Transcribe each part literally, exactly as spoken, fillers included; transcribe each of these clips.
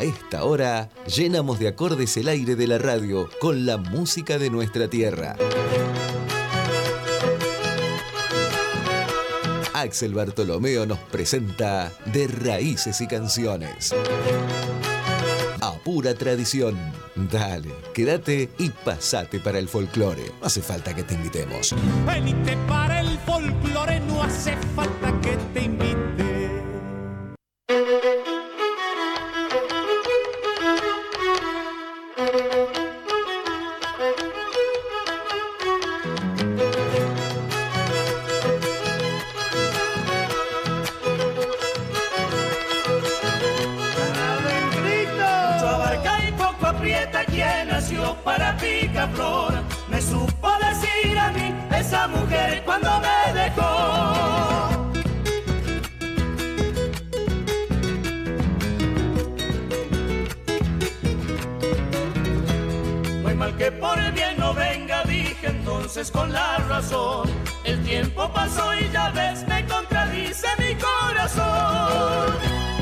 esta hora, llenamos de acordes el aire de la radio con la música de nuestra tierra. Axel Bartolomeo nos presenta De Raíces y Canciones. A pura tradición. Dale, quédate y pasate para el folclore. No hace falta que te invitemos. Venite para el folclore, no hace falta que te invite. Para Picaflor, me supo decir a mí esa mujer cuando me dejó. Muy mal que por el bien no venga, dije entonces con la razón. El tiempo pasó y ya ves, me contradice mi corazón.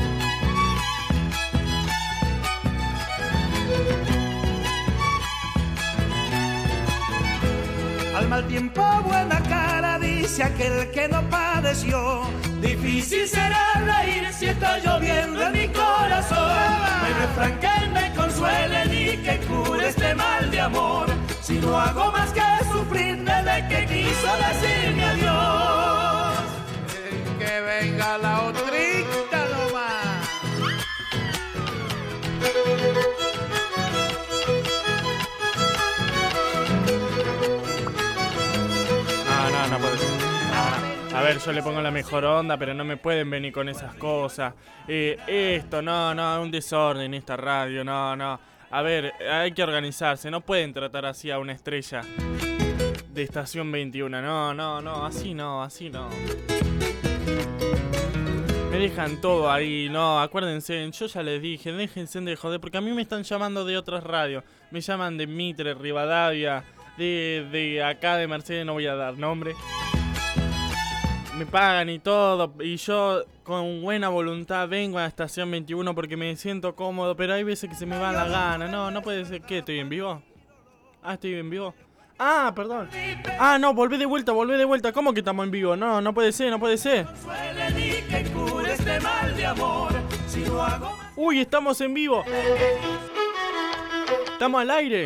Al mal tiempo buena cara, dice aquel que no padeció. Difícil será reír si está lloviendo en mi corazón. No hay refrán que me consuele ni que cure este mal de amor. Si no hago más que sufrir desde que quiso decirme adiós. Que venga la otrita nomás. No puede ser. A ver, yo le pongo la mejor onda, pero no me pueden venir con esas cosas. Eh, esto, no, no, un desorden esta radio, no, no. A ver, hay que organizarse, no pueden tratar así a una estrella de Estación veintiuno. No, no, no, así no, así no. Me dejan todo ahí, no, acuérdense, yo ya les dije, déjense de joder, porque a mí me están llamando de otras radios. Me llaman de Mitre, Rivadavia, de, de acá de Mercedes, no voy a dar nombre. Me pagan y todo, y yo con buena voluntad vengo a la Estación veintiuno porque me siento cómodo, pero hay veces que se me va la gana. No, no puede ser. ¿Qué? ¿Estoy en vivo? Ah, estoy en vivo. Ah, perdón. Ah, no, volvé de vuelta, volvé de vuelta. ¿Cómo que estamos en vivo? No, no puede ser, no puede ser. Uy, estamos en vivo. Estamos al aire.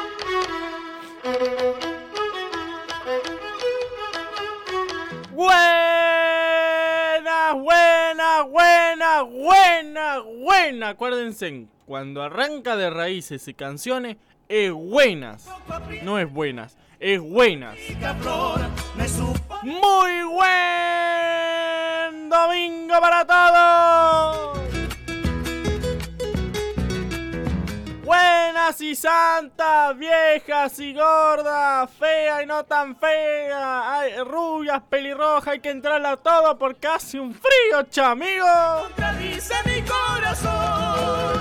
Buenas, buenas, buenas, buenas, buenas. Acuérdense, cuando arranca De Raíces y Canciones, es buenas. No es buenas, es buenas. Muy buen domingo para todos. Buenas y santas, viejas y gordas, feas y no tan feas, ay, rubias, pelirrojas, hay que entrarle a todo porque hace un frío, chamigo. Contradice mi corazón.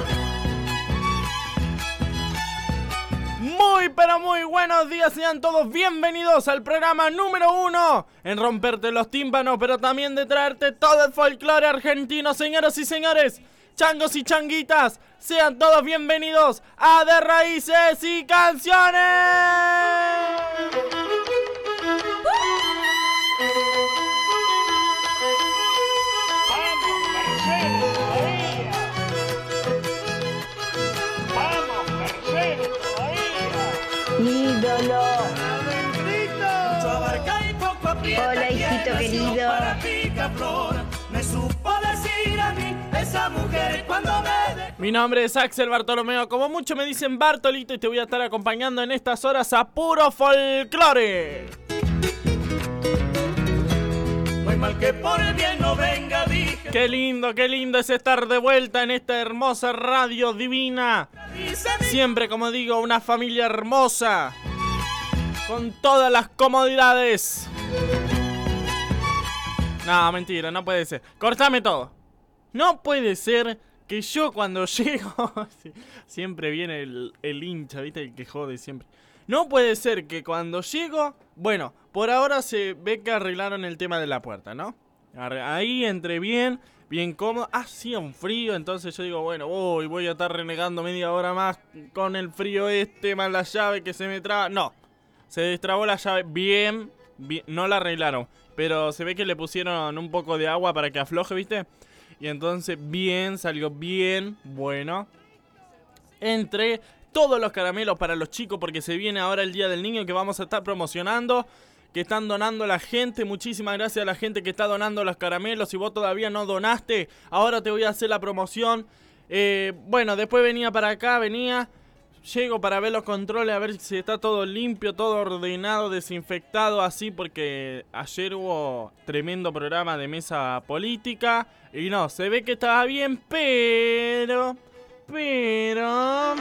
Muy pero muy buenos días, sean todos bienvenidos al programa número uno en romperte los tímpanos, pero también de traerte todo el folclore argentino, señoras y señores. Changos y changuitas, sean todos bienvenidos a De Raíces y Canciones. Vamos, Mercedes, todavía. Vamos, Mercedes, todavía. Ídolo. Mucho abarca y poco aprieta. Hola, hijito querido. Para Picaflor, me supo decir a mí esa mujer cuando me dejó. Mi nombre es Axel Bartolomeo, como mucho me dicen Bartolito, y te voy a estar acompañando en estas horas a puro folclore. Muy mal que por el bien no venga, dije. Qué lindo, qué lindo es estar de vuelta en esta hermosa radio divina. Siempre, como digo, una familia hermosa, con todas las comodidades. No, mentira, no puede ser. Cortame todo. No puede ser que yo cuando llego... siempre viene el, el hincha, ¿viste? El que jode siempre. No puede ser que cuando llego... Bueno, por ahora se ve que arreglaron el tema de la puerta, ¿no? Ahí entré bien, bien cómodo. Hacía un frío, entonces yo digo, bueno, voy, voy a estar renegando media hora más con el frío este, más la llave que se me traba. No, se destrabó la llave bien, bien, no la arreglaron. Pero se ve que le pusieron un poco de agua para que afloje, ¿viste? Y entonces bien, salió bien, bueno. Entré todos los caramelos para los chicos porque se viene ahora el Día del Niño que vamos a estar promocionando. Que están donando la gente. Muchísimas gracias a la gente que está donando los caramelos. Si vos todavía no donaste, ahora te voy a hacer la promoción. Eh, bueno, después venía para acá, venía. Llego para ver los controles, a ver si está todo limpio, todo ordenado, desinfectado, así. Porque ayer hubo tremendo programa de mesa política. Y no, se ve que estaba bien, pero... Pero...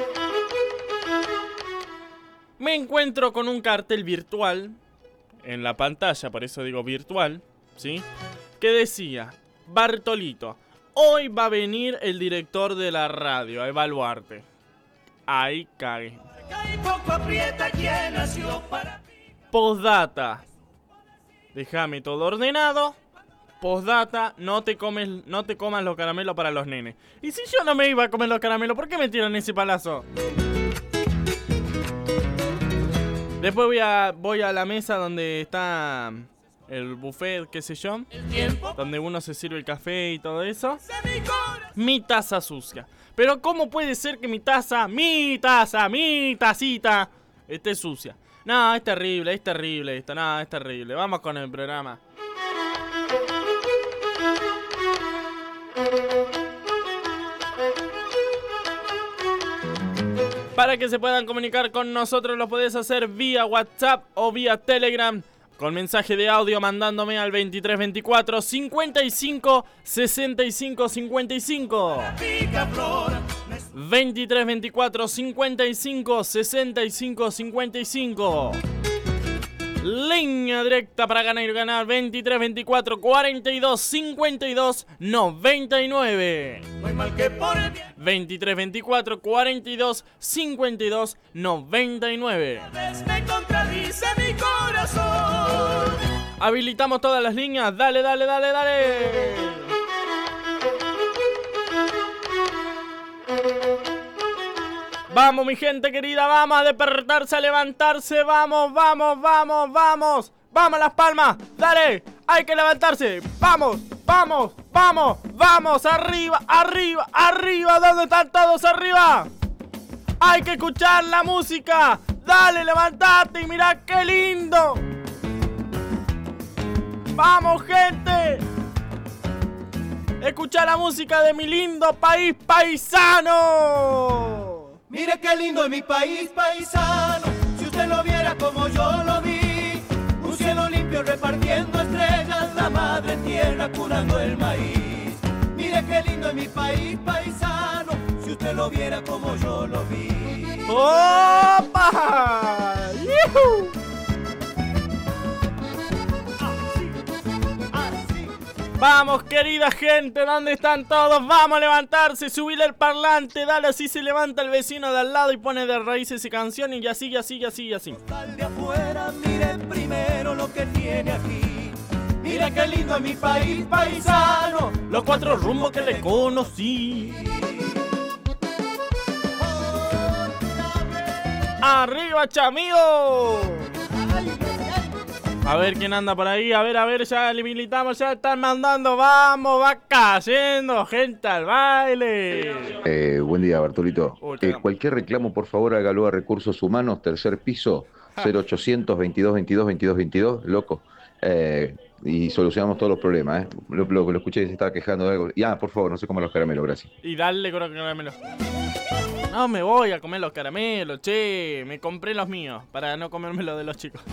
Me encuentro con un cartel virtual en la pantalla, por eso digo virtual, ¿sí? Que decía, Bartolito, hoy va a venir el director de la radio a evaluarte. Ahí cague. Postdata. Déjame todo ordenado. Postdata, no te comes, no te comas los caramelos para los nenes. Y si yo no me iba a comer los caramelos, ¿por qué me tiran ese palazo? Después voy a, voy a la mesa donde está el buffet, qué sé yo. Donde uno se sirve el café y todo eso. Mi taza sucia. Pero ¿cómo puede ser que mi taza, mi taza, mi tacita esté sucia? No, es terrible, es terrible esto, no, es terrible. Vamos con el programa. Para que se puedan comunicar con nosotros lo podés hacer vía WhatsApp o vía Telegram con mensaje de audio mandándome al veintitrés veinticuatro cincuenta y cinco sesenta y cinco cincuenta y cinco. veintitrés veinticuatro cincuenta y cinco sesenta y cinco cincuenta y cinco. Línea directa para ganar y ganar veintitrés veinticuatro cuarenta y dos cincuenta y dos noventa y nueve. veintitrés veinticuatro cuarenta y dos cincuenta y dos noventa y nueve. Me contradice mi corazón. Habilitamos todas las líneas. Dale, dale, dale, dale. Vamos, mi gente querida, vamos a despertarse, a levantarse, vamos, vamos, vamos, vamos. Vamos, Las Palmas, dale, hay que levantarse, vamos, vamos, vamos, vamos, arriba, arriba, arriba, ¿dónde están todos arriba? Hay que escuchar la música, dale, levantate y mirá qué lindo. Vamos, gente. Escucha la música de mi lindo país paisano. Mire qué lindo es mi país paisano, si usted lo viera como yo lo vi. Un cielo limpio repartiendo estrellas, la madre tierra curando el maíz. Mire qué lindo es mi país paisano, si usted lo viera como yo lo vi. ¡Opa! ¡Yuhu! Vamos, querida gente, ¿dónde están todos? Vamos a levantarse, subirle el parlante, dale, así se levanta el vecino de al lado y pone de raíces y canción y así, y así, y así, y así. Sal de afuera, miren primero lo que tiene aquí. Mira qué lindo es mi país paisano, los cuatro rumbos que le conocí. ¡Arriba, chamigo! A ver quién anda por ahí, a ver, a ver, ya le habilitamos, ya están mandando, vamos, va cayendo gente al baile. Eh, buen día, Bartolito. Uy, Eh, cualquier reclamo, por favor, hágalo a Recursos Humanos, tercer piso, cero ochocientos veintidós veintidós veintidós veintidós, loco. Eh, y solucionamos todos los problemas, ¿eh? Lo, lo, lo escuché, se estaba quejando de algo. Y ah, por favor, no se coman los caramelos, gracias. Y dale con los caramelos. No me voy a comer los caramelos, che, me compré los míos para no comerme los de los chicos.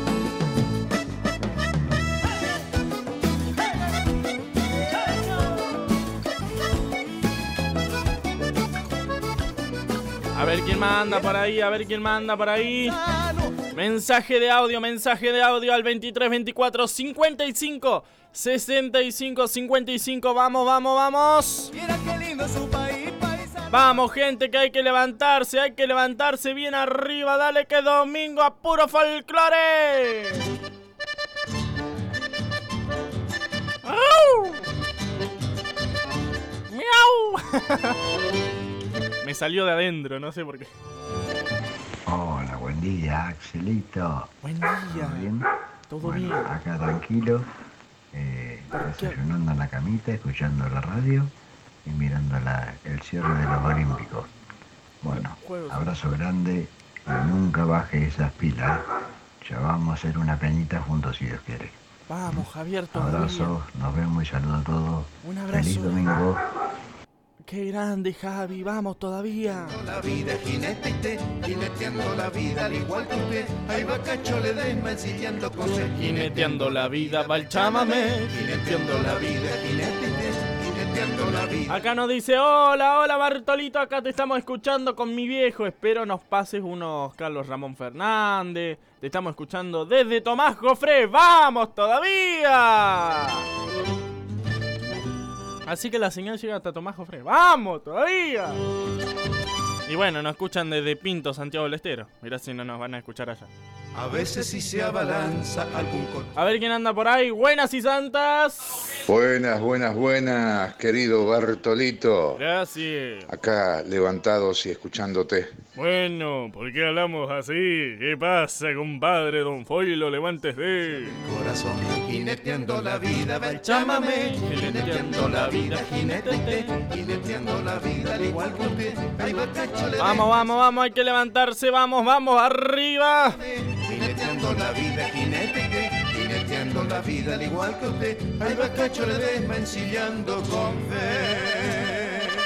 A ver quién manda por ahí, a ver quién manda por ahí. Mensaje de audio, mensaje de audio al veintitrés veinticuatro cincuenta y cinco sesenta y cinco cincuenta y cinco. Vamos, vamos, vamos. mira qué lindo es su país paisano. Vamos, gente, que hay que levantarse, hay que levantarse bien arriba. Dale que domingo a puro folclore. ¡Ah! ¡Miau! ¡Miau! Me salió de adentro, no sé por qué. Hola, buen día, Axelito. Buen día. ¿Todo bien? Todo bueno, bien. Acá tranquilo, eh, desayunando en la camita, escuchando la radio y mirando la, el cierre de los Olímpicos. Bueno, abrazo grande y nunca baje esas pilas. Ya vamos a hacer una peñita juntos si Dios quiere. Vamos, Javier, todavía. Abrazo, nos vemos y saludos a todos. Un abrazo. Feliz domingo. Qué grande, Javi, vamos todavía. La vida jinete, jineteando la vida al igual que usted. Ahí va Cacho Ledesma ensillando con usted. Jineteando la vida, va el chamamé. Jineteando la vida, jinete, jineteando la vida. Acá nos dice, hola, hola Bartolito, acá te estamos escuchando con mi viejo. Espero nos pases unos Carlos Ramón Fernández. Te estamos escuchando desde Tomás Jofré. ¡Vamos todavía! Así que la señal llega hasta Tomás Jofré. ¡Vamos todavía! Y bueno, nos escuchan desde Pinto, Santiago del Estero. Mirá si no nos van a escuchar allá. A veces si se abalanza algún con... A ver quién anda por ahí. Buenas y santas. Buenas, buenas, buenas, querido Bartolito. Gracias. Acá levantados y escuchándote. Bueno, ¿por qué hablamos así? ¿Qué pasa, compadre Don Foilo? Levántese. Corazón, jineteando la vida, va el chamamé. Jineteando la vida, jinete, jineteando la vida al igual que usted. Ahí va Cacho Ledesma. Vamos, vamos, vamos, hay que levantarse. Vamos, vamos, arriba. Jineteando la vida, jinete, jineteando la vida al igual que usted. Ahí va Cacho Ledesma ensillando con fe.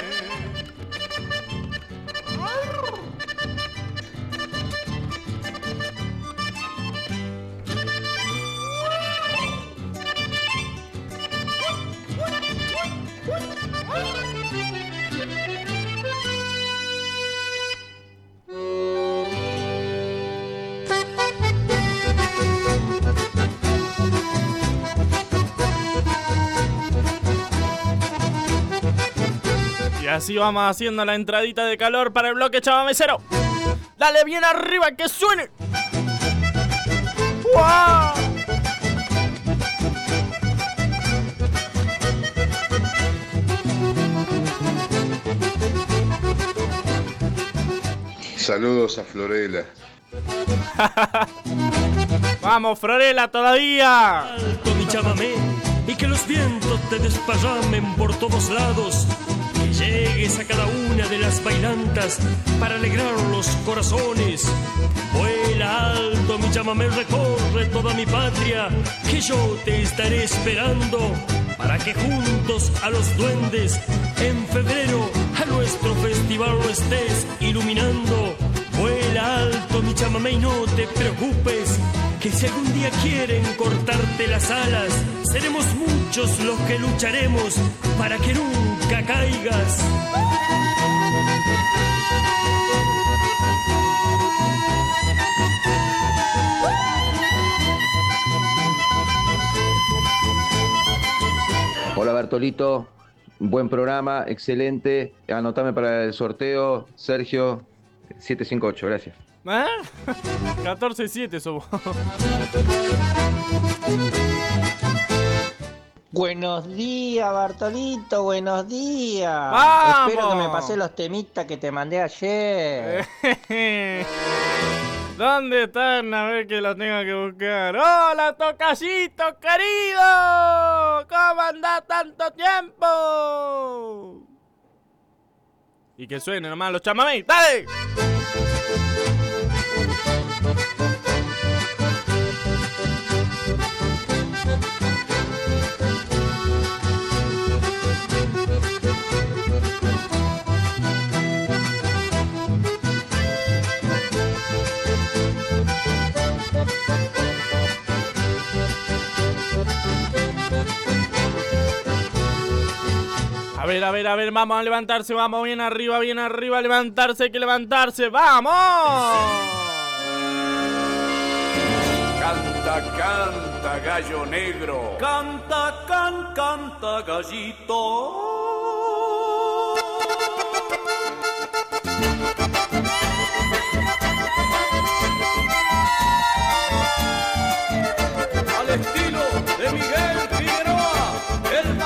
Y así vamos haciendo la entradita de calor para el bloque chamamecero. Dale bien arriba, que suene. ¡Wow! Saludos a Florela. Vamos, Florela, todavía. Alto mi chamamé y que los vientos te desparramen por todos lados. Que llegues a cada una de las bailantas para alegrar los corazones. Vuela alto mi chamamé, recorre toda mi patria, que yo te estaré esperando para que juntos a los duendes en febrero a nuestro festival lo estés iluminando. Vuela alto mi chamamé y no te preocupes, que si algún día quieren cortarte las alas, seremos muchos los que lucharemos para que nunca caigas. Hola Bartolito, buen programa, excelente. Anotame para el sorteo, Sergio siete cinco ocho, gracias. ¿Eh? catorce siete somos. Buenos días, Bartolito, buenos días. ¡Vamos! Espero que me pasé los temitas que te mandé ayer. ¿Dónde están? A ver que los tengo que buscar. ¡Hola, tocallito querido! ¿Cómo andás tanto tiempo? Y que suene nomás los chamamés. ¡Dale! A ver, a ver, a ver, vamos a levantarse, vamos bien arriba, bien arriba, levantarse, hay que levantarse, ¡vamos! Canta, canta, gallo negro. Canta, can, canta, gallito. Al estilo de Miguel Figueroa, el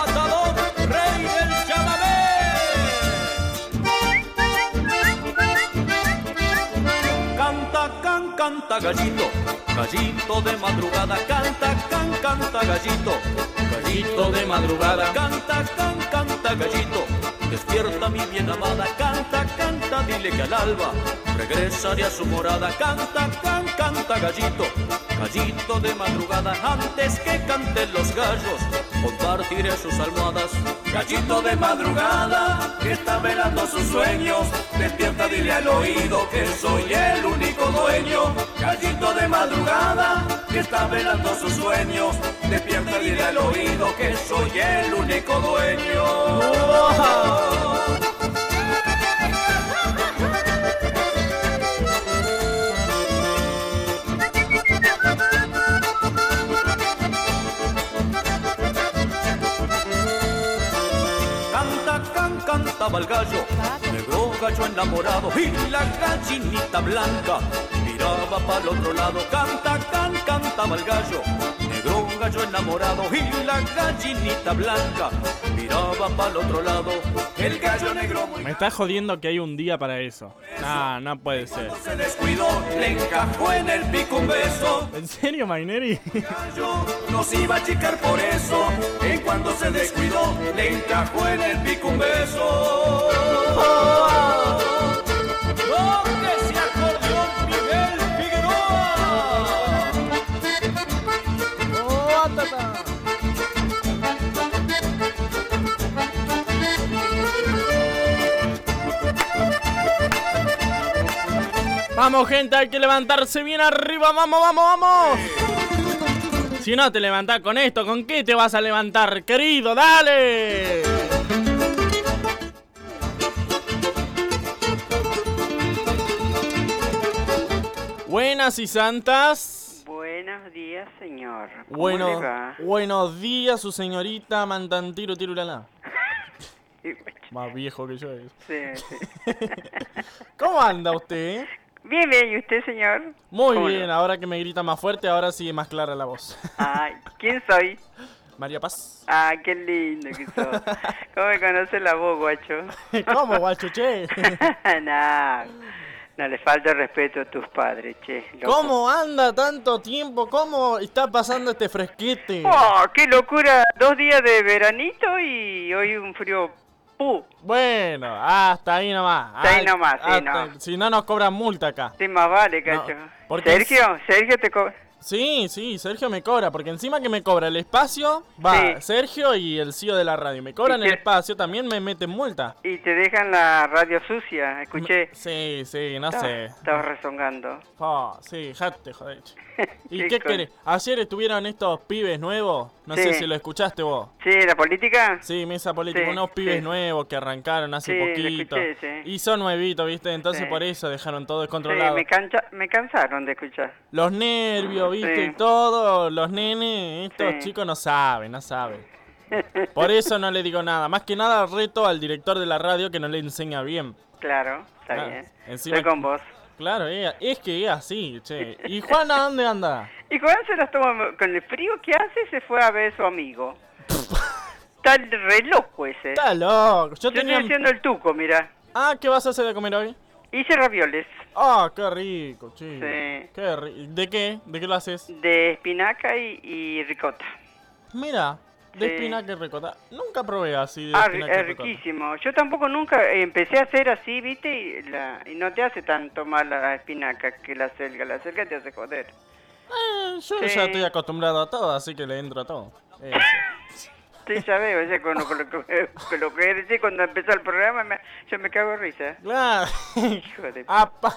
canta gallito, gallito de madrugada, canta, can, canta gallito, gallito de madrugada, canta, can, canta gallito, despierta mi bien amada, canta, canta, dile que al alba regresaré a su morada, canta, can, canta gallito, gallito de madrugada, antes que canten los gallos, compartiré sus almohadas, gallito de madrugada, que está velando sus sueños, despierta, dile al oído que soy el único dueño, gallito de madrugada, que está velando sus sueños, despierta, dile al oído que soy el único dueño. ¡Oh! Cantaba el gallo, negro gallo enamorado, y la gallinita blanca miraba para el otro lado. Canta, can, cantaba el gallo, negro gallo enamorado, y la gallinita blanca miraba para el otro lado. El gallo negro muy... Me está jodiendo que hay un día para eso. Nah, no puede ser. Se descuidó, le encajó en el pico un beso. ¿En serio, Maineri? El gallo nos iba a achicar por eso. En cuando se descuidó, le encajó en el pico un beso. ¡Oh! ¿Dónde se acordeó Miguel Figueroa? ¡Oh, tata! Vamos, gente, hay que levantarse bien arriba. Vamos, vamos, vamos. Si no te levantás con esto, ¿con qué te vas a levantar, querido? ¡Dale! Buenas y santas. Buenos días, señor. ¿Cómo Bueno, le va? buenos días, su señorita Mantantiro Tirulala. Más viejo que yo es. Sí, sí. ¿Cómo anda usted? Bien, bien. ¿Y usted, señor? Muy ¿Cómo bien, no? ahora que me grita más fuerte, ahora sí es más clara la voz. Ay, ¿quién soy? María Paz. Ah, qué lindo que sos. ¿Cómo me conoce la voz, guacho? ¿Cómo, guacho, che? No, no le falta respeto a tus padres, che. Loco. ¿Cómo anda tanto tiempo? ¿Cómo está pasando este fresquete? Oh, qué locura. Dos días de veranito y hoy un frío. ¡Puh! Bueno, hasta ahí nomás. Hasta ahí Ay, nomás, sí, hasta- no. Si no nos cobran multa acá. Sí, más vale, cacho. No, porque Sergio, Sergio te cobra. Sí, sí, Sergio me cobra, porque encima que me cobra el espacio, va Sí. Sergio y el C E O de la radio. Me cobran ¿Y el qué? espacio, también me meten multa. Y te dejan la radio sucia, escuché. Sí, sí, no Estaba- sé. Estabas rezongando. Oh, sí, jate, joder. ¿Y Qué qué con- querés? Ayer estuvieron estos pibes nuevos, no Sí. sé si lo escuchaste vos. Sí, ¿la política? Sí, mesa política, Sí, unos pibes sí. nuevos que arrancaron hace Sí, lo poquito. escuché, sí. Y son nuevitos, ¿viste? Entonces Sí. por eso dejaron todo Sí, descontrolado. me, cancha, me cansaron de escuchar. Los nervios, ¿viste? Sí. Y todo, los nenes, estos Sí. chicos no saben, no saben. Por eso no le digo nada. Más que nada reto al director de la radio que no le enseña bien. Claro, está Ah, bien. encima- Estoy con vos. Claro, es, es que es así, che. ¿Y Juan a dónde anda? Y Juan se las toma con el frío que hace, se fue a ver a su amigo. Está re loco ese. Está loco. Yo Yo tenía... estoy haciendo el tuco, mira. Ah, ¿qué vas a hacer de comer hoy? Hice ravioles Ah, qué rico, che. Sí. Qué ri- ¿De qué? ¿De qué lo haces? de espinaca y, y ricota. Mira, de Sí. espinaca y ricota. Nunca probé así de Ah, espinaca y es ricota. riquísimo. Yo tampoco nunca eh, empecé a hacer así, ¿viste? Y, la, y no te hace tanto mal la espinaca que la selga. La selga te hace joder. Eh, yo Sí. ya estoy acostumbrado a todo, así que le entro a todo. Eso. Sí, ya veo, ya con, lo- con lo, que, con lo que decís cuando empezó el programa, me- yo me cago de risa. Claro. Hijo de... A, pa-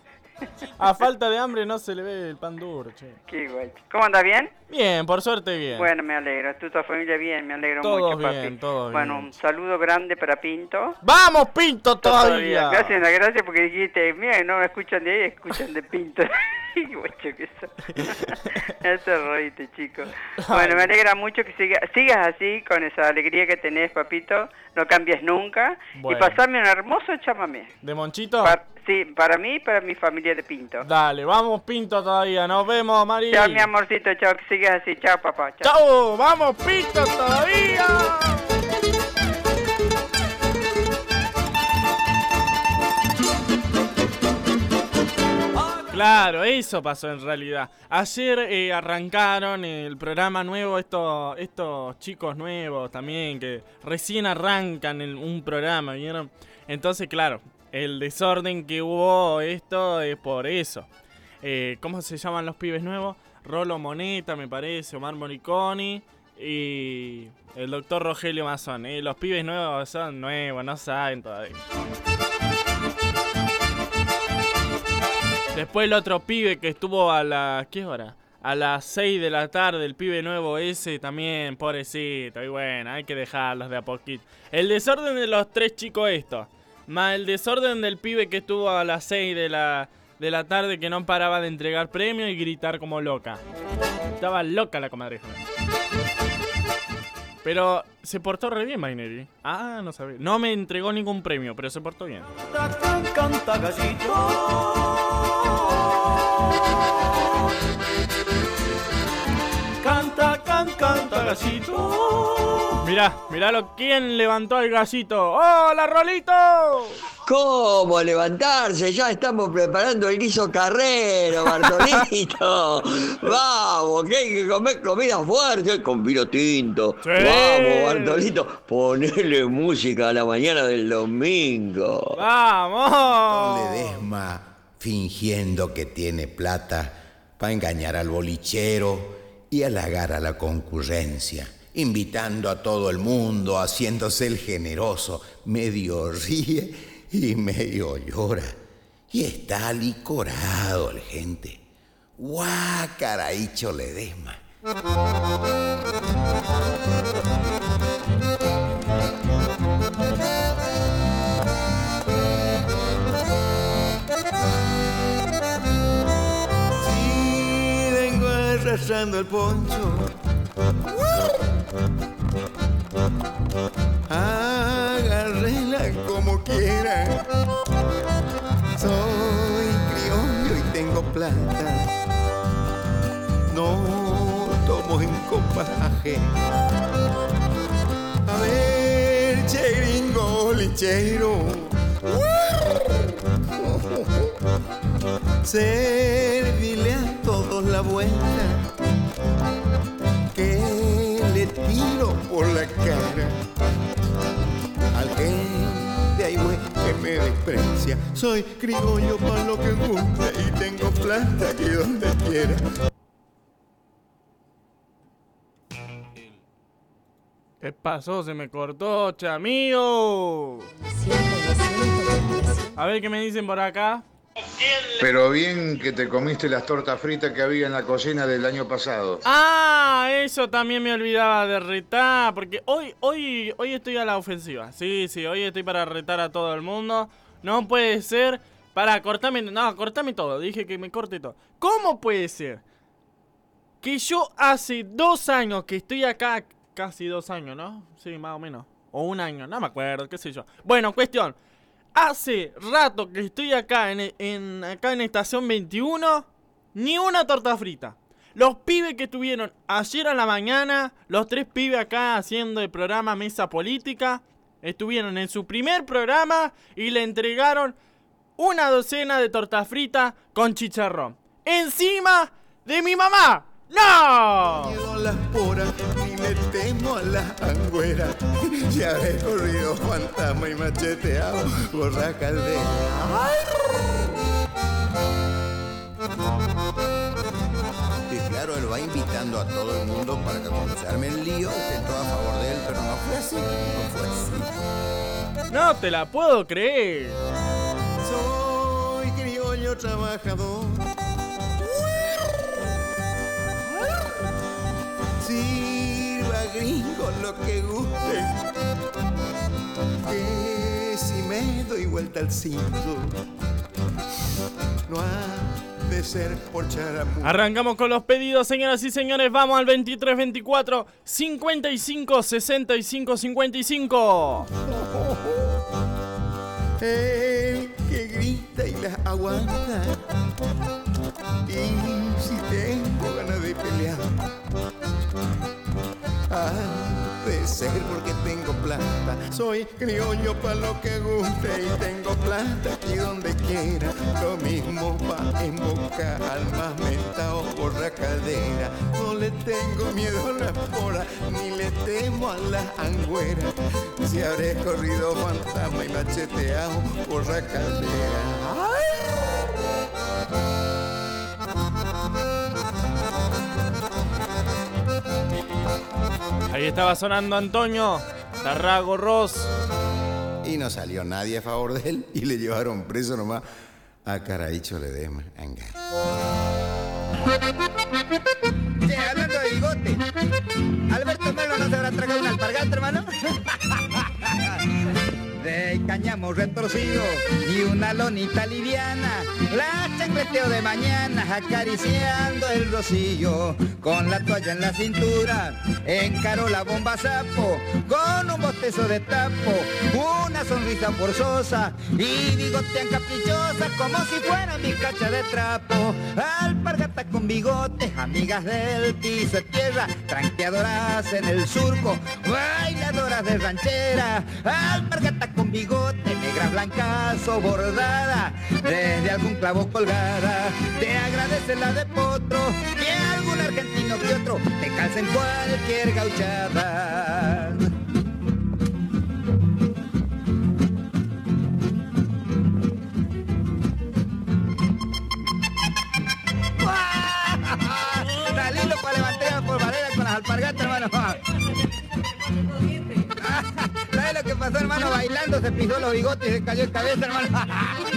a falta de hambre no se le ve el pan duro, che. Qué guay. ¿Cómo anda bien? Bien, por suerte bien. Bueno, me alegro. ¿Tú, tu familia bien? Me alegro Todos mucho, papi. bien, todos Bueno, bien. un saludo grande para Pinto. ¡Vamos, Pinto, todavía! Gracias, la gracias porque dijiste, mira, no me escuchan de ahí, escuchan de Pinto. Guacho que sos. Eso reíste, chico. Bueno, me alegra mucho que siga, sigas así, con esa alegría que tenés, papito. No cambies nunca. Bueno. Y pasarme un hermoso chamamé. ¿De Monchito? Pa- sí, para mí y para mi familia de Pinto. Dale, vamos, Pinto, todavía. Nos vemos, Mari. Chao, mi amorcito, chao, que sigas así. Chao, papá. Chao. ¡Chao! ¡Vamos, Pinto, todavía! Claro, eso pasó en realidad. Ayer eh, arrancaron el programa nuevo, estos, estos chicos nuevos también, que recién arrancan el, un programa, ¿vieron? Entonces, claro, el desorden que hubo, esto es por eso. Eh, ¿Cómo se llaman los pibes nuevos? Rolo Moneta, me parece, Omar Moriconi y el doctor Rogelio Mazón. Eh, los pibes nuevos son nuevos, no saben todavía. Después el otro pibe que estuvo a las... ¿Qué hora? A las seis de la tarde, el pibe nuevo ese también, pobrecito. Y bueno, hay que dejarlos de a poquito. El desorden de los tres chicos estos. Más el desorden del pibe que estuvo a las seis de la, de la tarde, que no paraba de entregar premios y gritar como loca. Estaba loca la comadreja. Pero se portó re bien, Maineri. Ah, no sabía. No me entregó ningún premio, pero se portó bien. Canta, canta gallito. Canta, canta, canta gallito. Mirá, miralo, ¿quién levantó al gallito? ¡Hola, Rolito! ¿Cómo levantarse? Ya estamos preparando el guiso carrero, Bartolito. Vamos, que hay que comer comida fuerte con vino tinto. Sí. Vamos, Bartolito, ponele música a la mañana del domingo. ¡Vamos! Ledesma fingiendo que tiene plata para engañar al bolichero y halagar a la concurrencia, invitando a todo el mundo, haciéndose el generoso, medio ríe y medio llora. Y está alicorado el gente. ¡Guau, caraicho Ledesma! Sí, vengo arrastrando el poncho. Agárrenla como quieran. Soy criollo y tengo plata. No tomo en copas ajenas. A ver, che gringo lichero. Servile a todos la vuelta que le tiro por la cara al que de ahí güey que me desprecia. Soy criollo para lo que gusta y tengo plata aquí donde quiera. ¿Qué pasó? Se me cortó, chamío. A ver qué me dicen por acá. Pero bien que te comiste las tortas fritas que había en la cocina del año pasado. Ah, eso también me olvidaba de retar, porque hoy, hoy, hoy estoy a la ofensiva. Sí, sí, hoy estoy para retar a todo el mundo. No puede ser. Para, cortame, no, cortame todo. Dije que me corte todo. ¿Cómo puede ser que yo hace dos años que estoy acá, casi dos años, ¿no? Sí, más o menos. O un año, no me acuerdo, qué sé yo. Bueno, cuestión. Hace rato que estoy acá en, en, acá en Estación veintiuno, ni una torta frita. Los pibes que estuvieron ayer a la mañana, los tres pibes acá haciendo el programa Mesa Política, estuvieron en su primer programa y le entregaron una docena de tortas fritas con chicharrón. ¡Encima de mi mamá! ¡No! Miedo a las poras y me temo a las angüeras. Ya he corrido fantasma y macheteado por la caldera. Y claro, él va invitando a todo el mundo para que cuando se arme el lío estén todos a favor de él, pero no fue así, no fue así. No te la puedo creer. Soy criollo trabajador. Sirva gringo lo que guste, que si me doy vuelta al cinto, no ha de ser por charamuco. Arrancamos con los pedidos, señoras y señores. Vamos al veintitrés veinticuatro cincuenta y cinco sesenta y cinco cincuenta y cinco. El que grita y las aguanta, y si tengo ganas de pelear, ha de ser ser porque tengo plata. Soy criollo pa' lo que guste y tengo plata aquí donde quiera. Lo mismo va en boca al más mentao por la cadera. No le tengo miedo a la espora ni le temo a las angüeras. Si habré corrido fantasma y macheteado por la cadera. Ahí estaba sonando Antonio Tarrago Ross. Y no salió nadie a favor de él y le llevaron preso nomás a Caraícho Ledesma. Venga. Che, hablando de bigote, ¿Alberto Melo no se habrá tragado un alpargata, hermano? De cáñamo retorcido y una lonita liviana, la chancleteo de mañana acariciando el rocío, con la toalla en la cintura encaró la bomba sapo, con un bostezo de tapo, una sonrisa forzosa y bigotean caprichosa como si fuera mi cacha de trapo. Alpargata con bigotes, amigas del piso de tierra, tranqueadoras en el surco, bailadoras de ranchera. Alpargata con bigote, negra blanca sobordada, desde algún clavo colgada, te agradece la de potro, que algún argentino que otro te calza en cualquier gauchada. Dalilo para levantar por madera con las alpargatas, hermano. ¿Sabes lo que pasó, hermano? Bailando se pisó los bigotes y se cayó en cabeza, hermano.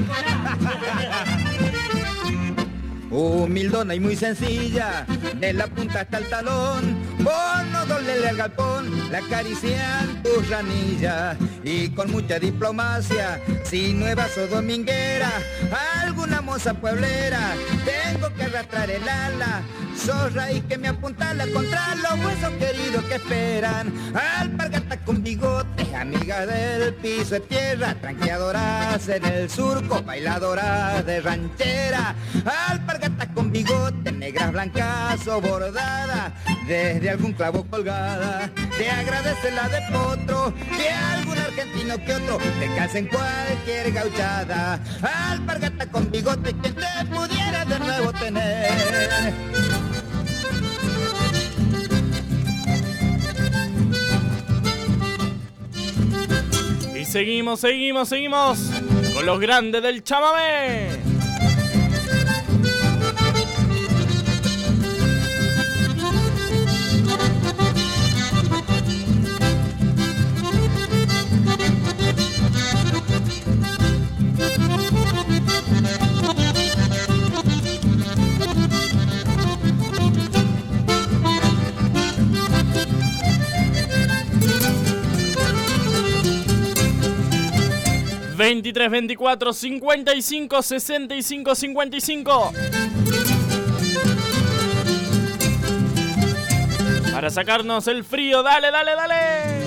Humildona y muy sencilla, de la punta hasta el talón, por no dolerle al galpón, la acarician tus ranillas. Y con mucha diplomacia, si nuevas o dominguera, alguna moza pueblera, tengo que arrastrar el ala, zorra y que me apuntala contra los huesos queridos que esperan. Alpargata con bigote, amiga del piso de tierra, tranqueadoras en el surco, bailadoras de ranchera. Alpargata con bigote, negras blancas o bordadas, desde algún clavo colgada, te agradece la de potro, que algún argentino que otro te calza en cualquier gauchada. Alpargata con bigote, que te pudiera de nuevo tener. Y seguimos, seguimos, seguimos con los grandes del chamamé. veintitrés, veinticuatro, cincuenta y cinco, sesenta y cinco, cincuenta y cinco. Para sacarnos el frío, dale, dale, dale.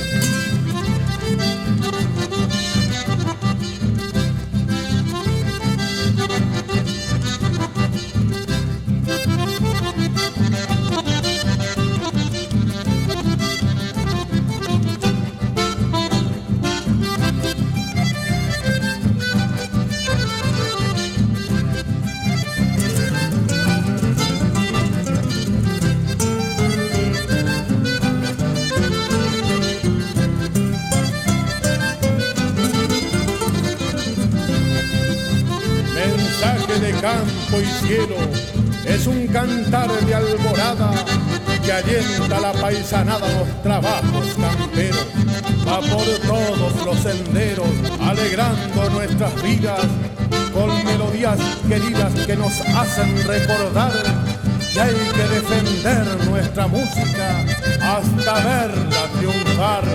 Campo y cielo, es un cantar de alborada que alienta la paisanada, los trabajos camperos. Va por todos los senderos, alegrando nuestras vidas, con melodías queridas que nos hacen recordar que hay que defender nuestra música hasta verla triunfar.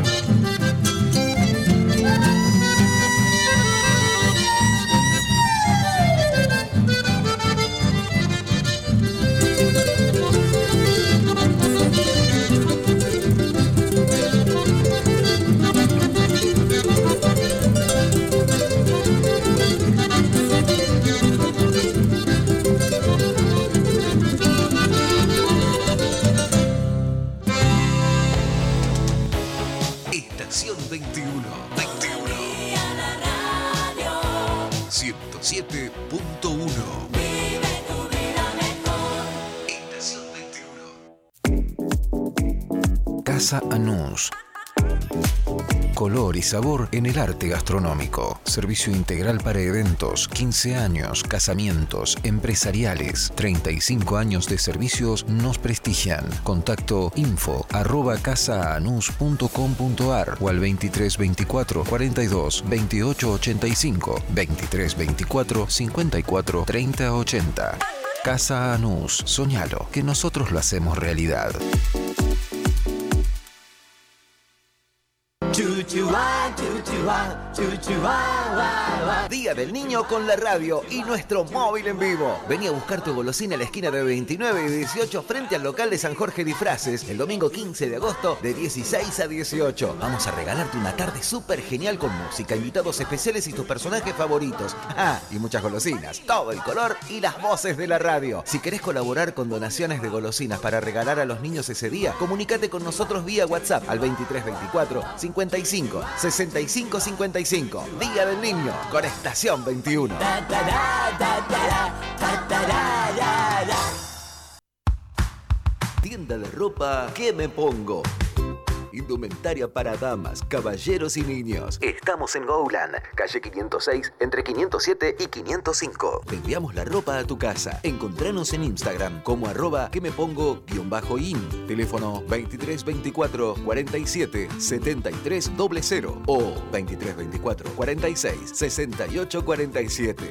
veintiuno. ciento siete punto uno. Estación veintiuno. Casa Anús. Color y sabor en el arte gastronómico. Servicio integral para eventos, quince años, casamientos, empresariales. treinta y cinco años de servicios nos prestigian. Contacto info arroba casaanus punto com punto ar o al veintitrés veinticuatro cuarenta y dos veintiocho ochenta y cinco, veintitrés veinticuatro cincuenta y cuatro treinta ochenta. Casa Anús, soñalo, que nosotros lo hacemos realidad. Día del Niño con la radio y nuestro móvil en vivo. Vení a buscar tu golosina a la esquina de veintinueve y dieciocho frente al local de San Jorge Disfraces el domingo quince de agosto de dieciséis a dieciocho. Vamos a regalarte una tarde súper genial con música, invitados especiales y tus personajes favoritos. Ah, y muchas golosinas, todo el color y las voces de la radio. Si querés colaborar con donaciones de golosinas para regalar a los niños ese día, comunícate con nosotros vía WhatsApp al veintitrés veinticuatro cincuenta y cinco sesenta y cinco cincuenta y cinco. Día del Niño con Estación veintiuno. Tienda de ropa ¿Qué me pongo? Indumentaria para damas, caballeros y niños. Estamos en Goulan, calle quinientos seis, entre quinientos siete y quinientos cinco. Te enviamos la ropa a tu casa. Encontranos en Instagram como arroba que me pongo guión bajo in. Teléfono veintitrés veinticuatro cuarenta y siete setenta y tres cero cero o veintitrés veinticuatro cuarenta y seis sesenta y ocho cuarenta y siete.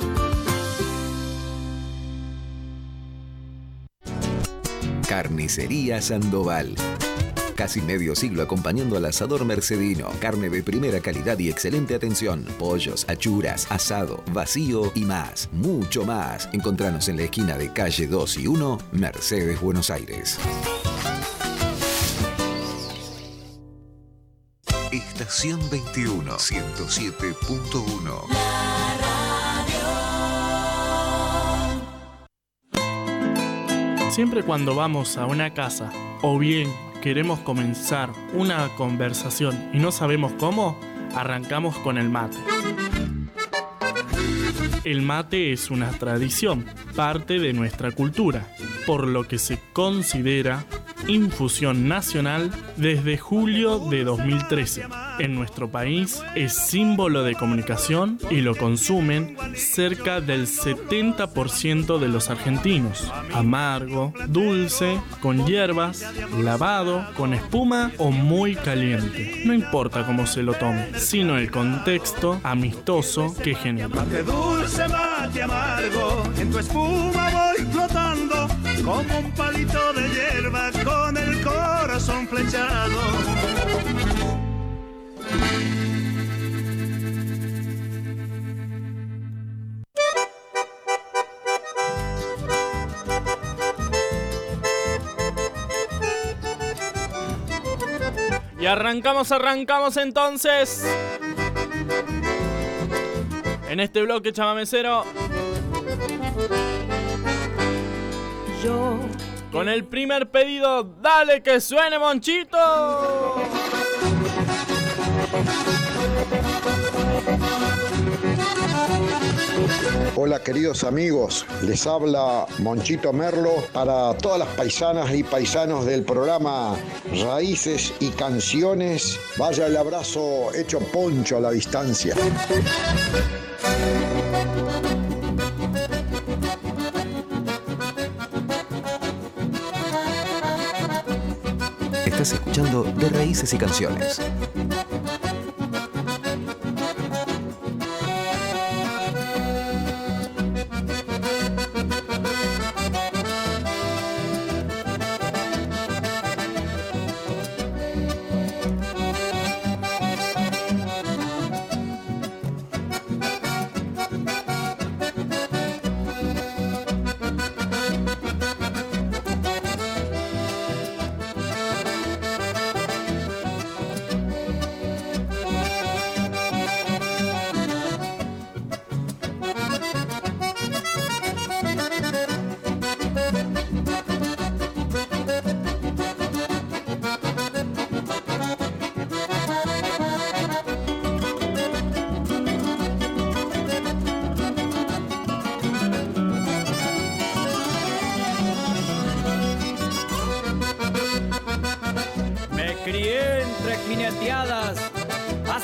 Carnicería Sandoval. Casi medio siglo acompañando al asador mercedino. Carne de primera calidad y excelente atención. Pollos, achuras, asado, vacío y más. Mucho más. Encontranos en la esquina de calle dos y uno, Mercedes, Buenos Aires. Estación veintiuno, ciento siete punto uno. Siempre cuando vamos a una casa o bien queremos comenzar una conversación y no sabemos cómo, arrancamos con el mate. El mate es una tradición, parte de nuestra cultura, por lo que se considera infusión nacional desde julio de dos mil trece. En nuestro país es símbolo de comunicación y lo consumen cerca del setenta por ciento de los argentinos. Amargo, dulce, con hierbas, lavado, con espuma o muy caliente. No importa cómo se lo tome, sino el contexto amistoso que genera. Mate dulce, mate amargo, en tu espuma voy flotando como un palito de hierba con el corazón flechado. Y arrancamos, arrancamos entonces. En este bloque chamamecero. Yo. Con el primer pedido, dale que suene, Monchito. Hola queridos amigos, les habla Monchito Merlo para todas las paisanas y paisanos del programa Raíces y Canciones. Vaya el abrazo hecho poncho a la distancia. Estás escuchando De Raíces y Canciones.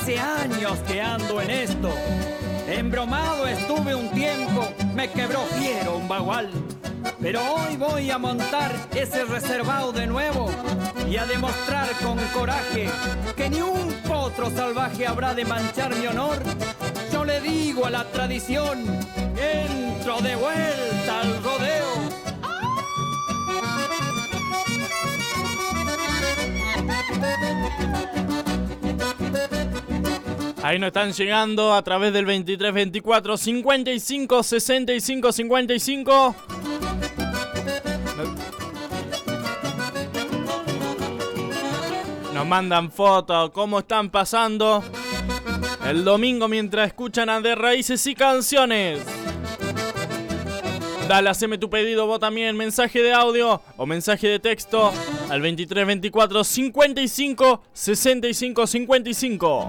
Hace años que ando en esto. Embromado estuve un tiempo, me quebró fiero un bagual. Pero hoy voy a montar ese reservado de nuevo y a demostrar con coraje que ni un potro salvaje habrá de manchar mi honor. Yo le digo a la tradición, entro de vuelta al rodeo. Ahí nos están llegando a través del veintitrés veinticuatro cincuenta y cinco sesenta y cinco cincuenta y cinco. Nos mandan fotos, cómo están pasando el domingo mientras escuchan a De Raíces y Canciones. Dale, haceme tu pedido vos también, mensaje de audio o mensaje de texto al veintitrés veinticuatro cincuenta y cinco sesenta y cinco cincuenta y cinco.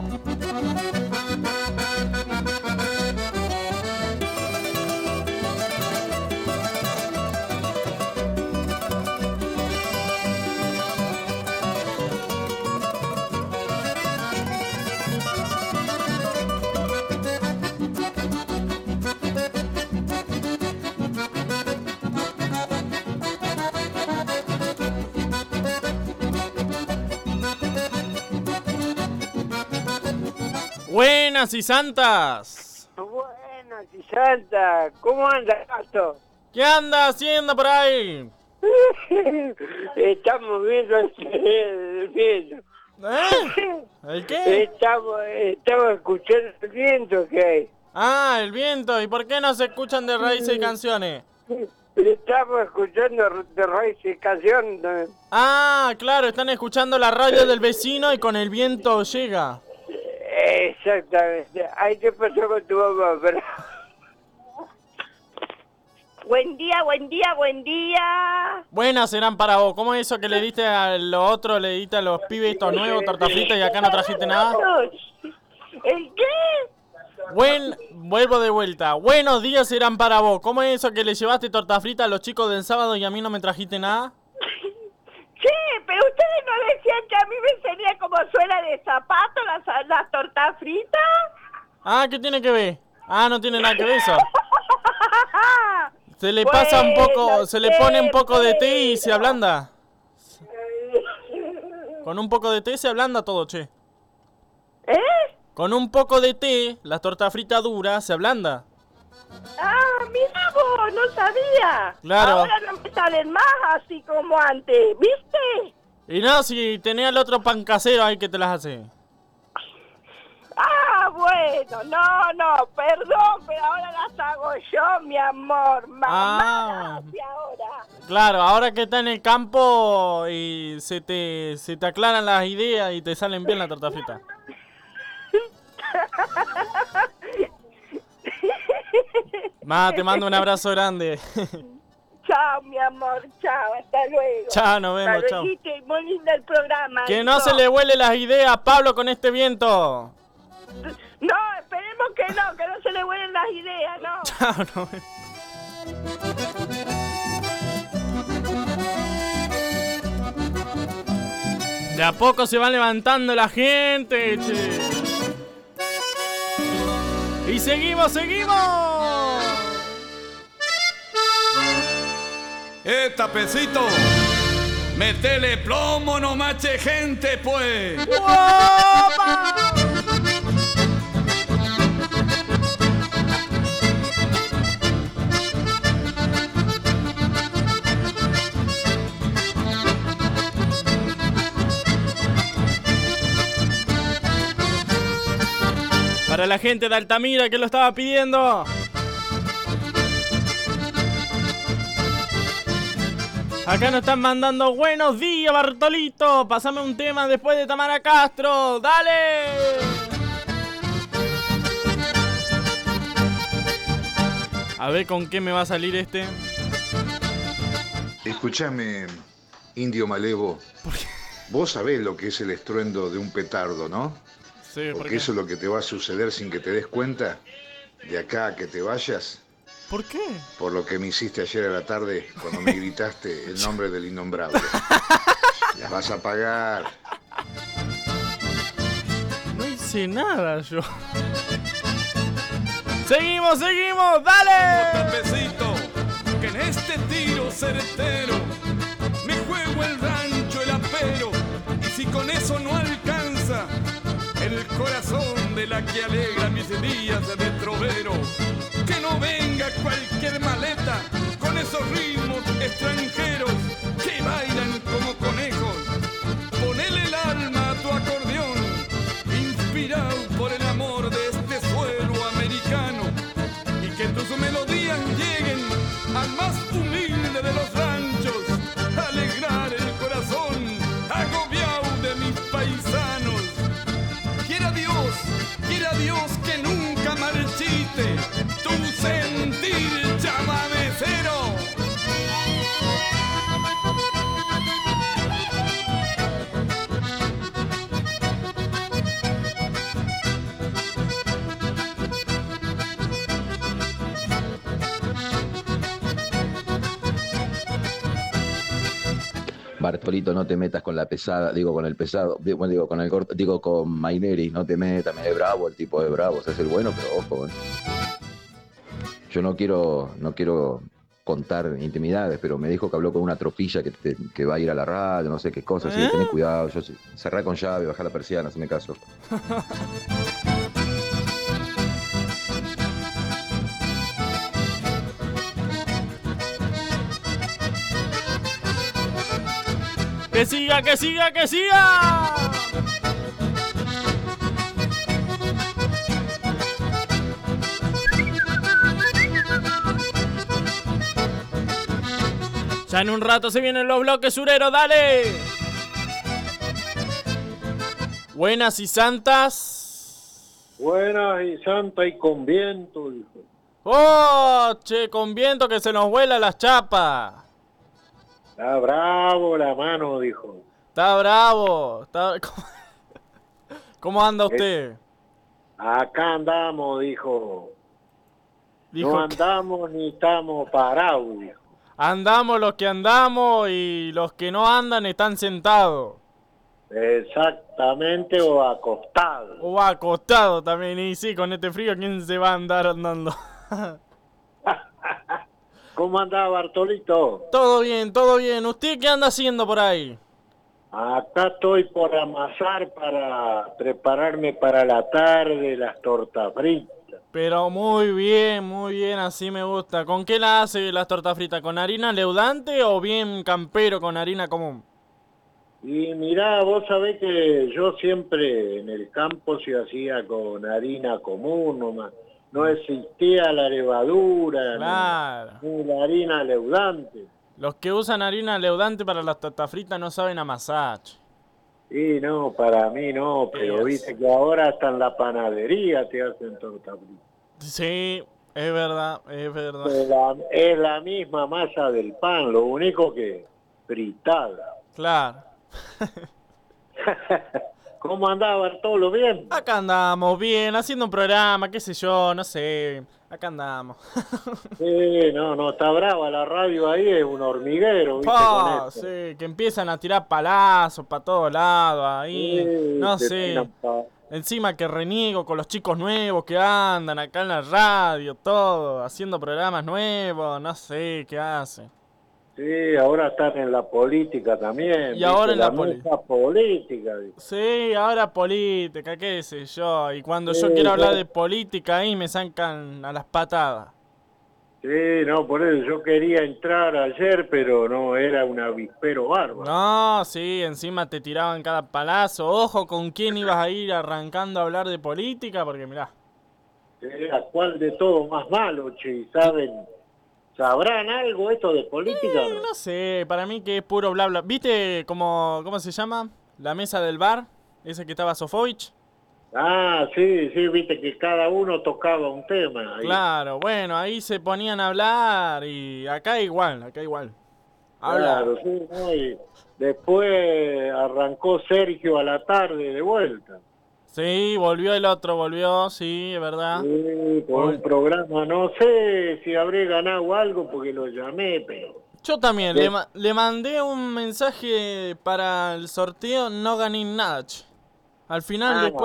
Buenas y santas. Buenas y santas. ¿Cómo anda, gato? ¿Qué anda haciendo por ahí? Estamos viendo el viento. ¿Eh? ¿El qué? Estamos, estamos escuchando el viento que hay. Ah, el viento. ¿Y por qué no se escuchan De Raíces y Canciones? Estamos escuchando De Raíces y Canciones. Ah, claro, están escuchando la radio del vecino y con el viento llega. Exactamente. Ahí te pasó con tu mamá, pero... Buen día, buen día, buen día. Buenas serán para vos. ¿Cómo es eso que le diste a lo otro, le diste a los pibes estos nuevos, torta frita, y acá no trajiste nada? ¿El qué? Buen, vuelvo de vuelta. Buenos días serán para vos. ¿Cómo es eso que le llevaste torta frita a los chicos del sábado y a mí no me trajiste nada? Sí, pero ustedes no decían que a mí me enseñé como suela de zapato las, las tortas fritas. Ah, ¿qué tiene que ver? Ah, no tiene nada que ver eso. Se le pasa un poco, se le pone un poco de té y se ablanda. Con un poco de té se ablanda todo, che. ¿Eh? Con un poco de té, las tortas fritas duras se ablanda. Ah, mira vos, no sabía. Claro. Ahora no me salen más así como antes, ¿viste? Y no, si tenés el otro pan casero ahí que te las hace. Ah, bueno, no, no, perdón, pero ahora las hago yo, mi amor. Mamá, Ah. hace ahora. Claro, ahora que está en el campo y se te, se te aclaran las ideas y te salen bien la torta frita. Ma, te mando un abrazo grande. Chao, mi amor, chao, hasta luego. Chao, nos vemos, Hasta chao. luego, muy lindo el programa. Que no hijo. se le vuele las ideas a Pablo con este viento. No, esperemos que no, que no se le vuelen las ideas, no. Chao, nos vemos. De a poco se va levantando la gente, che. Y seguimos, seguimos. ¡Eh, tapecito! ¡Metele plomo, no mache gente, pues! ¡Opa! Para la gente de Altamira que lo estaba pidiendo. Acá nos están mandando buenos días, Bartolito. Pásame un tema después de Tamara Castro. ¡Dale! A ver con qué me va a salir este. Escúchame, Indio Malevo. Vos sabés lo que es el estruendo de un petardo, ¿no? Sí, ¿por Porque qué? eso es lo que te va a suceder sin que te des cuenta. De acá a que te vayas. ¿Por qué? Por lo que me hiciste ayer a la tarde cuando me gritaste el nombre del innombrable. Las vas a pagar. No hice escuché nada yo. Seguimos, seguimos, dale. Tapecito, que en este tiro certero me juego el rancho, el apero, y si con eso no alcanza el corazón de la que alegra mis días de trovero, que no venga cualquier maleta con esos ritmos extranjeros que bailan como conejos. Ponele el alma a tu acordeón, inspirado por el amor de este suelo americano, y que tus melodías lleguen al más humilde de los ranchos, alegrar el corazón agobiado de mis paisanos. Quiera Dios, quiera Dios que nunca marchite tu sentir chamamecero. Bartolito, no te metas con la pesada, digo con el pesado, digo, bueno, digo con el corto, digo con Maineri, no te metas, me es bravo, el tipo de bravo, es el bueno, pero ojo, eh. Yo no quiero, no quiero contar intimidades, pero me dijo que habló con una tropilla que, te, que va a ir a la radio, no sé qué cosa, así que tenés cuidado, yo cerrá con llave, bajá la persiana, hazme caso. ¡Que siga, que siga, que siga! Ya en un rato se vienen los bloques sureros, dale. Buenas y santas. Buenas y santas y con viento, hijo. ¡Oh, che, con viento que se nos vuela las chapas! Está bravo la mano, dijo. Está bravo. Está... ¿Cómo... ¿Cómo anda usted? Eh, acá andamos, dijo. Dijo no andamos que... ni estamos parados, dijo. Andamos los que andamos y los que no andan están sentados. Exactamente, o acostados. O acostados también, y sí, con este frío, ¿quién se va a andar andando? ¿Cómo anda Bartolito? Todo bien, todo bien. ¿Usted qué anda haciendo por ahí? Acá estoy por amasar para prepararme para la tarde las tortas fritas. Pero muy bien, muy bien, así me gusta. ¿Con qué la hace las tortas fritas? ¿Con harina leudante o bien campero con harina común? Y mirá, vos sabés que yo siempre en el campo se hacía con harina común nomás. No existía la levadura, claro, ni, ni la harina leudante. Los que usan harina leudante para las tortas fritas no saben amasar. Sí, no, para mí no, pero es. Viste que ahora hasta en la panadería te hacen tortas fritas. Sí, es verdad, es verdad. Es la, es la misma masa del pan, lo único que fritada. Claro. ¿Cómo andaba Bartolo? ¿Bien? Acá andamos, bien, haciendo un programa, qué sé yo, no sé. Acá andamos. Sí, no, no, está brava la radio ahí, es un hormiguero, ¿viste? Oh, con esto. Sí, que empiezan a tirar palazos para todos lados ahí. Sí, no sé. Pa... Encima que reniego con los chicos nuevos que andan acá en la radio, todo, haciendo programas nuevos, no sé qué hacen. Sí, ahora están en la política también. Y ¿viste? ahora en la, la poli- política. ¿viste? Sí, ahora política, qué sé yo. Y cuando sí, yo quiero hablar sí. de política ahí me sacan a las patadas. Sí, no, por eso yo quería entrar ayer, pero no, era un avispero bárbaro. No, sí, encima te tiraban cada palazo. Ojo con quién ibas a ir arrancando a hablar de política, porque mirá. Era cuál de todo más malo, che, ¿saben? ¿Sabrán algo esto de política? Eh, no sé, para mí que es puro bla bla. ¿Viste cómo, cómo se llama? La mesa del bar, ese que estaba Sofovich. Ah, sí, sí, viste que cada uno tocaba un tema. Ahí. Claro, bueno, ahí se ponían a hablar y acá igual, acá igual. Habla. Claro, sí, ¿no? Y después arrancó Sergio a la tarde de vuelta. Sí, volvió el otro, volvió, sí, es verdad. Sí, por un programa, no sé si habré ganado algo porque lo llamé, pero... Yo también, le, ma- le mandé un mensaje para el sorteo, no gané nada, che. Al final Ah, después no. avi-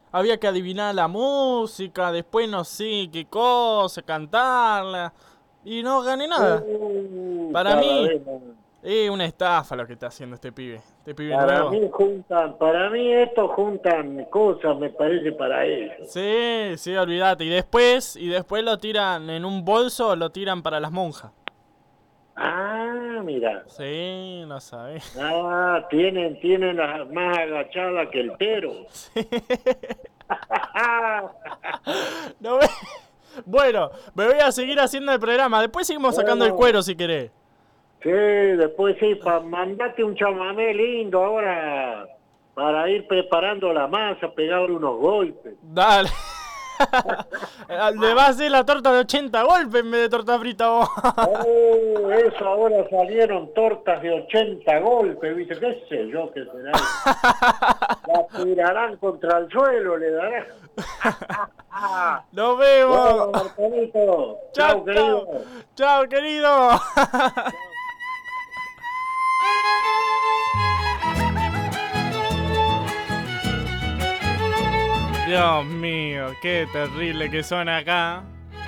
había que adivinar la música, después no sé qué cosa, cantarla, y no gané nada. Uh, Para cada mí, vez más. es una estafa lo que está haciendo este pibe, este pibe Para nuevo. mí juntan, para mí estos juntan cosas, me parece, para ellos. Sí, sí, olvídate. Y después, y después lo tiran en un bolso, lo tiran para las monjas. Ah, mira. Sí, no sabés. Ah, tienen, tienen la más agachada que el pero. No ve- Bueno, me voy a seguir haciendo el programa. Después seguimos sacando el Bueno. cuero si querés. Sí, después sí, pa, mandate un chamamé lindo ahora para ir preparando la masa, pegarle unos golpes. Dale. Le vas a hacer la torta de ochenta golpes en vez de torta frita vos. Oh, eso ahora salieron tortas de ochenta golpes, ¿viste? ¿Qué sé yo qué será? La tirarán contra el suelo, le darán. Nos vemos. Bueno, Marcelito. Chao, Chao, querido. Chao, querido. Dios mío, qué terrible que son acá.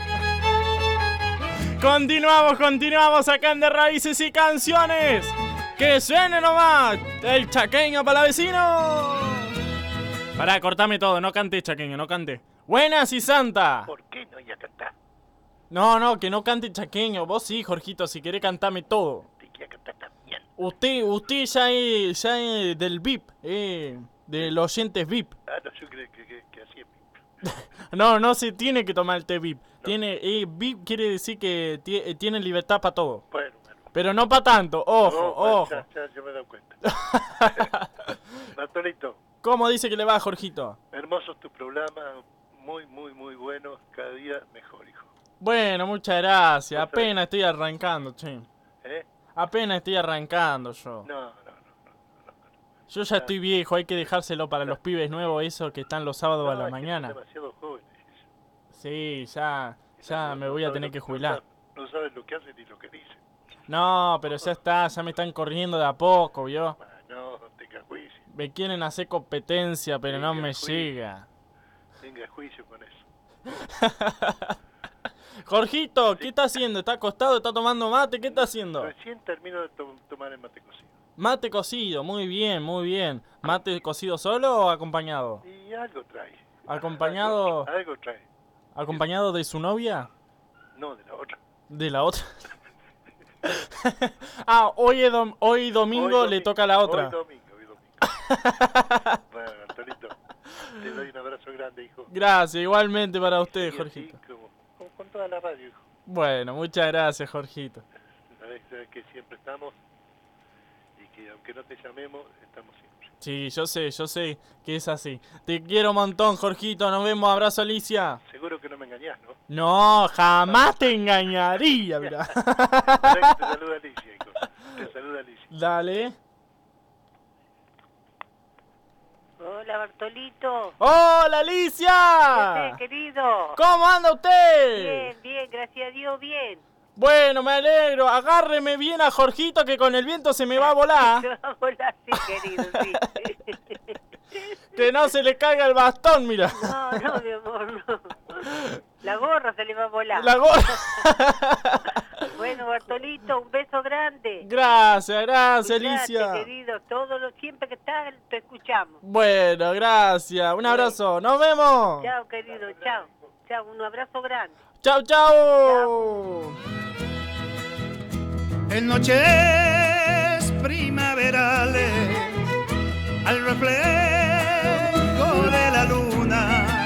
Continuamos, continuamos acá en De Raíces y Canciones. Que suene nomás el chaqueño para la vecino. Pará, cortame todo, no cante chaqueño, no cante. Buenas y santa. ¿Por qué no voy a cantar? No, no, que no cante chaqueño. Vos sí, Jorgito, si querés cantame todo. Te quiero cantar también. Usted, usted ya es, ya es del V I P, eh, de los oyentes V I P. Ah, no, yo creo que, que, que así es. No, no se tiene que tomar el té V I P. Tiene, eh, V I P quiere decir que tie- eh, tiene libertad para todo. Bueno, bueno. Pero no para tanto, ojo, No, bueno, ojo. Ya, ya, ya me he dado cuenta. Bartolito, ¿Cómo dice que le va, Jorgito? hermoso tu programa, muy, muy, muy bueno, cada día mejor, hijo. Bueno, muchas gracias. Apenas estoy arrancando, che. ¿Eh? Apenas estoy arrancando yo. No, no, Yo ya estoy viejo, hay que dejárselo para los pibes nuevos, esos que están los sábados no, a la es que mañana. son demasiado jóvenes. Sí, ya, ya me voy a tener que jubilar. No sabes lo que hacen ni lo que dicen. No, pero ya está, ya me están corriendo de a poco, ¿vio? No, tenga juicio, Me quieren hacer competencia, pero no Venga, me juicio. llega. tenga juicio con eso. Jorgito, ¿qué está haciendo? ¿Está acostado? ¿Está tomando mate? ¿Qué está haciendo? Recién termino de to- tomar el mate cocido. Mate cocido, muy bien, muy bien. ¿Mate cocido solo o acompañado? Y algo trae. ¿Acompañado, Algo, algo trae. acompañado de su novia? No, de la otra. ¿De la otra? Ah, hoy, es dom- hoy domingo Hoy le domi- toca a la otra. Hoy domingo, hoy domingo. Bueno, Antonito, te doy un abrazo grande, hijo. Gracias, igualmente para usted, Y así Jorgito. como, como con toda la radio, hijo. Bueno, muchas gracias, Jorgito. Sabes, sabes que siempre estamos y que aunque no te llamemos, estamos siempre. Sí, yo sé, yo sé que es así. Te quiero un montón, Jorgito. Nos vemos. Abrazo, Alicia. Seguro que no me engañás, ¿no? No, jamás te engañaría, mirá. Sabés que te saluda Alicia, hijo. Te saluda Alicia. Dale. Hola, Bartolito. ¡Hola, Alicia! ¿Qué querido? ¿Cómo anda usted? Bien, bien, gracias a Dios, bien. Bueno, me alegro. Agárreme bien a Jorgito que con el viento se me va a volar. Hola, sí, querido, sí. Que no se le caiga el bastón, mira. No, no, mi amor, no. La gorra se le va a volar. La gorra. Bueno, Bartolito, un beso grande. Gracias, gracias, Cuídate, Alicia. querido, todo lo, siempre que estás, te escuchamos. Bueno, gracias. Un abrazo. Nos vemos. Chao, querido, chao. Chao, un abrazo grande. Chau, chau. En noches primaverales, al reflejo de la luna,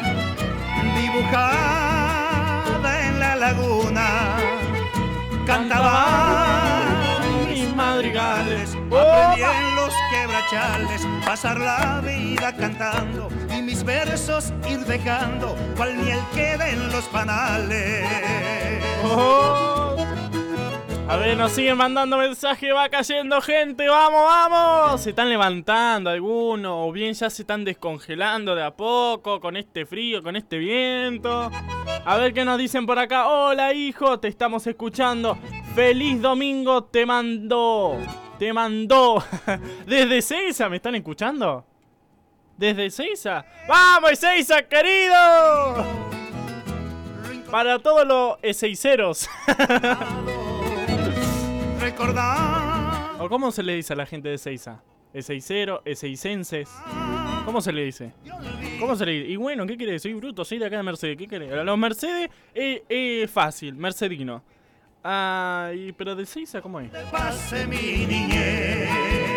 dibujada en la laguna, cantaban mis madrigales, aprendí en los quebrachales, pasar la vida cantando y mis versos ir dejando, cual miel queda en los panales. Oh. A ver, nos siguen mandando mensajes, va cayendo gente, vamos, vamos. Se están levantando algunos, o bien ya se están descongelando de a poco, con este frío, con este viento. A ver qué nos dicen por acá. Hola, hijo, te estamos escuchando. Feliz domingo, te mandó. Te mandó. Desde Seiza, ¿me están escuchando? Desde Ezeiza. ¡Vamos, Ezeiza, querido! Para todos los ezeiceros. Recordar. ¿O cómo se le dice a la gente de Ezeiza? Ezeicero, ezeicenses. ¿Cómo se le dice? ¿Cómo se le dice? Y bueno, ¿qué quiere? Soy bruto, soy de acá de Mercedes. ¿Qué quiere? Los Mercedes es eh, eh, fácil, mercedino. Ah, y, pero de Ezeiza, ¿cómo es? Pase mi niñez.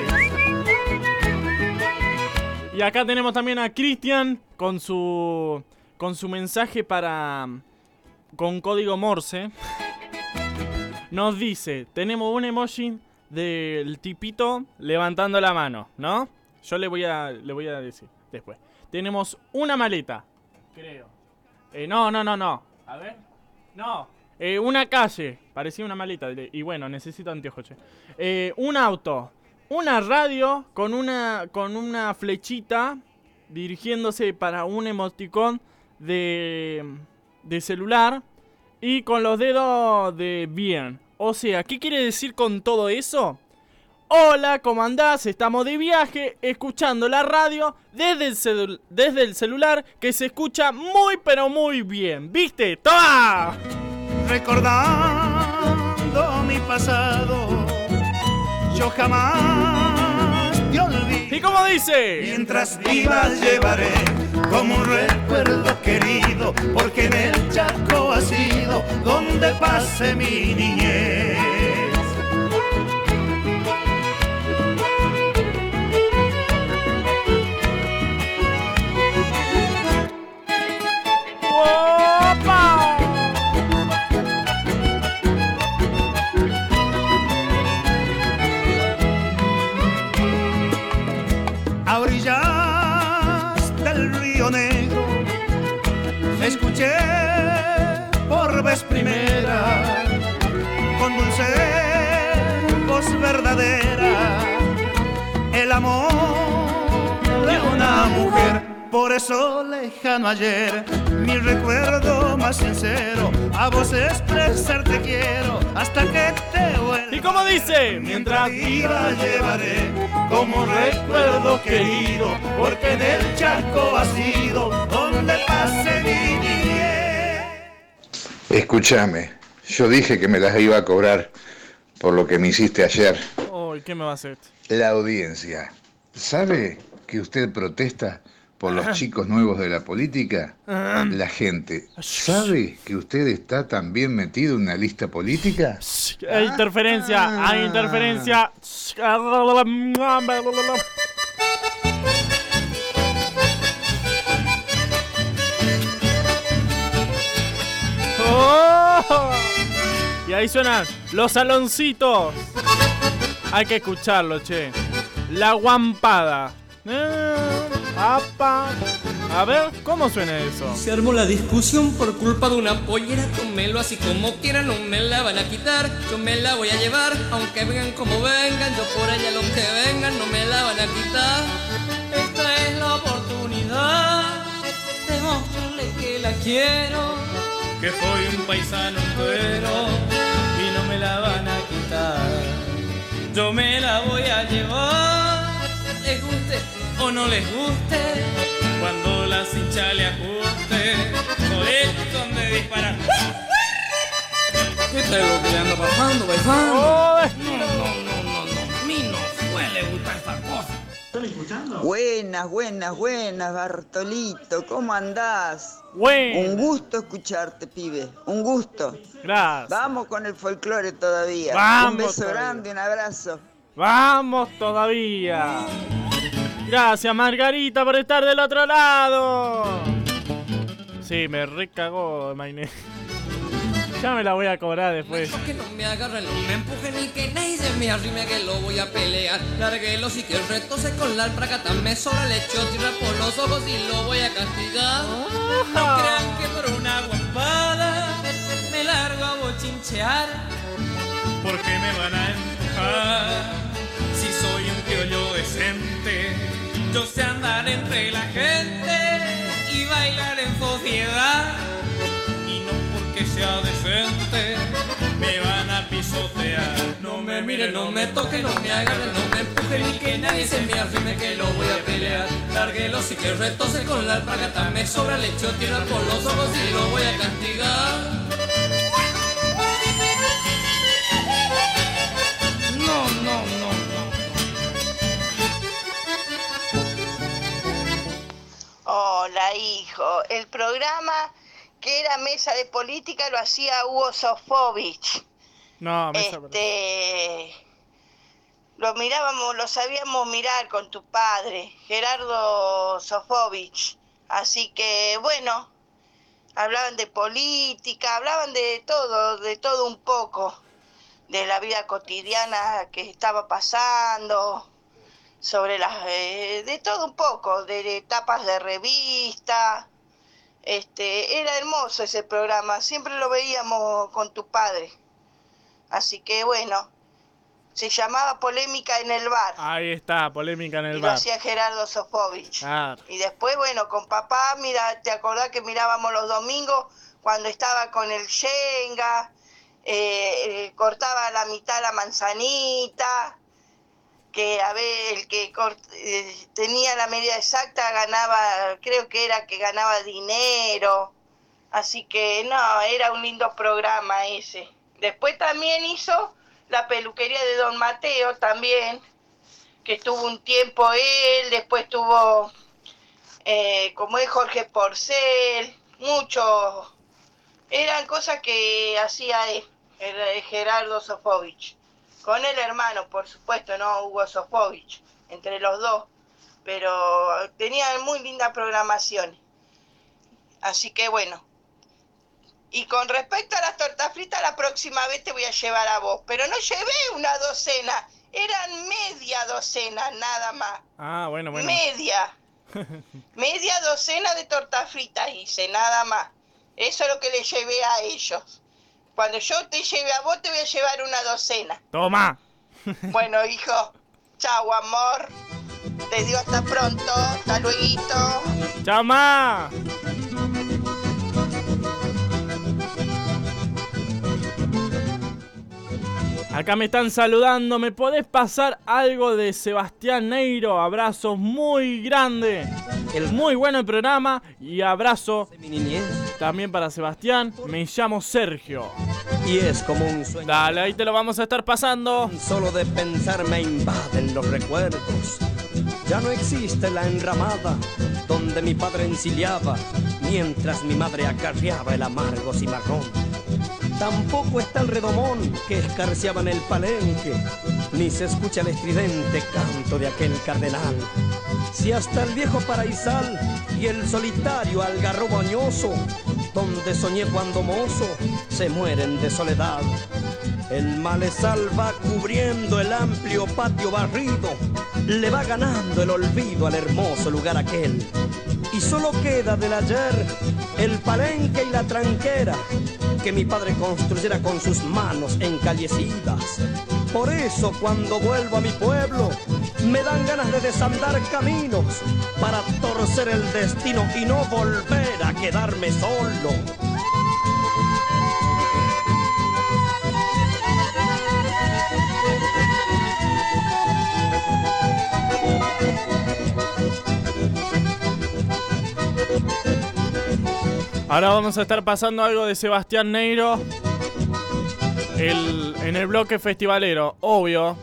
Y acá tenemos también a Cristian con su con su mensaje para con código Morse. Nos dice, tenemos un emoji del tipito levantando la mano, ¿no? Yo le voy a le voy a decir después. Tenemos una maleta, creo. Eh, no, no, no, no. A ver. No. Eh, una calle. Parecía una maleta. Y bueno, necesito anteojos. Eh, un auto. Una radio con una con una flechita dirigiéndose para un emoticón de, de celular y con los dedos de bien. O sea, ¿qué quiere decir con todo eso? Hola, ¿cómo andás? Estamos de viaje escuchando la radio desde el, celu- desde el celular que se escucha muy pero muy bien. ¿Viste? ¡Toma! Recordando mi pasado, yo jamás te olvido. ¿Y cómo dice? Mientras viva llevaré como un recuerdo querido, porque en el Chaco ha sido donde pasé mi niñez. ¡Opa! A orillas del Río Negro escuché por vez primera con dulce voz verdadera el amor de una mujer. Por eso lejano ayer, mi recuerdo más sincero, a vos expresarte quiero hasta que te vuelva. ¿Y cómo dice? Mientras viva llevaré como recuerdo querido, porque en el Chaco ha sido donde pasé mi niñez. Escúchame, yo dije que me las iba a cobrar por lo que me hiciste ayer. Oh, ¿qué me va a hacer? La audiencia, ¿sabe que usted protesta por los chicos nuevos de la política? La gente, ¿sabe que usted está también metido en una lista política? Hay interferencia, hay interferencia. Oh, y ahí suenan los saloncitos. Hay que escucharlo, che. La guampada. Eh, apa. A ver, ¿cómo suena eso? Se armó la discusión por culpa de una pollera. Tómelo así como quieran, no me la van a quitar. Yo me la voy a llevar, aunque vengan como vengan. Yo por ella los que vengan no me la van a quitar. Esta es la oportunidad de mostrarle que la quiero, que soy un paisano entero y no me la van a quitar. Yo me la voy a llevar, les guste o no les guste, cuando la cincha le ajuste, soy el donde dispara. ¿Qué traigo que le anda pasando, paisano? Oh, no, no, no, no, no, a mí no suele gustar esta cosa. ¿Están escuchando? Buenas, buenas, buenas, Bartolito, ¿cómo andás? Bueno. Un gusto escucharte, pibe, un gusto. Gracias. Vamos con el folclore todavía. Vamos un beso todavía. grande, un abrazo. Vamos todavía. Gracias, Margarita, por estar del otro lado. Sí, me recagó, Mainé. Ya me la voy a cobrar después. Que no me agarren, no me empujen ni que nadie se me arrime, que lo voy a pelear. Larguelo si que el reto se con la alpargata me sobra, le echo tierra por los ojos y lo voy a castigar. No crean que por una guapada me largo a bochinchear, porque me van a empujar. Si soy un criollo decente, yo sé andar entre la gente y bailar en sociedad. Y no porque sea decente me van a pisar. pisotear. No me miren, no me toquen, no me agarren, no me empujen, ni que nadie se me arrime que lo voy a pelear. Lárguelo y que retose con la alpargata, me sobra lecho, tira por los ojos y lo voy a castigar. No, no, no, no. Hola, hijo. El programa que era Mesa de Política lo hacía Hugo Sofovich. No, Mesa Este... Lo mirábamos, lo sabíamos mirar con tu padre, Gerardo Sofovich. Así que, bueno, hablaban de política, hablaban de todo, de todo un poco. De la vida cotidiana que estaba pasando, sobre las, eh, de todo un poco, de etapas de revista. Este, era hermoso ese programa, siempre lo veíamos con tu padre. Así que bueno, se llamaba Polémica en el Bar. Ahí está, Polémica en el y lo Bar. hacía Gerardo Sofovich. Ah. Y después, bueno, con papá, mira, ¿te acordás que mirábamos los domingos cuando estaba con el Shenga? Eh, eh, cortaba la mitad la manzanita, que a ver, el que cort, eh, tenía la medida exacta ganaba, creo que era que ganaba dinero, así que no, era un lindo programa ese. Después también hizo la peluquería de Don Mateo también, que estuvo un tiempo él, después tuvo, eh, como es Jorge Porcel, muchos, eran cosas que hacía él. Gerardo Sofovich, con el hermano, por supuesto, no Hugo Sofovich, entre los dos, pero tenían muy linda programación. Así que bueno. Y con respecto a las tortas fritas, la próxima vez te voy a llevar a vos, pero no llevé una docena, eran media docena nada más. Ah, bueno, bueno. Media. Media docena de tortas fritas hice, nada más. Eso es lo que le llevé a ellos. Cuando yo te lleve a vos, te voy a llevar una docena. Toma. Bueno, hijo, chau, amor. Te digo hasta pronto. Hasta lueguito. Chau, ma. Acá me están saludando. ¿Me podés pasar algo de Sebastián Neiro? Abrazos muy grandes. El muy bueno el programa. Y abrazo también para Sebastián. Me llamo Sergio. Y es como un sueño. Dale, ahí te lo vamos a estar pasando. Solo de pensar me invaden los recuerdos. Ya no existe la enramada donde mi padre ensillaba, mientras mi madre acarreaba el amargo cimarrón. Tampoco está el redomón que escarciaba en el palenque, ni se escucha el estridente canto de aquel cardenal. Si hasta el viejo paraísal y el solitario algarrobo añoso, donde soñé cuando mozo, se mueren de soledad. El malezal va cubriendo el amplio patio barrido, le va ganando el olvido al hermoso lugar aquel. Y solo queda del ayer el palenque y la tranquera que mi padre construyera con sus manos encallecidas. Por eso cuando vuelvo a mi pueblo me dan ganas de desandar caminos para torcer el destino y no volver a quedarme solo. Ahora vamos a estar pasando algo de Sebastián Neiro el, en el bloque festivalero, obvio.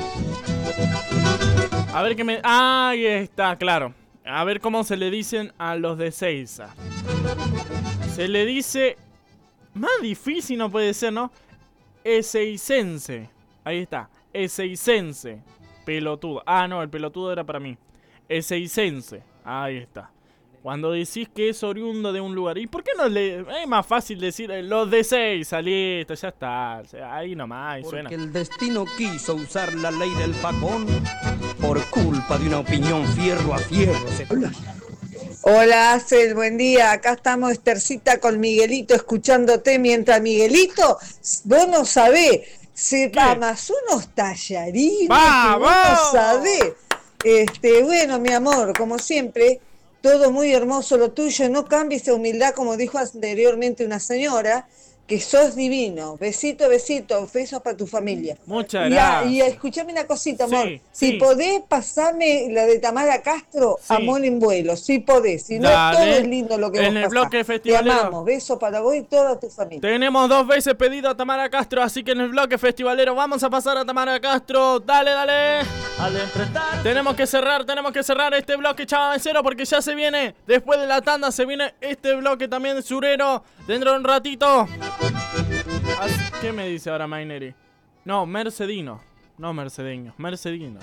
A ver qué me... Ah, ahí está, claro. A ver cómo se le dicen a los de Seiza. Se le dice... Más difícil no puede ser, ¿no? Ezeicense. Ahí está. Ezeicense. Pelotudo. Ah, no, el pelotudo era para mí. Ezeicense. Ahí está. Cuando decís que es oriundo de un lugar. ¿Y por qué no le...? Es más fácil decir los de Seiza, listo, ya está. O sea, ahí nomás, Porque suena. el destino quiso usar la ley del facón por culpa de una opinión fierro a fierro. Se... Hola, Acel, buen día. Acá estamos, Estercita, con Miguelito, escuchándote. Mientras Miguelito, vos no sabés, se amasó unos tallarines. ¡Vamos! Vos no sabés. Este, bueno, mi amor, como siempre... Todo muy hermoso lo tuyo, no cambies esa humildad como dijo anteriormente una señora, que sos divino. Besito, besito, besos para tu familia. Muchas Y, a- gracias. y escuchame una cosita, amor. Sí, si sí. podés pasarme la de Tamara Castro, Sí. Amor en vuelo. Si podés. Si no, Dale. todo es lindo lo que En vos el pasás. bloque Te festivalero. amamos. Beso para vos y toda tu familia. Tenemos dos veces pedido a Tamara Castro, así que en el bloque festivalero vamos a pasar a Tamara Castro. Dale, dale. Tenemos que cerrar, tenemos que cerrar este bloque chavacero porque ya se viene, después de la tanda, se viene este bloque también surero dentro de un ratito. Así- ¿Qué me dice ahora Maineri? No, Mercedino. No Mercedeño, Mercedino.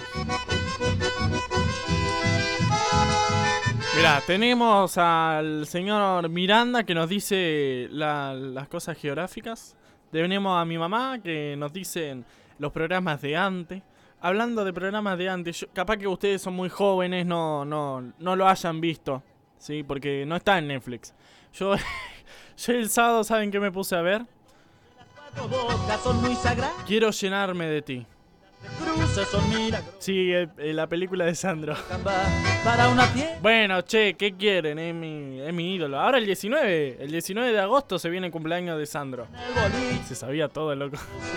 Mirá, tenemos al señor Miranda que nos dice la- las cosas geográficas. Tenemos a mi mamá que nos dicen los programas de antes. Hablando de programas de antes, yo- capaz que ustedes son muy jóvenes, no, no, no lo hayan visto, ¿sí? Porque no está en Netflix. Yo, yo el sábado, ¿saben qué me puse a ver? Quiero llenarme de ti. Sí, eh, eh, la película de Sandro. Bueno, che, ¿qué quieren? Es mi, es mi ídolo. Ahora el diecinueve, el diecinueve de agosto se viene el cumpleaños de Sandro. Se sabía todo, loco.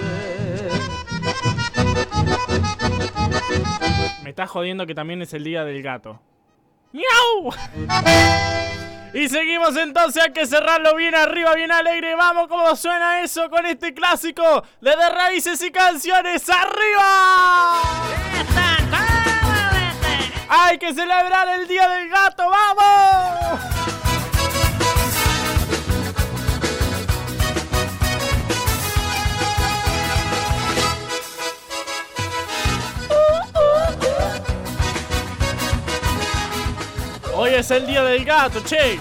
Me está jodiendo que también es el día del gato. ¡Miau! Y seguimos entonces, hay que cerrarlo bien arriba, bien alegre. Vamos, ¿cómo suena eso con este clásico de De Raíces y Canciones? ¡Arriba! ¡Hay que celebrar el Día del Gato! ¡Vamos! Hoy es el Día del Gato, che.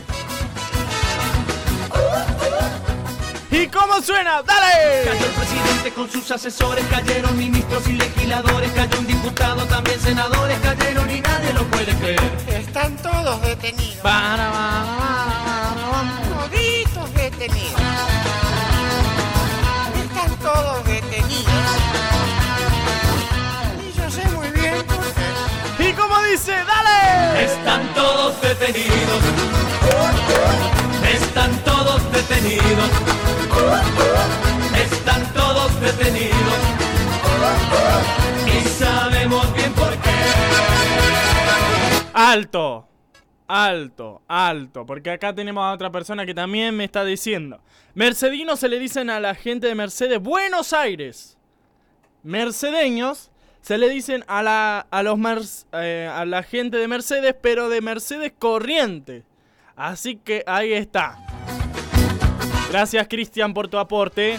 ¿Y cómo suena? ¡Dale! Cayó el presidente con sus asesores, cayeron ministros y legisladores, cayó un diputado, también senadores, cayeron y nadie lo puede creer. Están todos detenidos. Para, para, para, para. Toditos detenidos. Están todos detenidos. Y yo sé muy bien por qué. ¿Y cómo dice? ¡Dale! Están todos detenidos. Están todos detenidos. Están todos detenidos. Y sabemos bien por qué. Alto, alto, alto, porque acá tenemos a otra persona que también me está diciendo. Mercedinos se le dicen a la gente de Mercedes Buenos Aires. Mercedeños se le dicen a la, a los Merc- eh, a la gente de Mercedes, pero de Mercedes Corrientes. Así que ahí está. Gracias, Cristian, por tu aporte.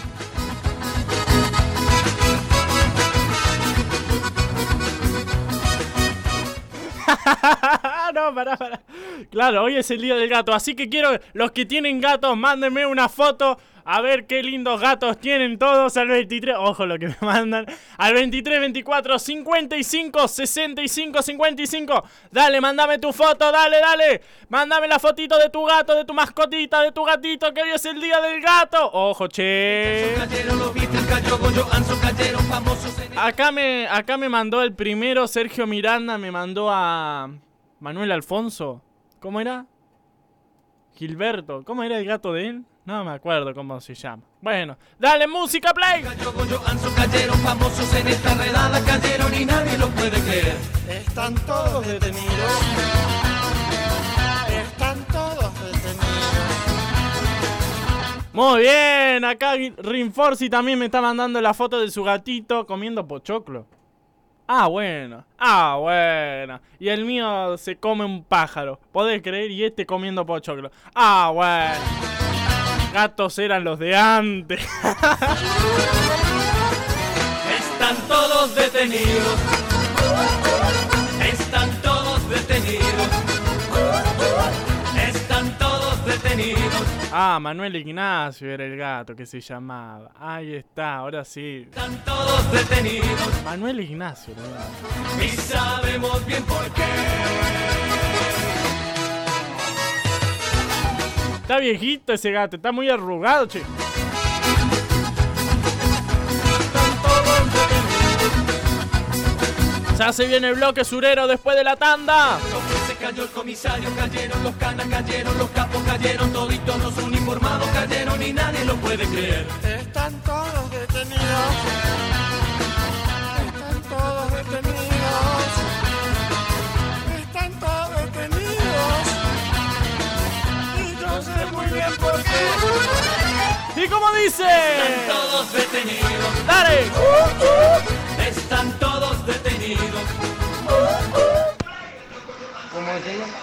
No, pará, pará. Claro, hoy es el día del gato, así que quiero, los que tienen gatos, mándenme una foto. A ver qué lindos gatos tienen todos al veintitrés. Ojo lo que me mandan. Al veintitrés, veinticuatro, cincuenta y cinco, sesenta y cinco, cincuenta y cinco. Dale, mándame tu foto, dale, dale. Mándame la fotito de tu gato, de tu mascotita, de tu gatito, que hoy es el día del gato. Ojo, che. Acá me, acá me mandó el primero, Sergio Miranda, me mandó a Manuel Alfonso. ¿Cómo era? Gilberto. ¿Cómo era el gato de él? No me acuerdo cómo se llama. Bueno, dale música, play. Cayeron famosos en esta redada, cayeron y nadie lo puede creer. Están todos detenidos. Están todos detenidos. Muy bien, acá Rinforci también me está mandando la foto de su gatito comiendo pochoclo. Ah, bueno, ah, bueno. Y el mío se come un pájaro, ¿podés creer? Y este comiendo pochoclo. Ah, bueno. Gatos eran los de antes. Están todos detenidos. Están todos detenidos. Están todos detenidos. Ah, Manuel Ignacio era el gato que se llamaba. Ahí está, ahora sí. Están todos detenidos. Manuel Ignacio, ¿no? Y sabemos bien por qué. Está viejito ese gato, está muy arrugado, che. Ya se viene el bloque surero después de la tanda. Se cayó el comisario, cayeron los canas, cayeron los capos, cayeron toditos los uniformados, cayeron y y nadie lo puede creer. Están todos detenidos. Están todos detenidos. Están todos detenidos. Y yo sé muy bien por qué. ¿Y cómo dice? Están todos detenidos. ¡Dale! Uh, uh. Están todos detenidos. Uh, uh. ¿Cómo se llama?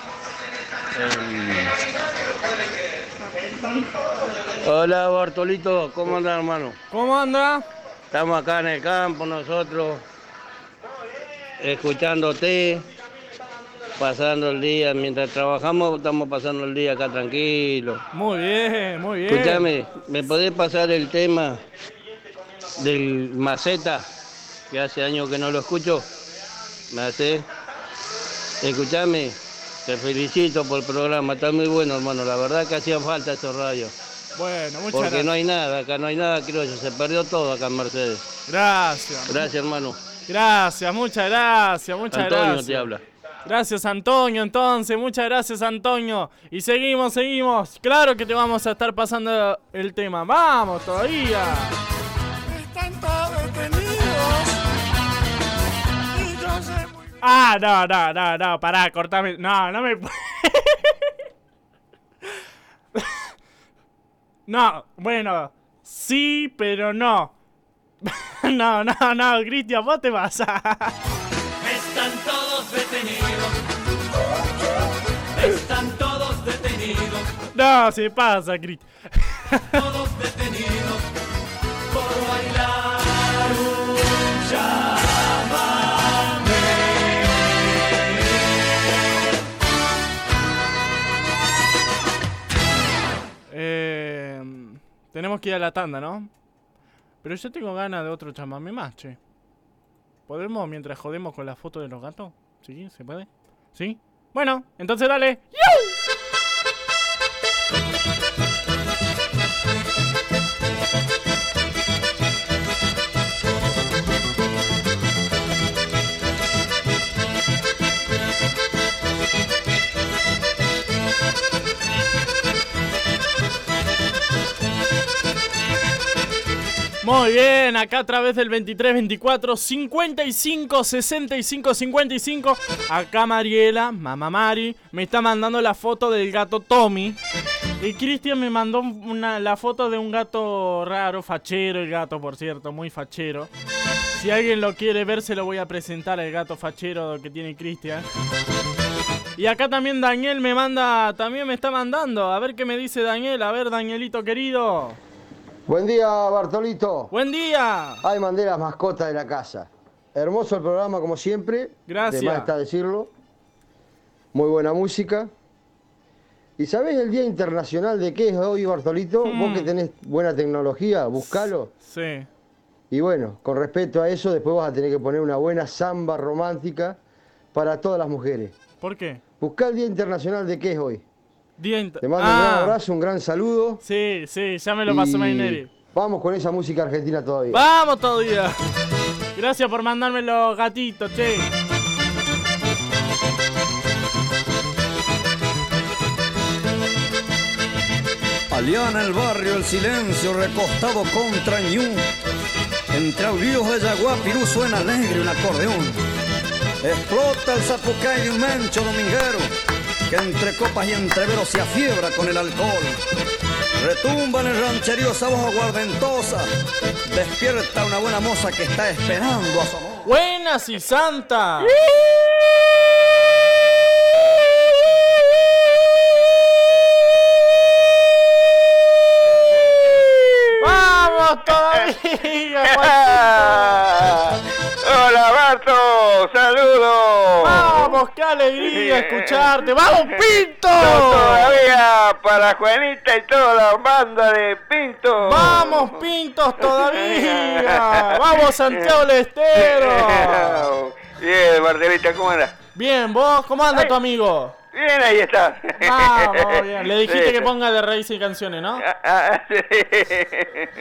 Hola Bartolito, ¿cómo anda hermano? ¿Cómo anda? Estamos acá en el campo nosotros, escuchándote, pasando el día, mientras trabajamos estamos pasando el día acá tranquilo. Muy bien, muy bien. Escúchame, ¿me podés pasar el tema del Maceta? Que hace años que no lo escucho. ¿Me hace? Escúchame. Te felicito por el programa, está muy bueno hermano, la verdad que hacían falta esos radios. Bueno, muchas Porque gracias. no hay nada, acá no hay nada criollo, se perdió todo acá en Mercedes. Gracias. Gracias hermano. Gracias, muchas gracias, muchas Antonio gracias. te habla. Gracias Antonio, entonces, muchas gracias Antonio. Y seguimos, seguimos. Claro que te vamos a estar pasando el tema. Vamos todavía. Están todos detenidos. Y yo sé muy bien. Ah, no, no, no, no, pará, cortame. No, no me... No, bueno, sí, pero no. No, no, no, Cristian, vos te vas a... Están todos detenidos. Están todos detenidos. No, se pasa, Cristian. Todos detenidos por bailar un chamamé. Eh, tenemos que ir a la tanda, ¿no? Pero yo tengo ganas de otro chamamé más, che. ¿Podemos mientras jodemos con la foto de los gatos? ¿Sí? ¿Se puede? ¿Sí? Bueno, entonces dale. ¡Yu! Muy bien, acá a través del veintitrés, veinticuatro, cincuenta y cinco, sesenta y cinco, cincuenta y cinco. Acá Mariela, mamá Mari, me está mandando la foto del gato Tommy. Y Cristian me mandó una, la foto de un gato raro, fachero el gato, por cierto, muy fachero. Si alguien lo quiere ver, se lo voy a presentar al gato fachero que tiene Cristian. Y acá también Daniel me manda, también me está mandando. A ver qué me dice Daniel, a ver Danielito querido. Buen día, Bartolito. Buen día. Ay, mandé las mascotas de la casa. Hermoso el programa, como siempre. Gracias. De más está decirlo. Muy buena música. ¿Y sabés el Día Internacional de qué es hoy, Bartolito? Mm. Vos que tenés buena tecnología, buscalo. Sí. Y bueno, con respecto a eso, después vas a tener que poner una buena samba romántica para todas las mujeres. ¿Por qué? Buscá el Día Internacional de qué es hoy. Día inter... Te mando ah. un gran abrazo, un gran saludo. Sí, sí, ya me lo pasó y Maineri. Vamos con esa música argentina todavía. Vamos todavía. Gracias por mandarme los gatitos, che. Allá en el barrio el silencio recostado contra ñu. Entre aullidos de yaguá pirú suena alegre un acordeón. Explota el zapucay de un mencho dominguero que entre copas y entreveros se afiebra con el alcohol. Retumba en el rancherío esa voz aguardentosa. Despierta una buena moza que está esperando a su amor. Buenas y santa. ¡Vamos todavía, Hola, Barto, saludos. ¡Vamos, qué alegría escucharte! ¡Vamos, Pinto! Todavía para Juanita y toda la banda de Pinto. ¡Vamos, Pintos, todavía! ¡Vamos, Santiago del Estero! Bien, Bartelita, ¿cómo andas? Bien, ¿vos? ¿Cómo anda Ay. tu amigo? Bien, ahí está. Vamos, bien. Le dijiste Sí. que ponga de raíz y canciones, ¿no? Ah, ah, sí.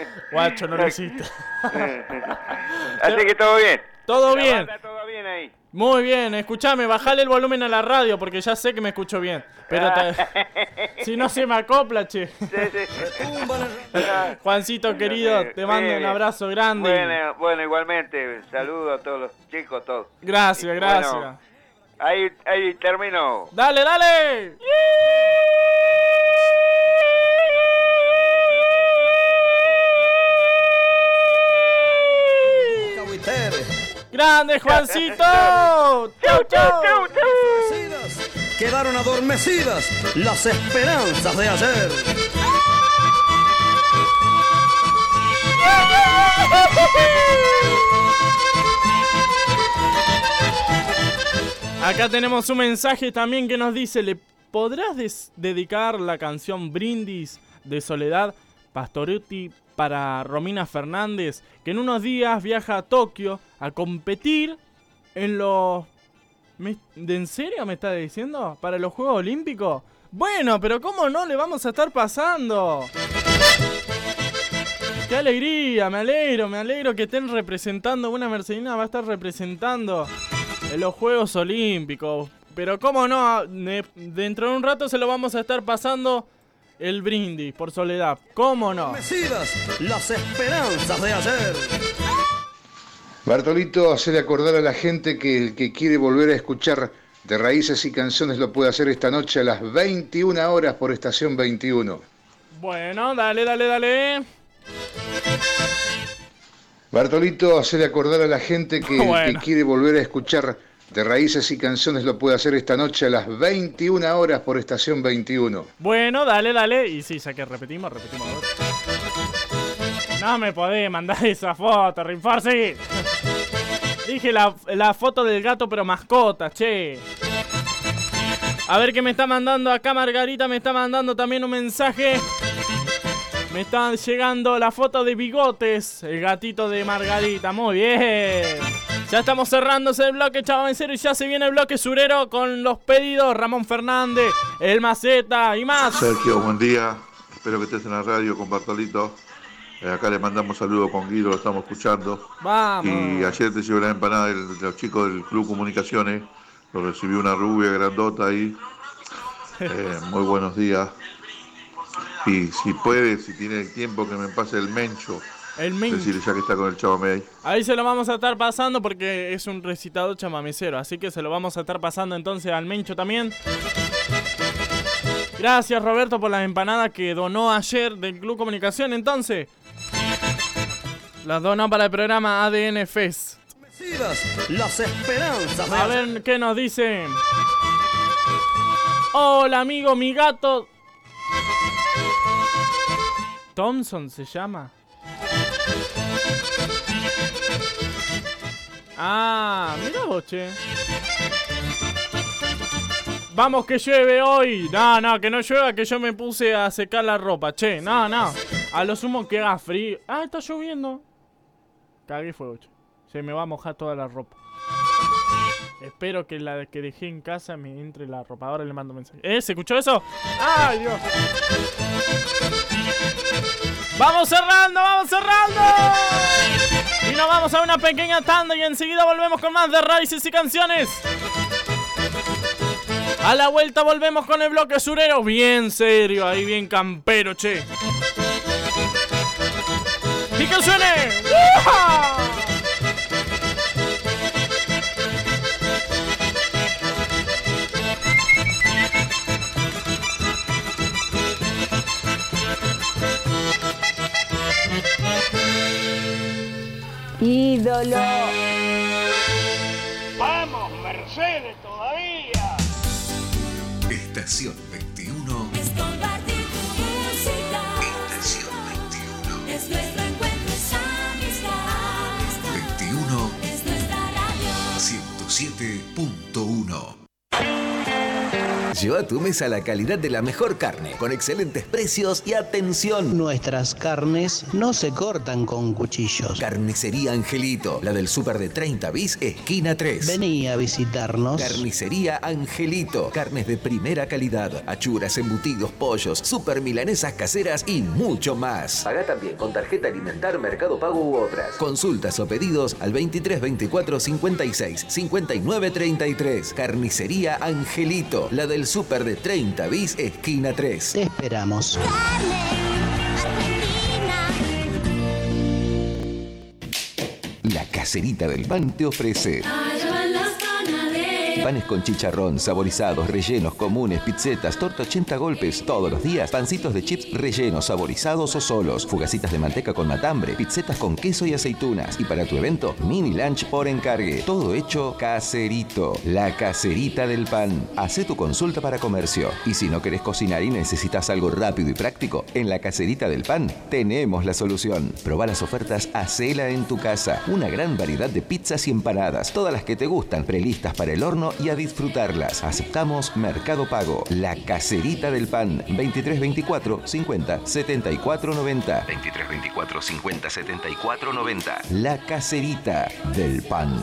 Guacho, no lo hiciste. Así que todo bien. Todo La bien. banda, todo bien ahí. Muy bien, escuchame, bajale el volumen a la radio porque ya sé que me escucho bien. Pero ta- si no se me acopla, che. Sí, sí. Juancito querido, te mando Bien, un bien. abrazo grande. Bueno, bueno, igualmente, saludo a todos los chicos, todos. Gracias, Y gracias. bueno, ahí, ahí termino. Dale, dale. ¡Grande, Juancito! ¡Chau, chau! Quedaron adormecidas las esperanzas de ayer. Acá tenemos un mensaje también que nos dice: ¿le podrás des- dedicar la canción Brindis de Soledad Pastorutti para Romina Fernández, que en unos días viaja a Tokio a competir en los... ¿Me... ¿De en serio me está diciendo? ¿Para los Juegos Olímpicos? Bueno, pero ¿cómo no le vamos a estar pasando? ¡Qué alegría! Me alegro, me alegro que estén representando. Una mercedina va a estar representando en los Juegos Olímpicos. Pero cómo no, ne- dentro de un rato se lo vamos a estar pasando el brindis por Soledad. ¿Cómo no? Adormecidas las esperanzas de ayer. Bartolito, hacerle acordar a la gente que el que quiere volver a escuchar de Raíces y Canciones lo puede hacer esta noche a las veintiuna horas por Estación veintiuno. Bueno, dale, dale, dale. Bartolito, hacerle acordar a la gente que el Bueno. que quiere volver a escuchar de Raíces y Canciones lo puede hacer esta noche a las veintiuna horas por Estación veintiuno. Bueno, dale, dale. Y sí, ya que repetimos, repetimos. No me podés mandar esa foto, Rinforsi. Dije la, la foto del gato, pero mascota, che. A ver qué me está mandando acá Margarita. Me está mandando también un mensaje. Me está llegando la foto de Bigotes, el gatito de Margarita. Muy bien. Ya estamos cerrándose el bloque, Chavo Mencero, y ya se viene el bloque surero con los pedidos. Ramón Fernández, el Maceta y más. Sergio, buen día. Espero que estés en la radio con Bartolito. Eh, acá le mandamos saludos con Guido, lo estamos escuchando. Vamos. Y ayer te llevé la empanada de los chicos del Club Comunicaciones. Lo recibió una rubia grandota ahí. Eh, muy buenos días. Y si puede, si tiene tiempo, que me pase el mencho. El mencho. Decirle ya que está con el chamamé ahí. Ahí se lo vamos a estar pasando porque es un recitador chamamecero. Así que se lo vamos a estar pasando entonces al Mencho también. Gracias, Roberto, por las empanadas que donó ayer del Club Comunicación. Entonces, las donó para el programa A D N Fest. Las esperanzas de A ayer. ver qué nos dicen. Hola, amigo, mi gato. Thompson se llama. Ah, mira vos, che. Vamos que llueve hoy. No, no, que no llueva, que yo me puse a secar la ropa, che. No, no. A lo sumo que haga frío. Ah, está lloviendo. Cagué fuego, che. Se me va a mojar toda la ropa. Espero que la que dejé en casa me entre la ropa. Ahora le mando un mensaje. ¿Eh? ¿Se escuchó eso? ¡Ay, Dios! ¡Vamos cerrando, vamos cerrando! Y nos vamos a una pequeña tanda y enseguida volvemos con más de Raíces y Canciones. A la vuelta volvemos con el bloque surero. Bien serio, ahí bien campero, che. ¡Y que suene! ¡Uja! Ídolo. Vamos, Mercedes, todavía. Estación veintiuno. Es compartir música. Estación veintiuno. Es nuestro encuentro, es amistad. veintiuno. Es nuestra radio. ciento siete punto uno. Lleva a tu mesa la calidad de la mejor carne, con excelentes precios y atención. Nuestras carnes no se cortan con cuchillos. Carnicería Angelito, la del súper de treinta bis, esquina tres. Vení a visitarnos. Carnicería Angelito, carnes de primera calidad, achuras, embutidos, pollos, super milanesas caseras y mucho más. Pagá también con tarjeta alimentar, Mercado Pago u otras. Consultas o pedidos al veintitrés veinticuatro cincuenta y seis cincuenta y nueve treinta y tres. Carnicería Angelito, la del súper de treinta bis, esquina tres. Te esperamos. La Caserita del Pan te ofrece panes con chicharrón, saborizados, rellenos, comunes, pizzetas, torta ochenta golpes, todos los días, pancitos de chips rellenos, saborizados o solos, fugacitas de manteca con matambre, pizzetas con queso y aceitunas. Y para tu evento, mini lunch por encargue. Todo hecho caserito. La Caserita del Pan. Hacé tu consulta para comercio. Y si no querés cocinar y necesitas algo rápido y práctico, en La Caserita del Pan tenemos la solución. Probá las ofertas, hacela en tu casa. Una gran variedad de pizzas y empanadas, todas las que te gustan, prelistas para el horno y a disfrutarlas. Aceptamos Mercado Pago. La Caserita del Pan. veintitrés veinticuatro cincuenta setenta y cuatro noventa. veintitrés veinticuatro cincuenta setenta y cuatro noventa. La Caserita del Pan.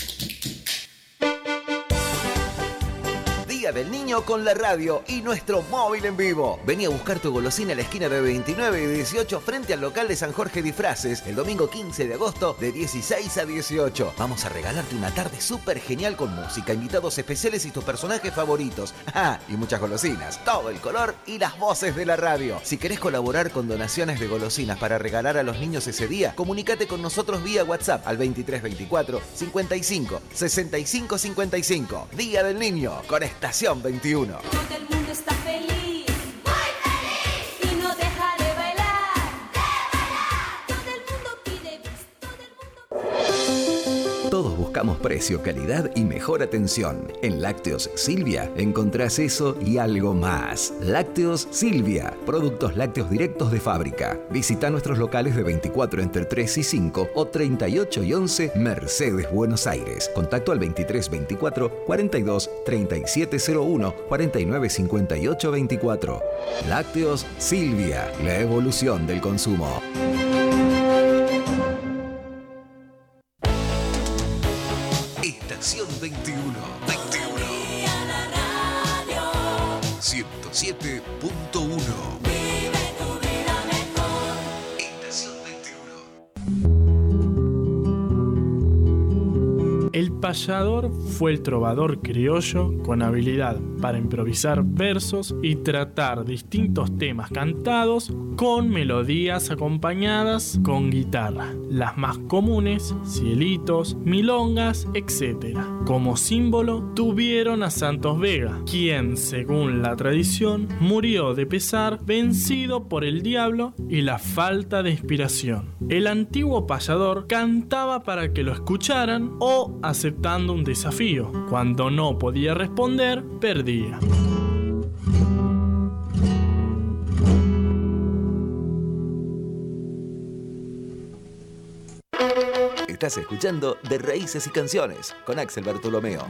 Día del Niño con la radio y nuestro móvil en vivo. Vení a buscar tu golosina a la esquina de veintinueve y dieciocho frente al local de San Jorge Disfraces el domingo quince de agosto de dieciséis a dieciocho. Vamos a regalarte una tarde súper genial con música, invitados especiales y tus personajes favoritos. Ah, y muchas golosinas, todo el color y las voces de la radio. Si querés colaborar con donaciones de golosinas para regalar a los niños ese día, comunícate con nosotros vía WhatsApp al veintitrés veinticuatro cincuenta y cinco sesenta y cinco cincuenta y cinco. Día del Niño con Estación veintiuno. Todo el mundo está feliz, muy feliz, y no deja de bailar, de bailar. Todo el mundo pide bis, todo el mundo... Todos buscamos precio, calidad y mejor atención. En Lácteos Silvia encontrás eso y algo más. Lácteos Silvia, productos lácteos directos de fábrica. Visita nuestros locales de veinticuatro entre tres y cinco o treinta y ocho y once Mercedes, Buenos Aires. Contacto al veintitrés veinticuatro cuarenta y dos treinta y siete cero uno cuarenta y nueve cincuenta y ocho veinticuatro. Lácteos Silvia, la evolución del consumo. Estación veintiuno. veintiuno. ciento siete punto uno. Vive tu vida mejor. Estación veintiuno. El payador fue el trovador criollo con habilidad para improvisar versos y tratar distintos temas cantados con melodías acompañadas con guitarra. Las más comunes, cielitos, milongas, etcétera. Como símbolo tuvieron a Santos Vega, quien, según la tradición, murió de pesar vencido por el diablo y la falta de inspiración. El antiguo payador cantaba para que lo escucharan o aceptando un desafío. Cuando no podía responder, perdía. Estás escuchando De Raíces y Canciones con Axel Bartolomeo.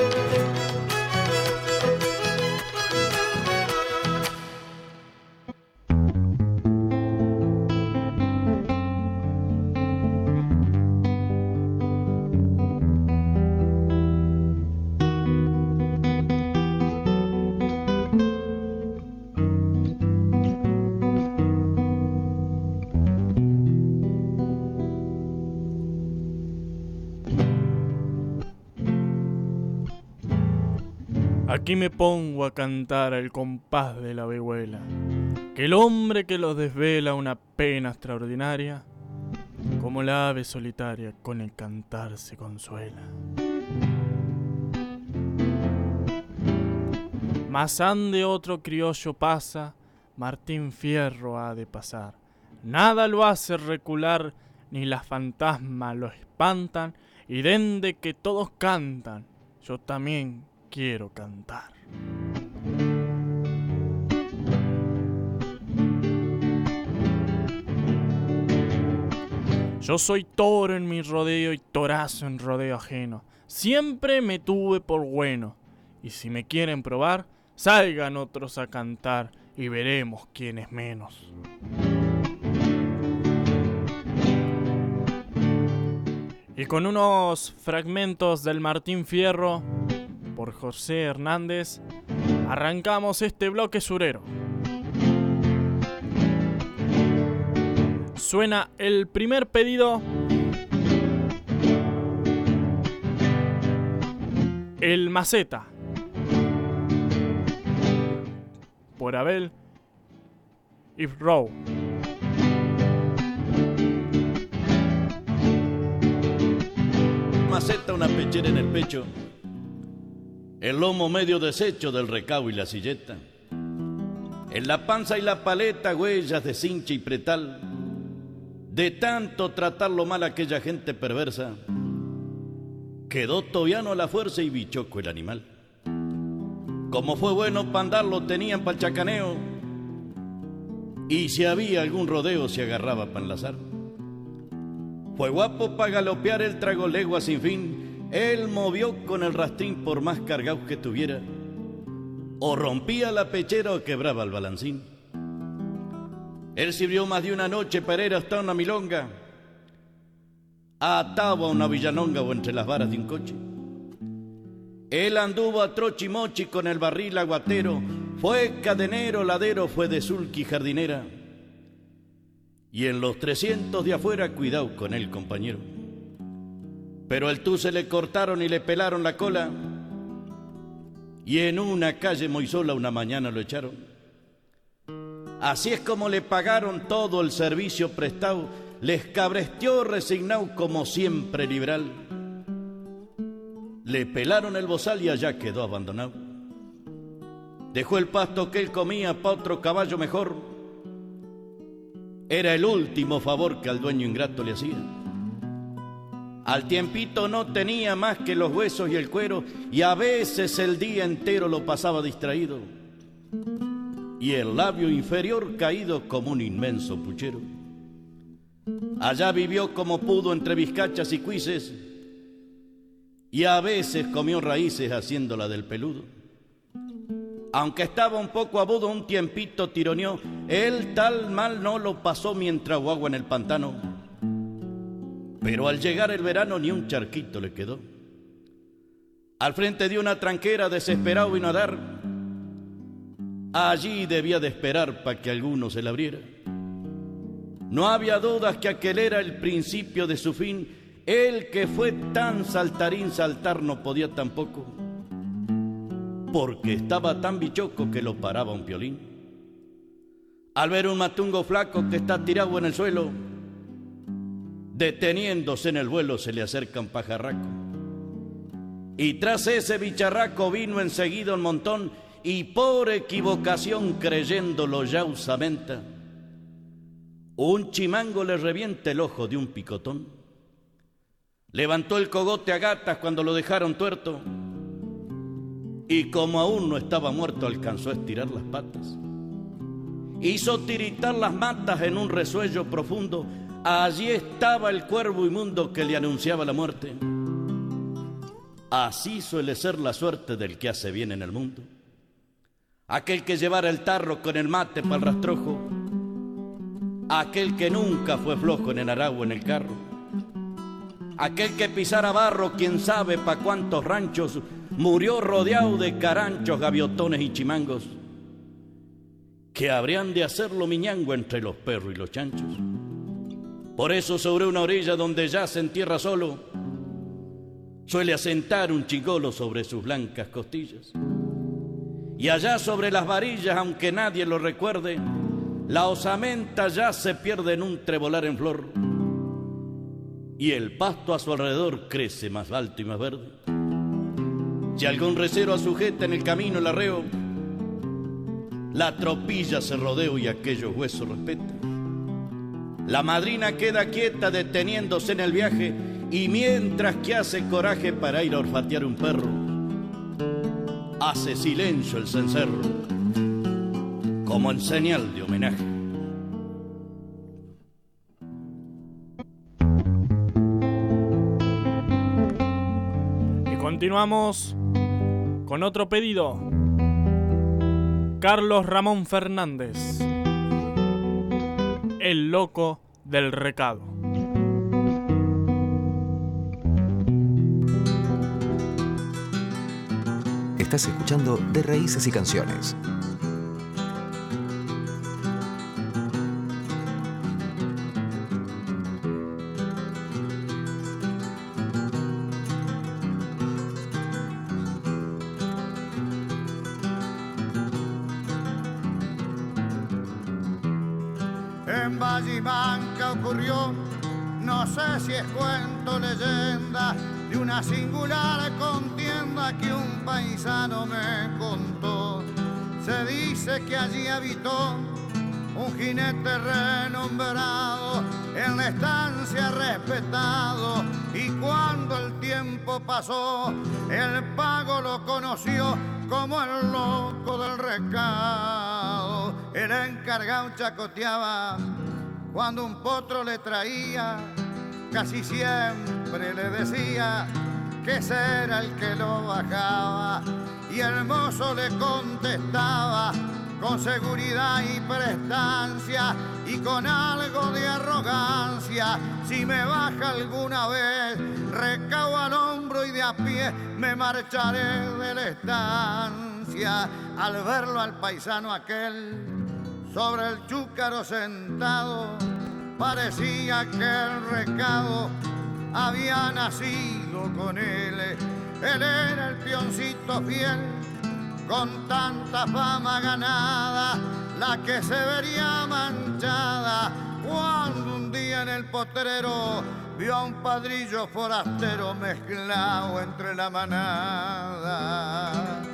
Aquí me pongo a cantar al compás de la vihuela, que el hombre que los desvela una pena extraordinaria, como la ave solitaria con el cantar se consuela. Mas ande otro criollo pasa, Martín Fierro ha de pasar. Nada lo hace recular, ni las fantasmas lo espantan, y dende que todos cantan, yo también quiero cantar. Yo soy toro en mi rodeo y torazo en rodeo ajeno. Siempre me tuve por bueno. Y si me quieren probar, salgan otros a cantar y veremos quién es menos. Y con unos fragmentos del Martín Fierro por José Hernández, arrancamos este bloque surero. Suena el primer pedido. El Maceta. Por Abel Ifrow. Maceta, una pechera en el pecho, el lomo medio deshecho del recao y la silleta, en la panza y la paleta huellas de cincha y pretal, de tanto tratarlo mal aquella gente perversa, quedó tobiano a la fuerza y bichoco el animal. Como fue bueno pa' andar lo tenían pa'l chacaneo, y si había algún rodeo se agarraba pa' enlazar. Fue guapo pa' galopear el trago legua sin fin, él movió con el rastrín por más cargados que tuviera, o rompía la pechera o quebraba el balancín. Él sirvió más de una noche para ir hasta una milonga, ataba una villanonga o entre las varas de un coche. Él anduvo a trochimochi con el barril aguatero, fue cadenero, ladero, fue de sulky jardinera. Y en los trescientos de afuera, cuidado con él, compañero. Pero al tú se le cortaron y le pelaron la cola, y en una calle muy sola una mañana lo echaron. Así es como le pagaron todo el servicio prestado, les cabresteó resignado como siempre liberal. Le pelaron el bozal y allá quedó abandonado. Dejó el pasto que él comía pa' otro caballo mejor. Era el último favor que al dueño ingrato le hacía. Al tiempito no tenía más que los huesos y el cuero, y a veces el día entero lo pasaba distraído, y el labio inferior caído como un inmenso puchero. Allá vivió como pudo entre vizcachas y cuises, y a veces comió raíces haciéndola del peludo. Aunque estaba un poco abudo, un tiempito tironeó, él tal mal no lo pasó mientras agua en el pantano. Pero al llegar el verano ni un charquito le quedó. Al frente de una tranquera desesperado vino a dar. Allí debía de esperar para que alguno se la abriera. No había dudas que aquel era el principio de su fin. Él que fue tan saltarín, saltar no podía tampoco, porque estaba tan bichoco que lo paraba un piolín. Al ver un matungo flaco que está tirado en el suelo, deteniéndose en el vuelo se le acerca un pajarraco. Y tras ese bicharraco vino enseguida un montón, y por equivocación creyéndolo ya usamenta, un chimango le revienta el ojo de un picotón. Levantó el cogote a gatas cuando lo dejaron tuerto, y como aún no estaba muerto alcanzó a estirar las patas. Hizo tiritar las matas en un resuello profundo, allí estaba el cuervo inmundo que le anunciaba la muerte. Así suele ser la suerte del que hace bien en el mundo. Aquel que llevara el tarro con el mate para el rastrojo, aquel que nunca fue flojo en el aragua en el carro, aquel que pisara barro, quién sabe pa' cuántos ranchos, murió rodeado de caranchos, gaviotones y chimangos, que habrían de hacerlo miñango entre los perros y los chanchos. Por eso sobre una orilla donde ya se entierra solo, suele asentar un chigolo sobre sus blancas costillas. Y allá sobre las varillas, aunque nadie lo recuerde, la osamenta ya se pierde en un trebolar en flor, y el pasto a su alrededor crece más alto y más verde. Si algún recero asujeta en el camino el arreo, la tropilla se rodea y aquellos huesos respeta. La madrina queda quieta deteniéndose en el viaje, y mientras que hace coraje para ir a olfatear un perro, hace silencio el cencerro como en señal de homenaje. Y continuamos con otro pedido. Carlos Ramón Fernández, el loco del recado. Estás escuchando De Raíces y Canciones. En Vallimanca ocurrió, no sé si es cuento o leyenda, de una singular contienda que un paisano me contó. Se dice que allí habitó un jinete renombrado, en la estancia respetado, y cuando el tiempo pasó, el pago lo conoció como el loco del recado. El encargado chacoteaba cuando un potro le traía, casi siempre le decía que ese era el que lo bajaba, y el mozo le contestaba con seguridad y prestancia y con algo de arrogancia: si me baja alguna vez, recao al hombro y de a pie me marcharé de la estancia. Al verlo al paisano aquel sobre el chúcaro sentado, parecía que el recado había nacido con él. Él era el peoncito fiel, con tanta fama ganada, la que se vería manchada cuando un día en el potrero vio a un padrillo forastero mezclado entre la manada.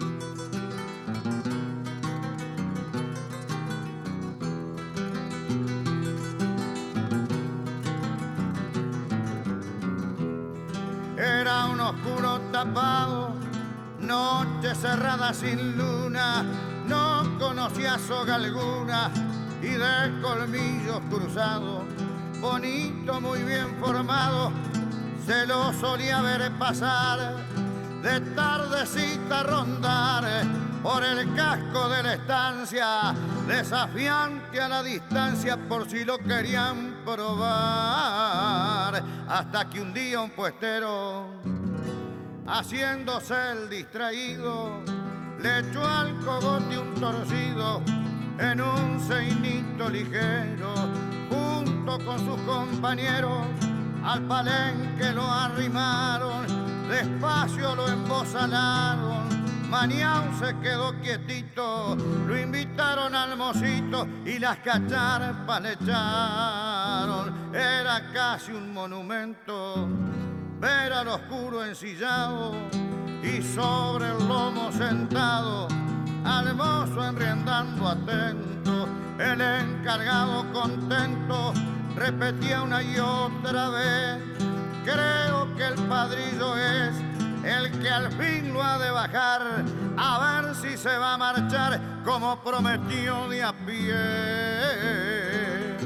Era un oscuro tapado, noche cerrada sin luna, no conocía soga alguna y de colmillos cruzados, bonito, muy bien formado, se lo solía ver pasar, de tardecita rondar por el casco de la estancia, desafiante a la distancia por si lo querían probar, hasta que un día un puestero, haciéndose el distraído, le echó al cogote un torcido en un ceinito ligero, junto con sus compañeros al palenque lo arrimaron, despacio lo embozalaron, maniao se quedó quietito, lo invitaron al mocito y las cacharpas le echaron. Era casi un monumento ver al oscuro ensillado y sobre el lomo sentado al mozo enriendando atento. El encargado contento repetía una y otra vez: creo que el padrillo es el que al fin lo ha de bajar, a ver si se va a marchar como prometió de a pie.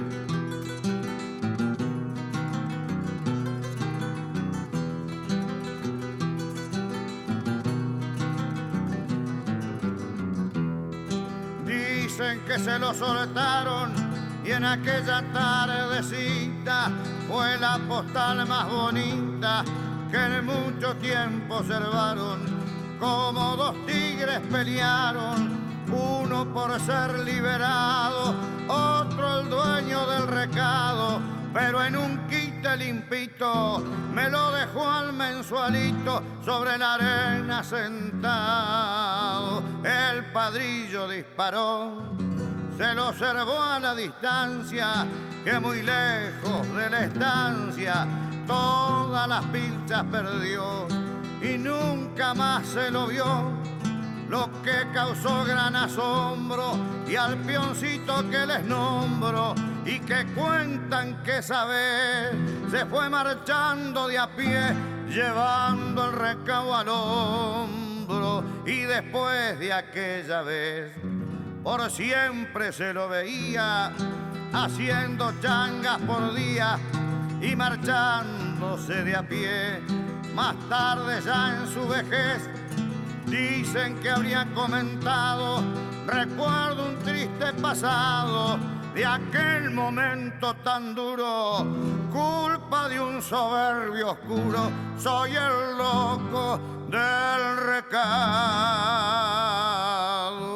Dicen que se lo soltaron y en aquella tardecita fue la postal más bonita que en mucho tiempo observaron. Como dos tigres pelearon, uno por ser liberado, otro el dueño del recado, pero en un quite limpito me lo dejó al mensualito sobre la arena sentado. El padrillo disparó, se lo observó a la distancia, que muy lejos de la estancia todas las pilchas perdió y nunca más se lo vio, lo que causó gran asombro, y al peoncito que les nombro y que cuentan que esa vez se fue marchando de a pie llevando el recado al hombro, y después de aquella vez por siempre se lo veía haciendo changas por día y marchándose de a pie. Más tarde ya en su vejez dicen que habría comentado recuerdo un triste pasado de aquel momento tan duro, culpa de un soberbio oscuro, soy el loco del recado.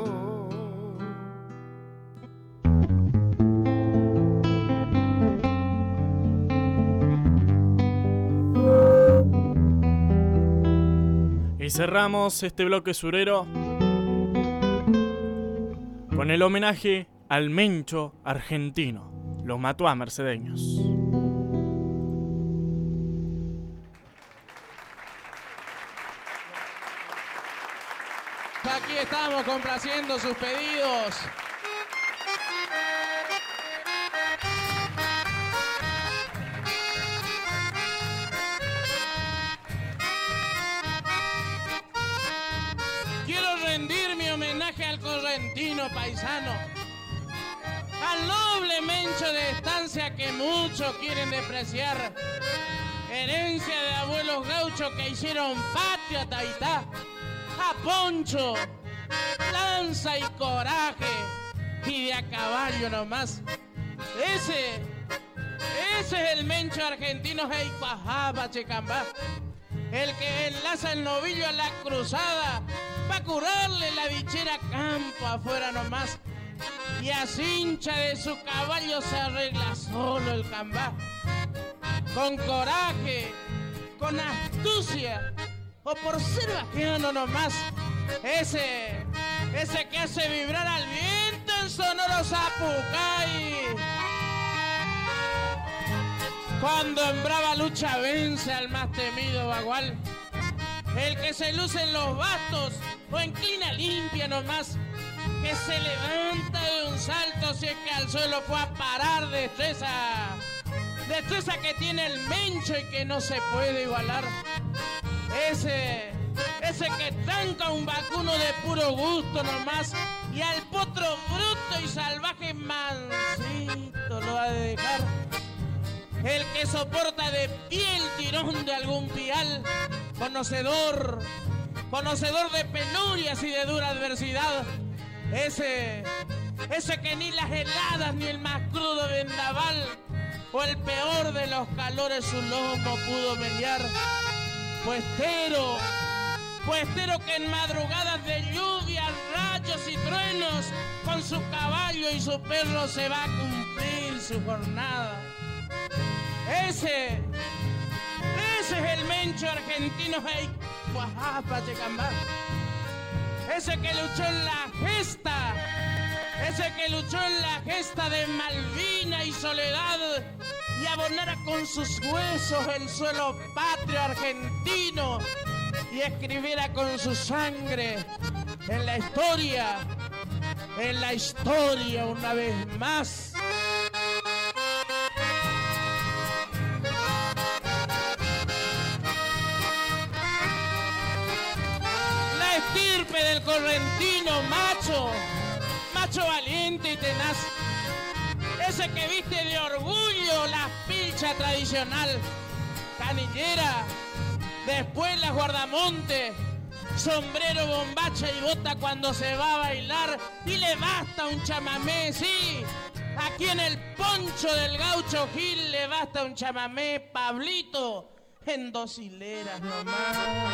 Y cerramos este bloque surero con el homenaje al Mencho argentino, los Matuá mercedeños. Aquí estamos complaciendo sus pedidos. Quiero rendir mi homenaje al correntino paisano, al noble Mencho de Estancia que muchos quieren despreciar, herencia de abuelos gauchos que hicieron patria Taitá, a Poncho, lanza y coraje, y de a caballo nomás. Ese, ese es el Mencho argentino Heicuajaba Checambá, el que enlaza el novillo a la cruzada pa' curarle la bichera campo afuera nomás. Y a cincha de su caballo se arregla solo el cambá. Con coraje, con astucia, o por ser vaqueano nomás. Ese, ese que hace vibrar al viento en sonoro Zapucay. Cuando en brava lucha vence al más temido bagual. El que se luce en los bastos o inclina limpia nomás. Que se levanta de un salto si es que al suelo fue a parar destreza. Destreza que tiene el Mencho y que no se puede igualar. Ese, ese que tranca un vacuno de puro gusto nomás. Y al potro bruto y salvaje mansito lo ha de dejar. El que soporta de pie el tirón de algún pial. Conocedor, conocedor de penurias y de dura adversidad. Ese, ese que ni las heladas ni el más crudo vendaval o el peor de los calores su lomo pudo mediar. Puestero, puestero que en madrugadas de lluvia, rayos y truenos, con su caballo y su perro se va a cumplir su jornada. Ese, ese es el Mencho argentino Heicuajaba Checambá. Ese que luchó en la gesta, ese que luchó en la gesta de Malvina y Soledad y abonara con sus huesos el suelo patrio argentino y escribiera con su sangre en la historia, en la historia una vez más. Estirpe del correntino macho, macho valiente y tenaz, ese que viste de orgullo la pilcha tradicional, canillera, después las guardamonte, sombrero, bombacha y bota cuando se va a bailar y le basta un chamamé, sí, aquí en el poncho del gaucho Gil le basta un chamamé, Pablito, en dos hileras nomás.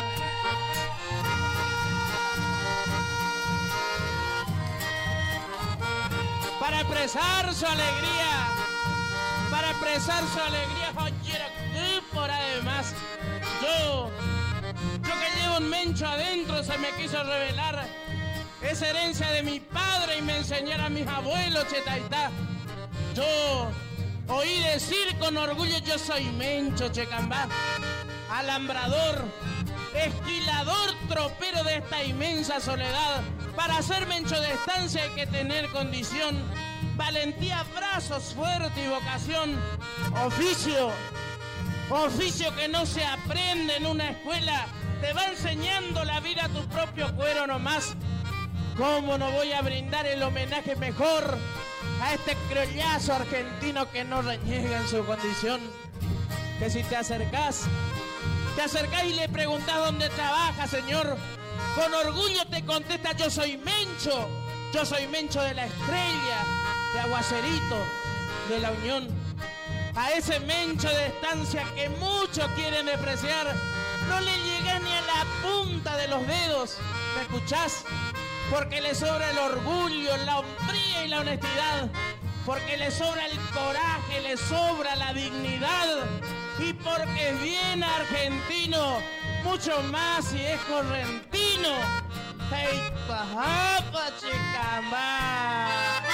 Para expresar su alegría, para expresar su alegría, joyera, que por además, yo, yo que llevo un Mencho adentro se me quiso revelar, es herencia de mi padre y me enseñaron a mis abuelos, Chetaitá. Yo oí decir con orgullo, yo soy Mencho Checambá, alambrador, esquilador, tropero de esta inmensa soledad. Para ser Mencho de Estancia hay que tener condición, valentía, brazos, fuerte y vocación. Oficio, oficio que no se aprende en una escuela, te va enseñando la vida a tu propio cuero nomás. ¿Cómo no voy a brindar el homenaje mejor a este criollazo argentino que no reniega en su condición? Que si te acercás, te acercás y le preguntás dónde trabaja, señor, Con orgullo te contesta, yo soy Mencho. Yo soy Mencho de la Estrella, de Aguacerito, de La Unión. A ese Mencho de estancia que muchos quieren despreciar, no le llega ni a la punta de los dedos. ¿Me escuchás? Porque le sobra el orgullo, la hombría y la honestidad. Porque le sobra el coraje, le sobra la dignidad. Y porque es bien argentino, mucho más si es correntino. ¡Hey, pajapa, chicamba!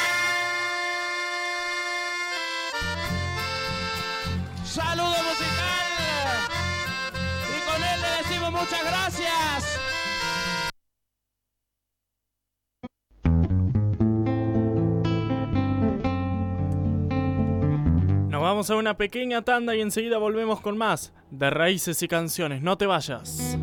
¡Saludo musical! Y con él le decimos muchas gracias. Nos vamos a una pequeña tanda y enseguida volvemos con más de Raíces y Canciones. No te vayas.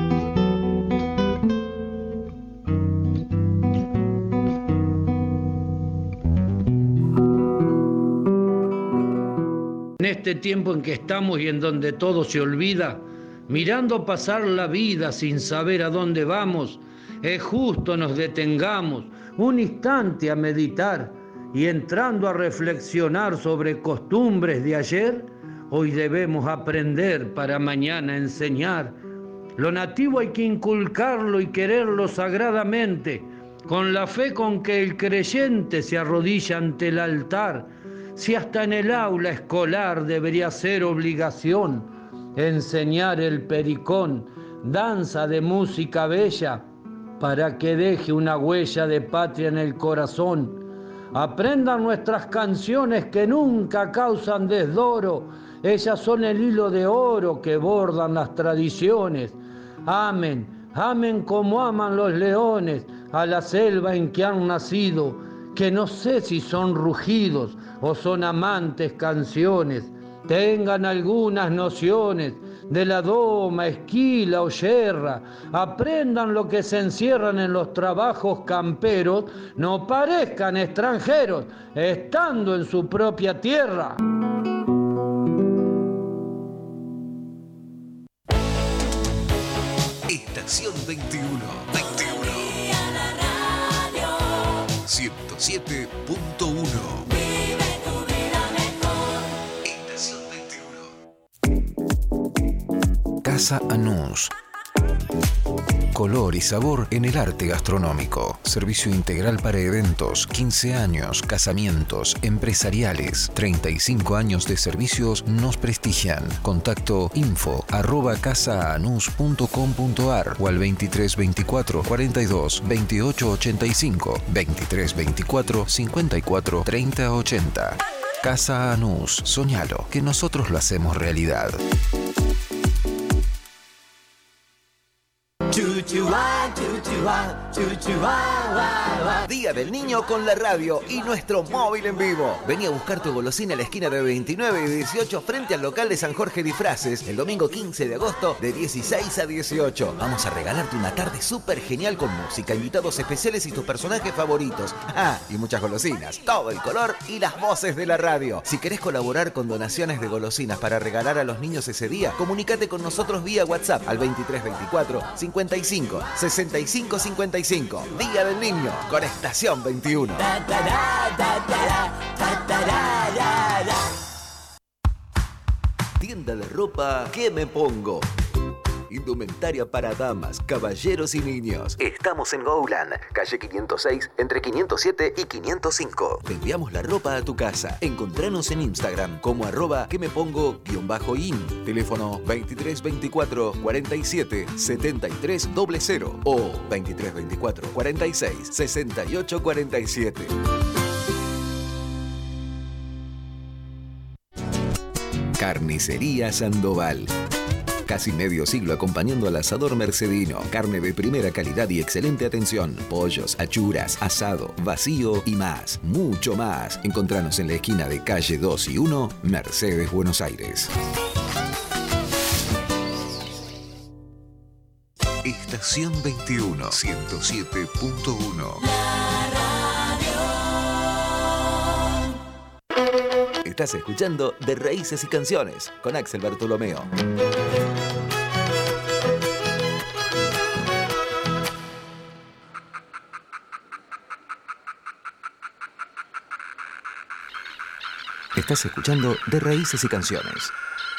En este tiempo en que estamos y en donde todo se olvida, mirando pasar la vida sin saber a dónde vamos, es justo nos detengamos un instante a meditar y entrando a reflexionar sobre costumbres de ayer, hoy debemos aprender para mañana enseñar. Lo nativo hay que inculcarlo y quererlo sagradamente, con la fe con que el creyente se arrodilla ante el altar. Si hasta en el aula escolar debería ser obligación enseñar el pericón, danza de música bella, para que deje una huella de patria en el corazón. Aprendan nuestras canciones que nunca causan desdoro, ellas son el hilo de oro que bordan las tradiciones. Amen, amen como aman los leones a la selva en que han nacido, que no sé si son rugidos o son amantes canciones. Tengan algunas nociones de la doma, esquila o yerra, aprendan lo que se encierran en los trabajos camperos, no parezcan extranjeros, estando en su propia tierra. Estación veintiuno. veintiuno. ciento siete punto uno. Casa Anús. Color y sabor en el arte gastronómico. Servicio integral para eventos, quince años, casamientos, empresariales. treinta y cinco años de servicios nos prestigian. Contacto info arroba casaanus punto com punto ar o al veintitrés veinticuatro cuarenta y dos veintiocho ochenta y cinco, veintitrés veinticuatro cincuenta y cuatro treinta ochenta. Casa Anús, soñalo, que nosotros lo hacemos realidad. Día del Niño con la radio y nuestro móvil en vivo. Vení a buscar tu golosina a la esquina de veintinueve y dieciocho frente al local de San Jorge Disfraces el domingo quince de agosto de dieciséis a dieciocho. Vamos a regalarte una tarde súper genial con música, invitados especiales y tus personajes favoritos. Ah, y muchas golosinas, todo el color y las voces de la radio. Si querés colaborar con donaciones de golosinas para regalar a los niños ese día, comunícate con nosotros vía WhatsApp al veintitrés veinticuatro cincuenta y cinco sesenta y cinco cincuenta y cinco. Día del Niño con Estación veintiuno. Tienda de ropa ¿Qué me pongo? Indumentaria para damas, caballeros y niños. Estamos en Goulan, calle quinientos seis, entre quinientos siete y quinientos cinco. Te enviamos la ropa a tu casa. Encontranos en Instagram como arroba que me pongo guión bajo in. Teléfono veintitrés veinticuatro cuarenta y siete setenta y tres cero cero o veintitrés veinticuatro cuarenta y seis sesenta y ocho cuarenta y siete. Carnicería Sandoval. Casi medio siglo acompañando al asador mercedino. Carne de primera calidad y excelente atención. Pollos, achuras, asado, vacío y más. Mucho más. Encontranos en la esquina de calle dos y uno, Mercedes, Buenos Aires. Estación veintiuno, ciento siete punto uno. Estás escuchando De Raíces y Canciones con Axel Bartolomeo. Estás escuchando De Raíces y Canciones.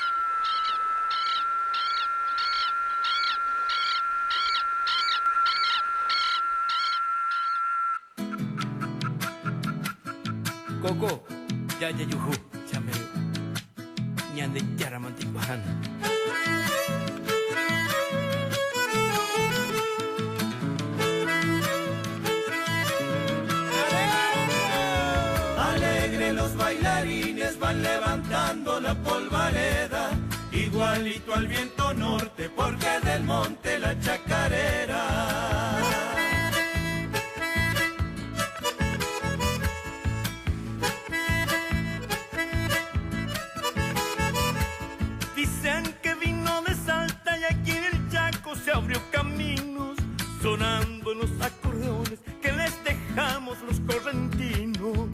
Coco, ya ya yuhu, ya me ñande yara mantibahan. Alegre los bailarines van levantando la polvareda, igualito al viento norte, porque del monte la chacarera. Dicen que vino de Salta y aquí en el Chaco se abrió caminos, sonando en los acordeones que les dejamos los correntinos.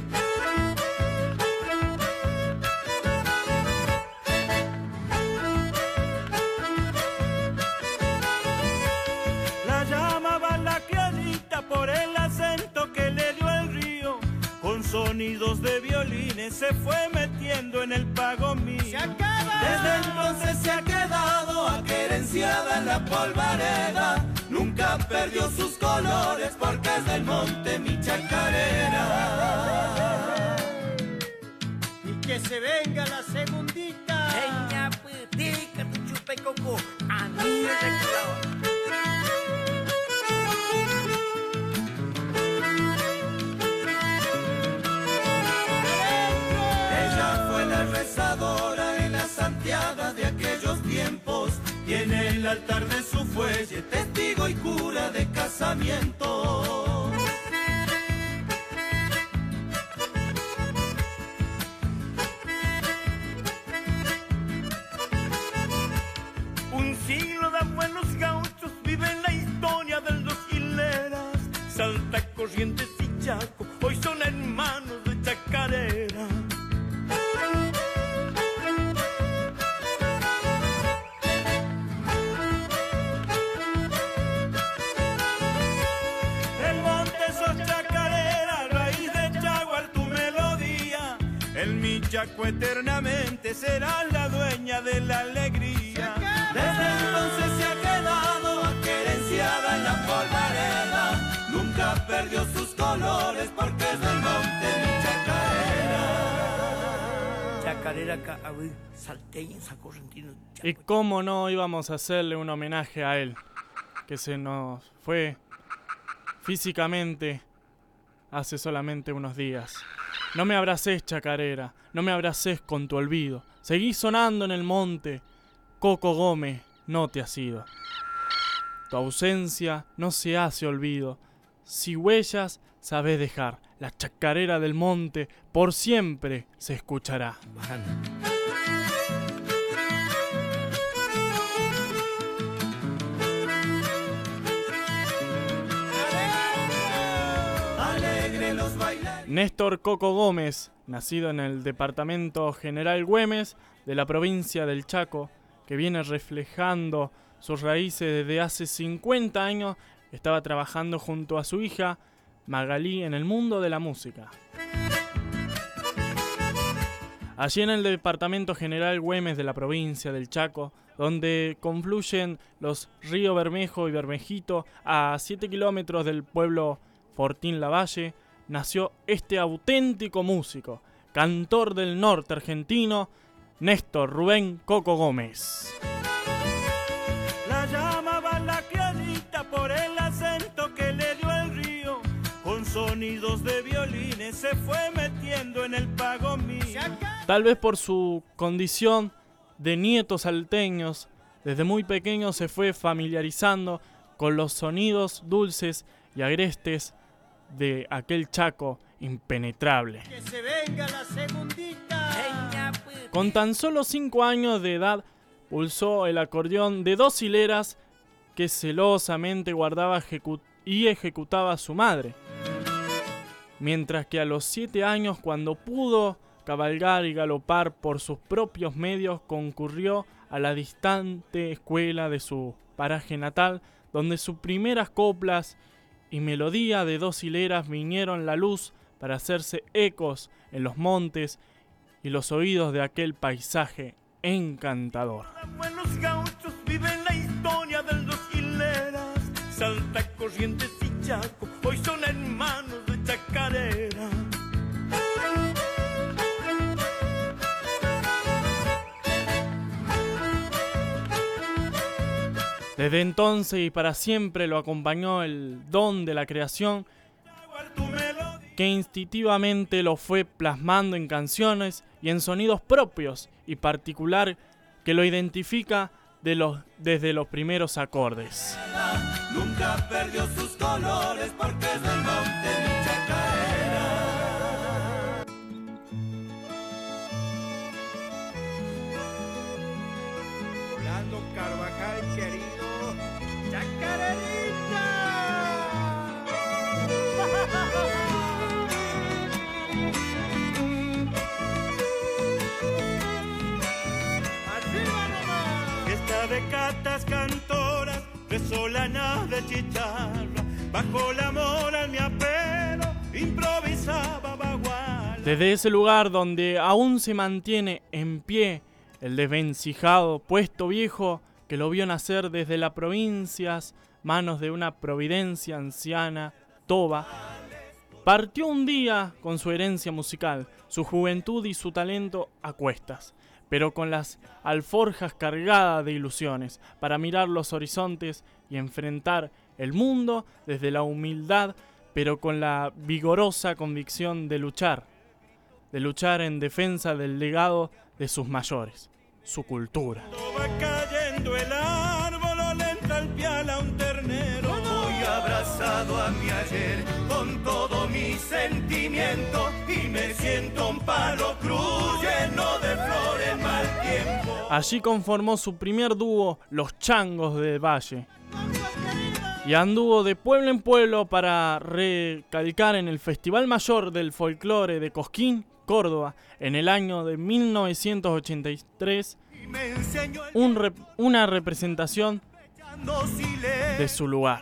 La llamaba la criadita por el acento que le dio el río, con sonidos de violines se fue metiendo en el pago mío. Desde entonces se ha quedado aquerenciada en la polvareda, nunca perdió sus colores porque es del monte mi chacarera. Y que se venga la segundita. Eña, putica, tu chupa y coco, a mí me recordaba. Ella fue la rezadora en las santiagas de aquellos tiempos, y en el altar de su fuelle testigo y cura de casamiento. Un siglo de buenos gauchos vive en la historia de los hileras, Salta, Corrientes y Chaco hoy son hermanos de chacarera. El monte sos chacarera, raíz de Chaguar tu melodía, el mi Chaco eternamente será la dueña de la alegría. Desde entonces se ha quedado aquerenciada en la polvareda, nunca perdió sus colores porque es del monte mi chacarera. Chacarera, caabí, salteña, sacorrentino. Y cómo no íbamos a hacerle un homenaje a él, que se nos fue físicamente hace solamente unos días. No me abraces, chacarera, no me abraces con tu olvido. Seguí sonando en el monte, Coco Gómez, no te has ido. Tu ausencia no se hace olvido. Si huellas sabes dejar, la chacarera del monte por siempre se escuchará. Néstor Coco Gómez, nacido en el departamento General Güemes de la provincia del Chaco, que viene reflejando sus raíces desde hace cincuenta años, estaba trabajando junto a su hija Magalí en el mundo de la música. Allí en el departamento General Güemes de la provincia del Chaco, donde confluyen los ríos Bermejo y Bermejito a siete kilómetros del pueblo Fortín Lavalle, nació este auténtico músico, cantor del norte argentino, Néstor Rubén Coco Gómez. La llamaba la criadita por el acento que le dio el río, con sonidos de violines se fue metiendo en el pago mío. Tal vez por su condición de nietos salteños, desde muy pequeño se fue familiarizando con los sonidos dulces y agrestes de aquel Chaco impenetrable. Que se venga la segundita. Con tan solo cinco años de edad pulsó el acordeón de dos hileras que celosamente guardaba ejecu- y ejecutaba su madre. Mientras que a los siete años, cuando pudo cabalgar y galopar por sus propios medios, concurrió a la distante escuela de su paraje natal, donde sus primeras coplas y melodía de dos hileras vinieron la luz para hacerse ecos en los montes y los oídos de aquel paisaje encantador. Buenos gauchos viven la historia de los hileras. Salta, Corrientes y Chaco, hoy son hermanos de chacarera. Desde entonces y para siempre lo acompañó el don de la creación, que instintivamente lo fue plasmando en canciones y en sonidos propios y particular que lo identifica de los, desde los primeros acordes. Nunca perdió sus colores porque es del monte mi chacarera. Orlando Carvajal, querido, chacarerita. Arriba nomás. Fiesta de catas cantoras, resolanas de chicharra, bajo la mora mi apelo, improvisaba baguala. Desde ese lugar donde aún se mantiene en pie el desvencijado puesto viejo que lo vio nacer desde las provincias, manos de una providencia anciana, Toba, partió un día con su herencia musical, su juventud y su talento a cuestas, pero con las alforjas cargadas de ilusiones, para mirar los horizontes y enfrentar el mundo desde la humildad, pero con la vigorosa convicción de luchar, de luchar en defensa del legado de sus mayores, su cultura. Va cayendo el árbol, le entra al pial a un ternero. Voy abrazado a mi ayer con todo mi sentimiento y me siento un palo cruz lleno de flores mal tiempo. Allí conformó su primer dúo, Los Changos del Valle, y anduvo de pueblo en pueblo para recalcar en el Festival Mayor del Folclore de Cosquín, Córdoba, en el año de mil novecientos ochenta y tres, un rep una representación de su lugar.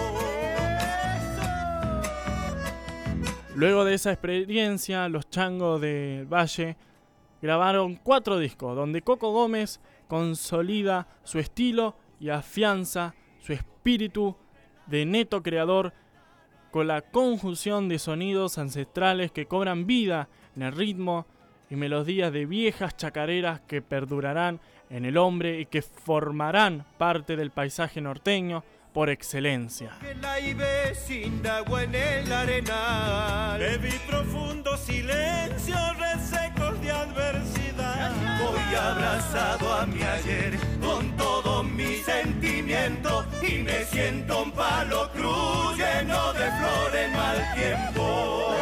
Luego de esa experiencia, los Changos del Valle grabaron cuatro discos, donde Coco Gómez consolida su estilo y afianza su espíritu de neto creador con la conjunción de sonidos ancestrales que cobran vida en el ritmo y melodías de viejas chacareras que perdurarán en el hombre y que formarán parte del paisaje norteño por excelencia. Que la ibe sin agua en el arenal. Bebí profundo silencio, resecos de adversidad. Voy abrazado a mi ayer con todo mi sentimiento y me siento un palo cruz lleno de flores mal tiempo.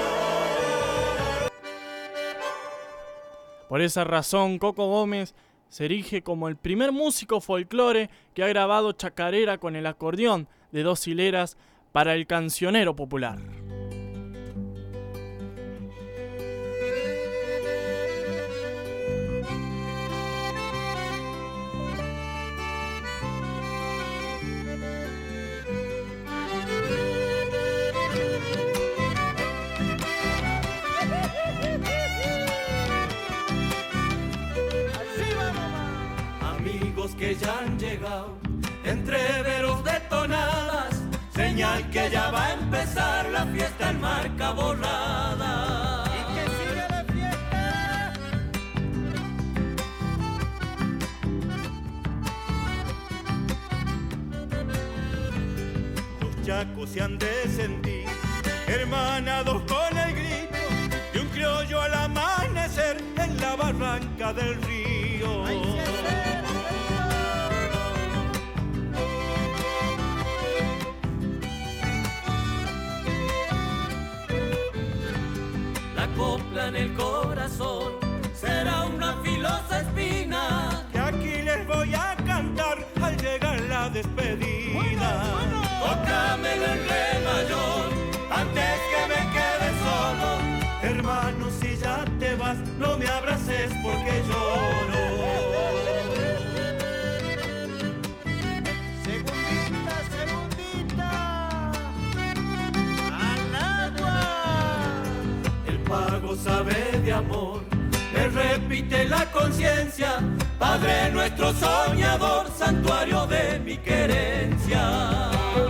Por esa razón, Coco Gómez se erige como el primer músico folclore que ha grabado chacarera con el acordeón de dos hileras para el cancionero popular. Que ya han llegado entre veros de tonadas, señal que ya va a empezar la fiesta en marca borrada. Y que sigue la fiesta. Los chacos se han de sentir hermanados con el grito de un criollo al amanecer en la barranca del río. Ay, copla en el corazón será una filosa espina que aquí les voy a cantar al llegar la despedida. Bueno, bueno. Tócamelo en re mayor antes que me quede solo. Hermano, si ya te vas, no me abraces porque lloro. Segundita, segundita. Al agua. El pago sabe de amor, el rey repite la conciencia, Padre nuestro soñador, santuario de mi querencia.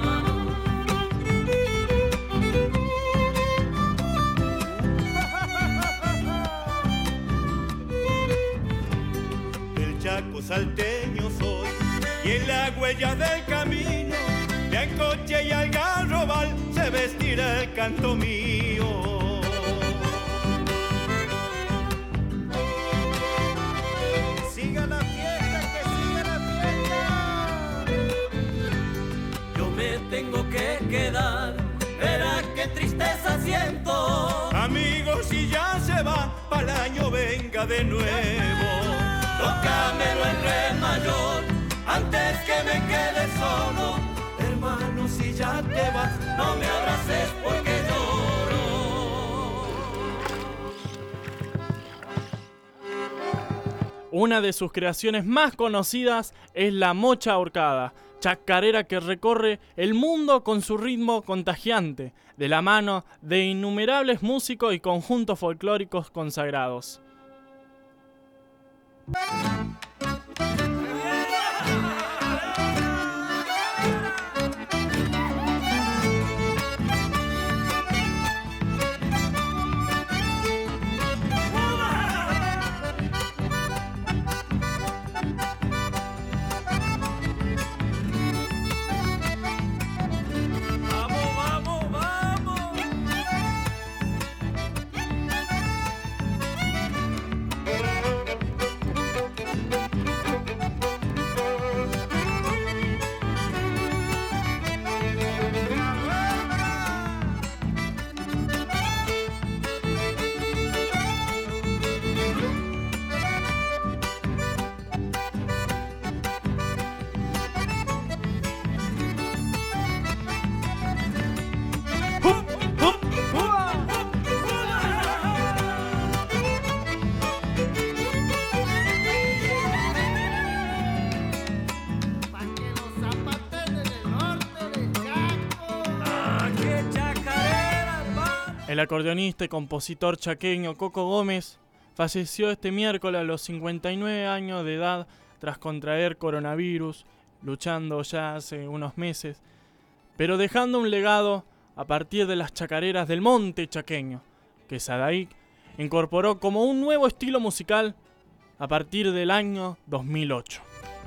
Del Chaco salteño soy, y en la huella del camino, de Ancoche y Algarrobal, se vestirá el canto mío. Siga la fiesta, que siga la fiesta. Yo me tengo que quedar, verá qué tristeza siento. Amigos, si ya se va, pa'l año venga de nuevo. Tócamelo en re mayor, antes que me quede solo. Hermano, si ya te vas, no me abraces porque lloro. Una de sus creaciones más conocidas es la mocha ahorcada, chacarera que recorre el mundo con su ritmo contagiante, de la mano de innumerables músicos y conjuntos folclóricos consagrados. El acordeonista y compositor chaqueño Coco Gómez falleció este miércoles a los cincuenta y nueve años de edad tras contraer coronavirus, luchando ya hace unos meses, pero dejando un legado a partir de las chacareras del monte chaqueño, que Sadaic incorporó como un nuevo estilo musical a partir del año dos mil ocho.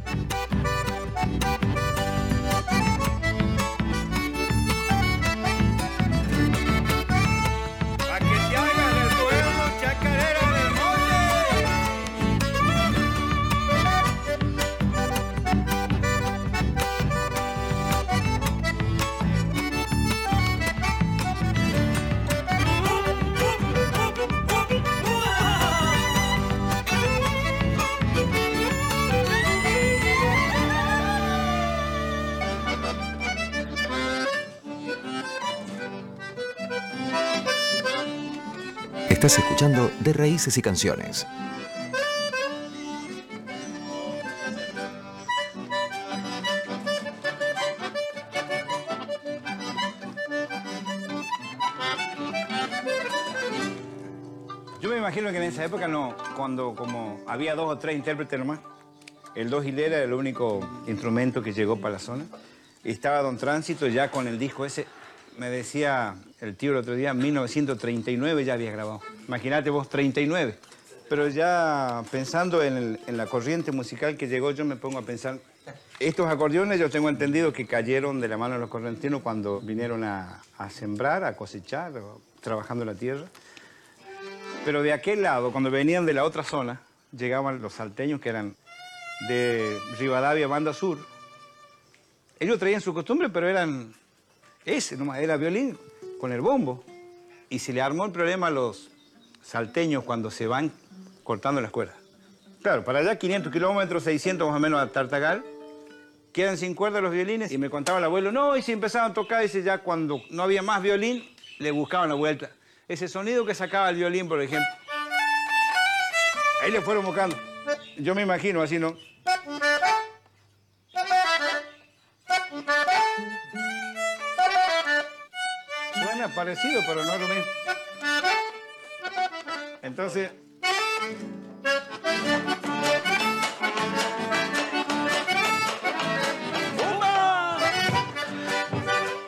Estás escuchando De Raíces y Canciones. Yo me imagino que en esa época no, cuando como había dos o tres intérpretes nomás, el dos hilera era el único instrumento que llegó para la zona. Y estaba Don Tránsito ya con el disco ese. Me decía el tío el otro día, en mil novecientos treinta y nueve ya había grabado. Imagínate vos, treinta y nueve. Pero ya pensando en, el, en la corriente musical que llegó, yo me pongo a pensar, estos acordeones yo tengo entendido que cayeron de la mano de los correntinos cuando vinieron a, a sembrar, a cosechar, o, trabajando la tierra. Pero de aquel lado, cuando venían de la otra zona, llegaban los salteños que eran de Rivadavia, Banda Sur. Ellos traían su costumbre, pero eran... Ese nomás, era violín con el bombo. Y se le armó el problema a los salteños cuando se van cortando las cuerdas. Claro, para allá quinientos kilómetros, seiscientos más o menos a Tartagal, quedan sin cuerda los violines. Y me contaba el abuelo, no, y si empezaban a tocar, dice, ya cuando no había más violín, le buscaban la vuelta. Ese sonido que sacaba el violín, por ejemplo. Ahí le fueron buscando. Yo me imagino así, ¿no? Suena parecido, pero no es lo mismo. Entonces...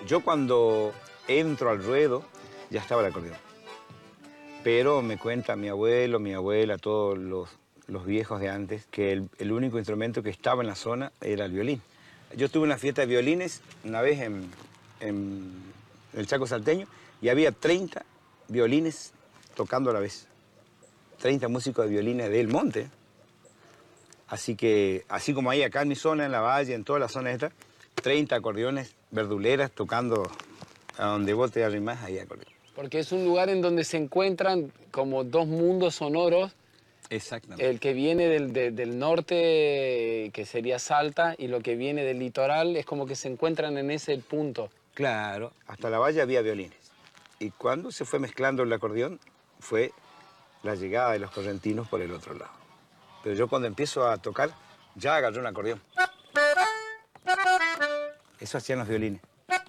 Yo cuando entro al ruedo, ya estaba el acordeón. Pero me cuenta mi abuelo, mi abuela, todos los, los viejos de antes, que el, el único instrumento que estaba en la zona era el violín. Yo tuve una fiesta de violines una vez en, en el Chaco Salteño y había treinta violines tocando a la vez. treinta músicos de violines del monte. Así que, así como hay acá en mi zona, en la valle, en toda la zona esta, treinta acordeones verduleras tocando a donde vos te arrimás, ahí acordeón. Porque es un lugar en donde se encuentran como dos mundos sonoros. Exactamente. El que viene del, de, del norte, que sería Salta, y lo que viene del litoral, es como que se encuentran en ese punto. Claro, hasta la valle había violines. Y cuando se fue mezclando el acordeón, fue la llegada de los correntinos por el otro lado. Pero yo cuando empiezo a tocar, ya agarré un acordeón. Eso hacían los violines.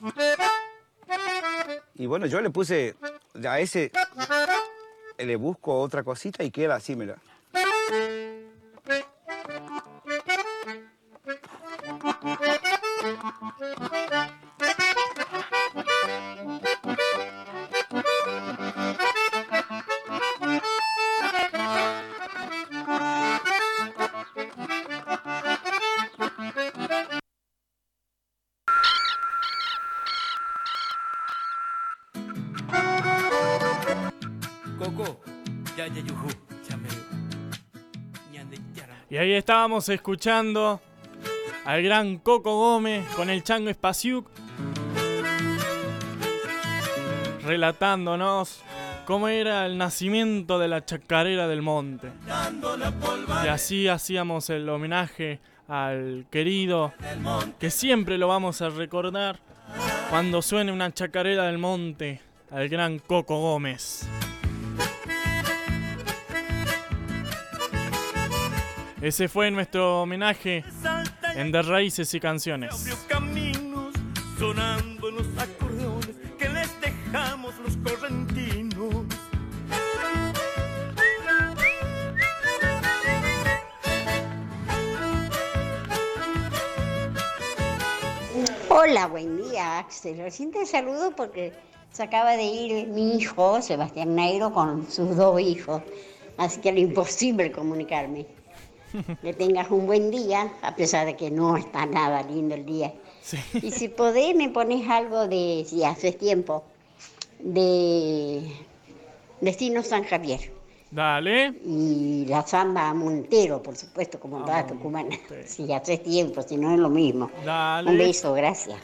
Y bueno, yo le puse a ese, le busco otra cosita y queda así, mira. Coco, ya ya yujú, ya me ñande yara. Y ahí estábamos escuchando al gran Coco Gómez con el Chango Espaciuc, relatándonos cómo era el nacimiento de la chacarera del monte. Y así hacíamos el homenaje al querido, que siempre lo vamos a recordar cuando suene una chacarera del monte, al gran Coco Gómez. Ese fue nuestro homenaje en De Raíces y Canciones. Caminos sonando los acordeones que les dejamos los correntinos. Hola, buen día, Axel. Recién te saludo porque se acaba de ir mi hijo, Sebastián Negro, con sus dos hijos. Así que era imposible comunicarme. Que tengas un buen día, a pesar de que no está nada lindo el día. Sí. Y si podés, me pones algo de, si haces tiempo, de Destino San Javier. Dale. Y la samba Montero, por supuesto, como toda tucumana. Si haces tiempo, si no es lo mismo. Dale. Un beso, gracias.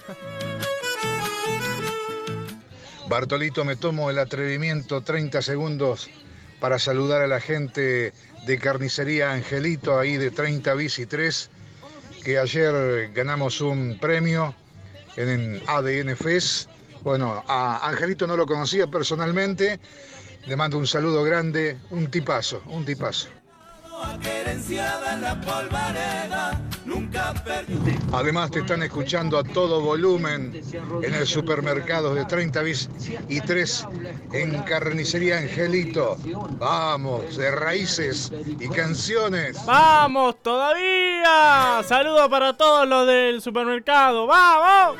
Bartolito, me tomo el atrevimiento, treinta segundos, para saludar a la gente de Carnicería Angelito, ahí de treinta bis y tres, que ayer ganamos un premio en A D N Fest. Bueno, a Angelito no lo conocía personalmente, le mando un saludo grande, un tipazo, un tipazo. Querenciada en la polvareda, nunca perdió. Además te están escuchando a todo volumen en el supermercado de treinta bis y tres en Carnicería Angelito. Vamos, de raíces y canciones. ¡Vamos todavía! Saludos para todos los del supermercado. ¡Vamos!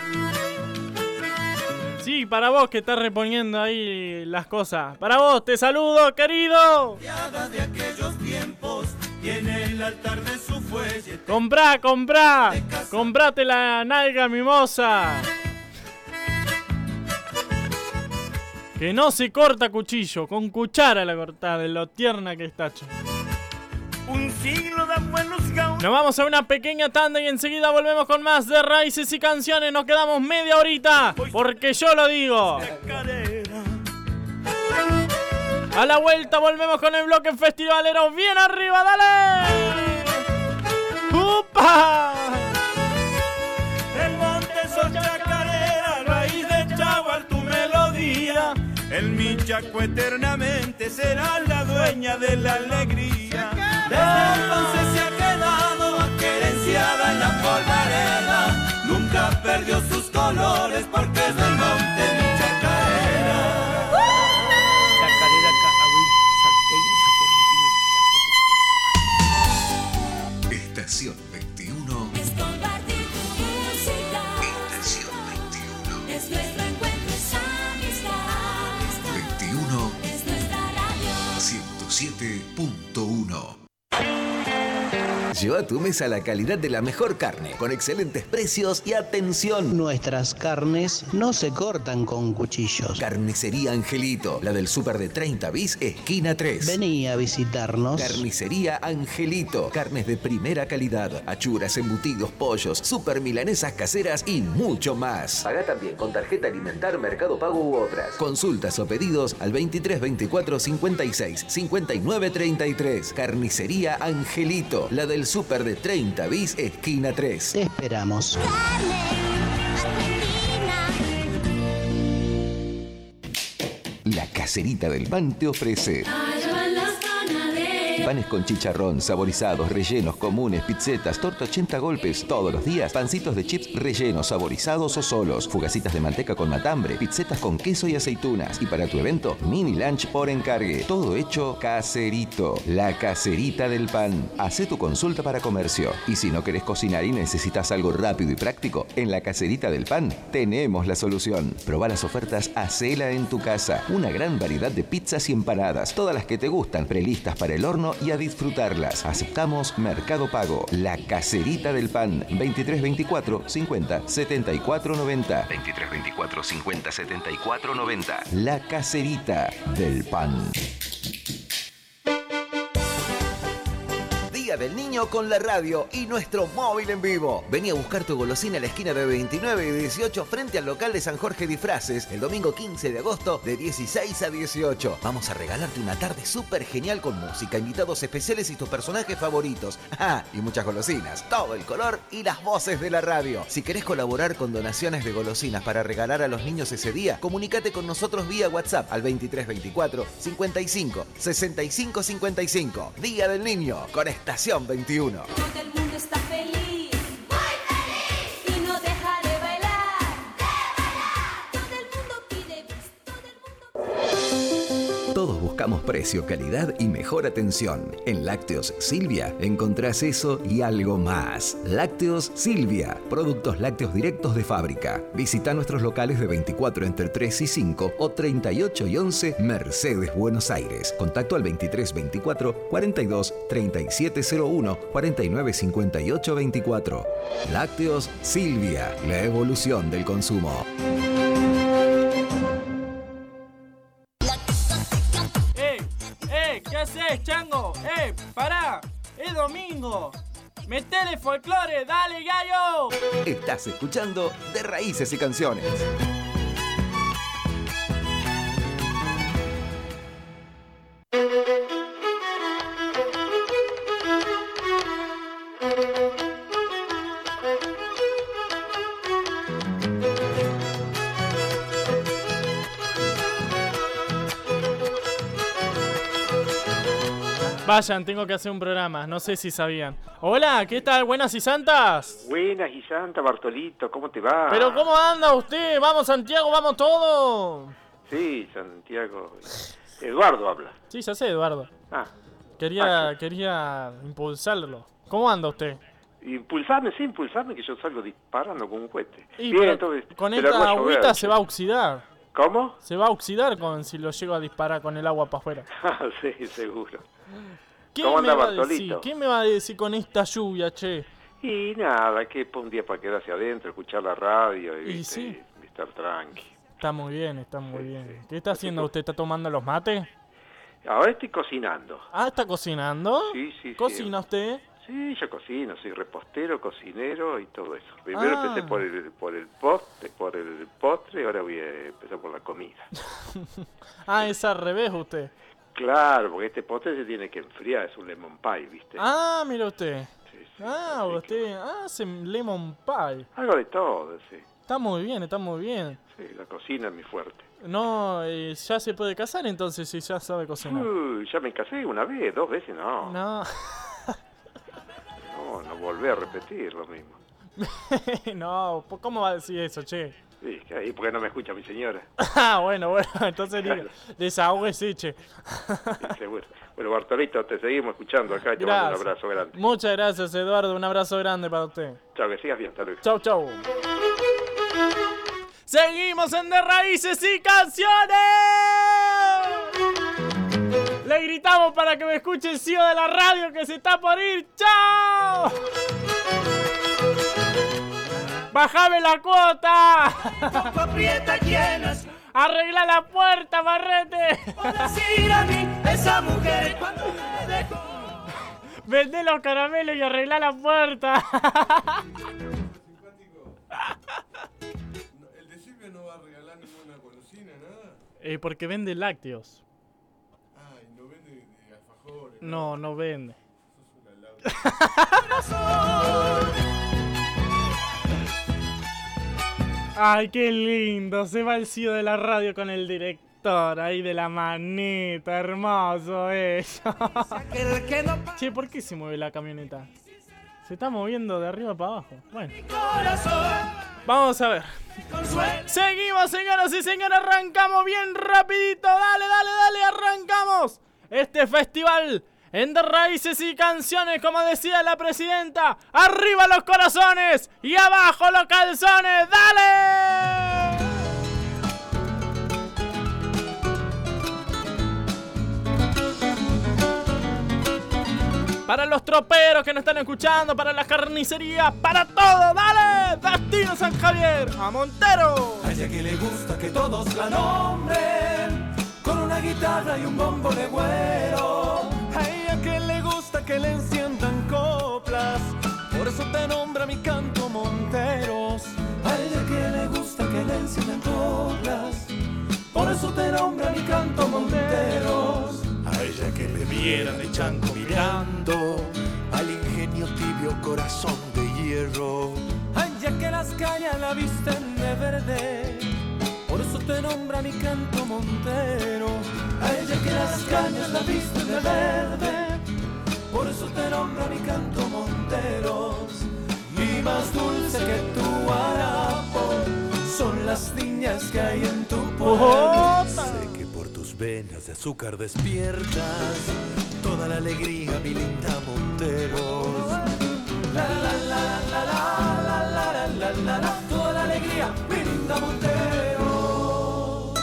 Sí, para vos que estás reponiendo ahí las cosas. Para vos, te saludo, querido. De aquellos tiempos tiene el altar de su fuelle. Comprá, comprá. Comprate la nalga mimosa. Que no se corta cuchillo, con cuchara la cortá, de lo tierna que está, che. Un siglo de buenos gauchos. Nos vamos a una pequeña tanda y enseguida volvemos con más de Raíces y Canciones. Nos quedamos media horita, porque yo lo digo. A la vuelta volvemos con el bloque festivalero. ¡Bien arriba, dale! ¡Upa! El monte sos chacarera, raíz de chaguar tu melodía. El michaco eternamente será la dueña de la alegría. Desde entonces se ha quedado querenciada en la polvareda. Nunca perdió sus colores porque es del monte mi chacarera. Chacarera, caagüí, salteña, zapoteño, Estación veintiuno. Es compartir tu música. Estación veintiuno. Es nuestra Lleva a tu mesa la calidad de la mejor carne, con excelentes precios y atención. Nuestras carnes no se cortan con cuchillos. Carnicería Angelito, la del súper de treinta bis, esquina tres. Vení a visitarnos. Carnicería Angelito, carnes de primera calidad, achuras, embutidos, pollos, super milanesas caseras y mucho más. Pagá también con tarjeta alimentar, Mercado Pago u otras. Consultas o pedidos al veintitrés veinticuatro cincuenta y seis cincuenta y nueve treinta y tres. Carnicería Angelito, la del súper de treinta bis, esquina tres. Te esperamos. La Caserita del Pan te ofrece panes con chicharrón, saborizados, rellenos, comunes, pizzetas, torta ochenta golpes, todos los días, pancitos de chips rellenos, saborizados o solos, fugacitas de manteca con matambre, pizzetas con queso y aceitunas. Y para tu evento, mini lunch por encargue. Todo hecho caserito. La Caserita del Pan. Hacé tu consulta para comercio. Y si no querés cocinar y necesitas algo rápido y práctico, en La Caserita del Pan tenemos la solución. Probá las ofertas, hacela en tu casa. Una gran variedad de pizzas y empanadas, todas las que te gustan, prelistas para el horno y a disfrutarlas. Aceptamos Mercado Pago. La Caserita del Pan. veintitrés veinticuatro cincuenta setenta y cuatro noventa. veintitrés veinticuatro cincuenta setenta y cuatro noventa. La Caserita del Pan. Día del Niño con la radio y nuestro móvil en vivo. Vení a buscar tu golosina en la esquina de veintinueve y dieciocho frente al local de San Jorge Disfraces el domingo quince de agosto de dieciséis a dieciocho. Vamos a regalarte una tarde súper genial con música, invitados especiales y tus personajes favoritos. Ah, y muchas golosinas, todo el color y las voces de la radio. Si querés colaborar con donaciones de golosinas para regalar a los niños ese día, comunícate con nosotros vía WhatsApp al veintitrés veinticuatro cincuenta y cinco sesenta y cinco cincuenta y cinco. Día del Niño con Estación veintiuno. Todo el mundo está feliz, muy feliz, y no deja de bailar, de bailar. Todo el mundo pide bis, todo el mundo... Todos buscamos precio, calidad y mejor atención. En Lácteos Silvia encontrás eso y algo más. Lácteos Silvia, productos lácteos directos de fábrica. Visita nuestros locales de veinticuatro entre tres y cinco o treinta y ocho y once Mercedes, Buenos Aires. Contacto al veintitrés veinticuatro cuarenta y dos treinta y siete cero uno cuarenta y nueve cincuenta y ocho veinticuatro. Lácteos Silvia, la evolución del consumo. ¿Qué haces, chango? ¡Eh, pará! ¡Es domingo! ¡Metele folclore! ¡Dale, gallo! Estás escuchando De Raíces y Canciones. Vayan, tengo que hacer un programa, no sé si sabían. Hola, ¿qué tal? Buenas y santas. Buenas y santas, Bartolito, ¿cómo te va? Pero ¿cómo anda usted? Vamos, Santiago, vamos todo. Sí, Santiago. Eduardo habla. Sí, ya sé, Eduardo. Ah. Quería, ah, quería impulsarlo. ¿Cómo anda usted? Impulsame, sí, impulsame, que yo salgo disparando con un cohete. Y Bien, pero entonces, con pero esta va a llover, agüita che. se va a oxidar. ¿Cómo? Se va a oxidar con si lo llego a disparar con el agua para afuera. Sí, seguro. ¿Qué ¿Cómo me anda, va a decir? Bartolito? ¿Qué me va a decir con esta lluvia, che? Y nada, que un día para quedarse adentro, escuchar la radio y, Y ¿viste? sí. y estar tranqui. Está muy bien, está muy bien. ¿Qué está haciendo usted? ¿Está tomando los mates? Ahora estoy cocinando. Ah, ¿está cocinando? Sí, sí, sí. ¿Cocina usted? Sí, yo cocino, soy repostero, cocinero y todo eso. Primero Ah. empecé por el, por el postre, por el postre, ahora voy a empezar por la comida. Ah, es al revés usted. Claro, porque este postre se tiene que enfriar, es un lemon pie, ¿viste? Ah, mira usted. Ah, usted hace lemon pie. Algo de todo, sí. Está muy bien, está muy bien. Sí, la cocina es mi fuerte. No, eh, ya se puede casar entonces si ya sabe cocinar. Uy, ya me casé una vez, dos veces no. No. No, no volví a repetir lo mismo. No, ¿cómo va a decir eso, che? Sí, que ahí porque no me escucha mi señora. Ah, bueno, bueno, entonces diga, desahógese, che. Sí, seguro. Bueno, Bartolito, te seguimos escuchando acá y te mando un Gracias. abrazo grande. Muchas gracias, Eduardo. Un abrazo grande para usted. Chao, que sigas bien, hasta luego. Chau, chau. Seguimos en De Raíces y Canciones. Le grité necesitamos para que me escuche el C E O de la radio que se está por ir. ¡Chao! ¡Bájame la cuota! Aprieta llenas. ¡Arregla la puerta, Barrete! Decir a mí, esa mujer cuando me dejó. Vendé los caramelos y arregla la puerta. El de Silvia no va a regalar ninguna golosina, nada. Eh, porque vende lácteos. Ay, no vende de alfajores. No, no vende. Ay, qué lindo. Se va el C E O de la radio con el director ahí de la manita. Hermoso eso. Che, ¿por qué se mueve la camioneta? Se está moviendo de arriba para abajo. Bueno. Vamos a ver. Seguimos, señoras y señores. Arrancamos bien rapidito. Dale, dale, dale. Arrancamos. Este festival en De Raíces y Canciones, como decía la presidenta. Arriba los corazones y abajo los calzones. ¡Dale! Para los troperos que nos están escuchando, para las carnicerías, para todo, ¡dale! Destino San Javier, a Montero. A ella que le gusta que todos la nombren, con una guitarra y un bombo de güero. A ella que le gusta que le enciendan coplas, por eso te nombra mi canto Monteros. A ella que le gusta que le enciendan coplas, por eso te nombra mi canto Monteros. A ella que me viera de chanco mirando, al ingenio tibio corazón de hierro. A ella que las cañas la visten de verde, por eso te nombra mi canto Montero. A ella que las cañas la visten de verde, por eso te nombra mi canto Monteros. Y más dulce que tu harapo son las niñas que hay en tu pueblo. Sé que por tus venas de azúcar despiertas toda la alegría, mi linda Monteros. La la la la la la la la la la, toda la alegría, mi linda Monteros.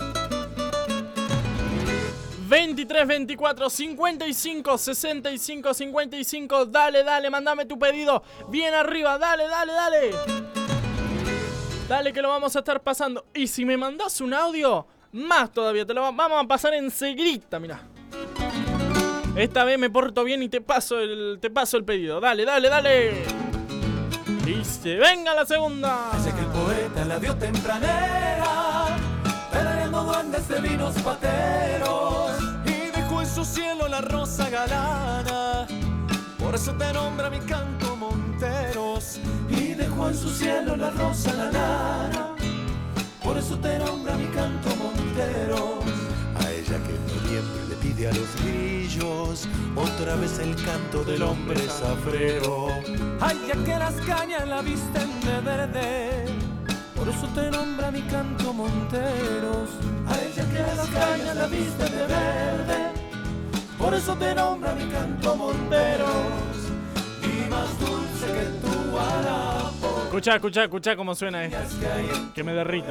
veintitrés, veinticuatro, cincuenta y cinco, sesenta y cinco, cincuenta y cinco. Dale, dale, mandame tu pedido. Bien arriba, dale, dale, dale. Dale que lo vamos a estar pasando. Y si me mandas un audio, más todavía, te lo vamos a pasar enseguida, mirá. Esta vez me porto bien y te paso el, te paso el pedido. Dale, dale, dale. Y se venga la segunda. Sé que el poeta la dio tempranera, pedaleando duendes de vinos pateros, y dejó en su cielo la rosa galana, por eso te nombra mi canto Monteros. Y dejó en su cielo la rosa galana, por eso te nombra mi canto Monteros. A ella que en noviembre le pide a los grillos otra vez el canto del hombre zafrero. A ella que las cañas la visten de verde, por eso te nombra mi canto Monteros. A ella que las cañas la visten de verde, por eso te nombra mi canto Monteros. Y más dulce que tu harapo. Escucha, escucha, escucha cómo suena esto. Que me derrito.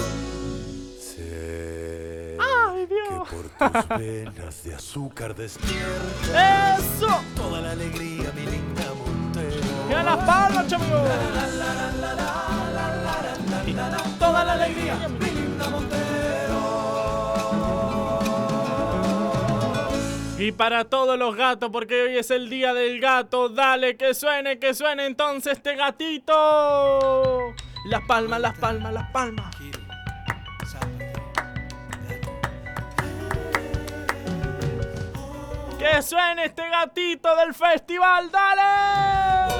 Sé ¡Ay, Dios! que por tus venas de azúcar despierta ¡eso! toda la alegría, mi linda Montero. ¡Que a las palmas, chamigo! Toda la alegría, mi linda Montero. Y para todos los gatos, porque hoy es el día del gato, dale que suene, que suene entonces este gatito. Las palmas, las palmas, las palmas. Que suene este gatito del festival, dale.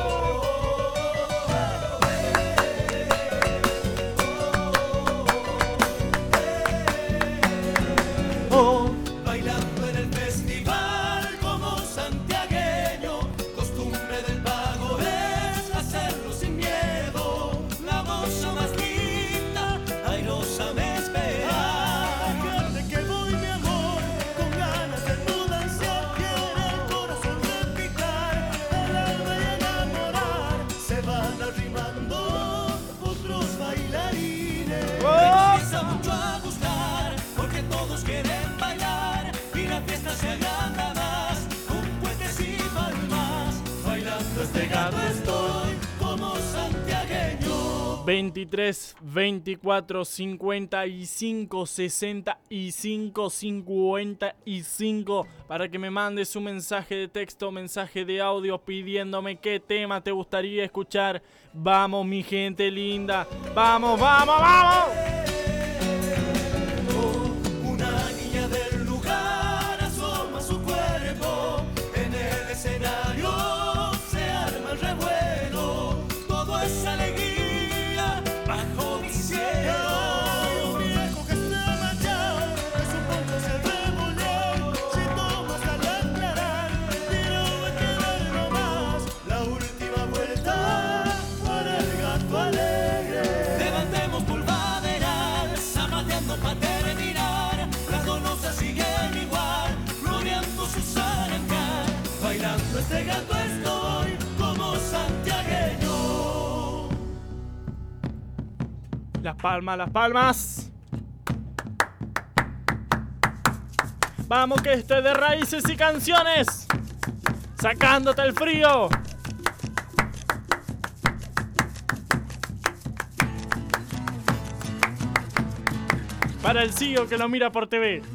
Oh, bailando en el festival como santiagueño, costumbre del pago es hacerlo sin miedo. La moza más linda, airosa me espera. Fíjate que voy mi amor, con ganas de tu danza, quiere el corazón repicar, el alma y el amor. este gato estoy como santiagueño. veintitrés, veinticuatro, cincuenta y cinco, sesenta y cinco, cincuenta y cinco para que me mandes un mensaje de texto, mensaje de audio pidiéndome qué tema te gustaría escuchar. Vamos, mi gente linda. Vamos, vamos, vamos. Una niña del lugar asoma su cuerpo. En el escenario se arma el revuelo. Todo es alegría bajo mi cielo. Un viejo que está manchado, de su poncho se revolvió. Si tomas al aclarar, tiro de que ver nomás. La última vuelta para el gato alegre. Levantemos polvaderal, zapateando para terminar. Las donosas siguen igual, floreando sus arancar. Bailando este gato estoy como santiagueño. Las palmas, las palmas. Vamos que esto es de raíces y canciones. Sacándote el frío. Para el C E O que lo mira por T V.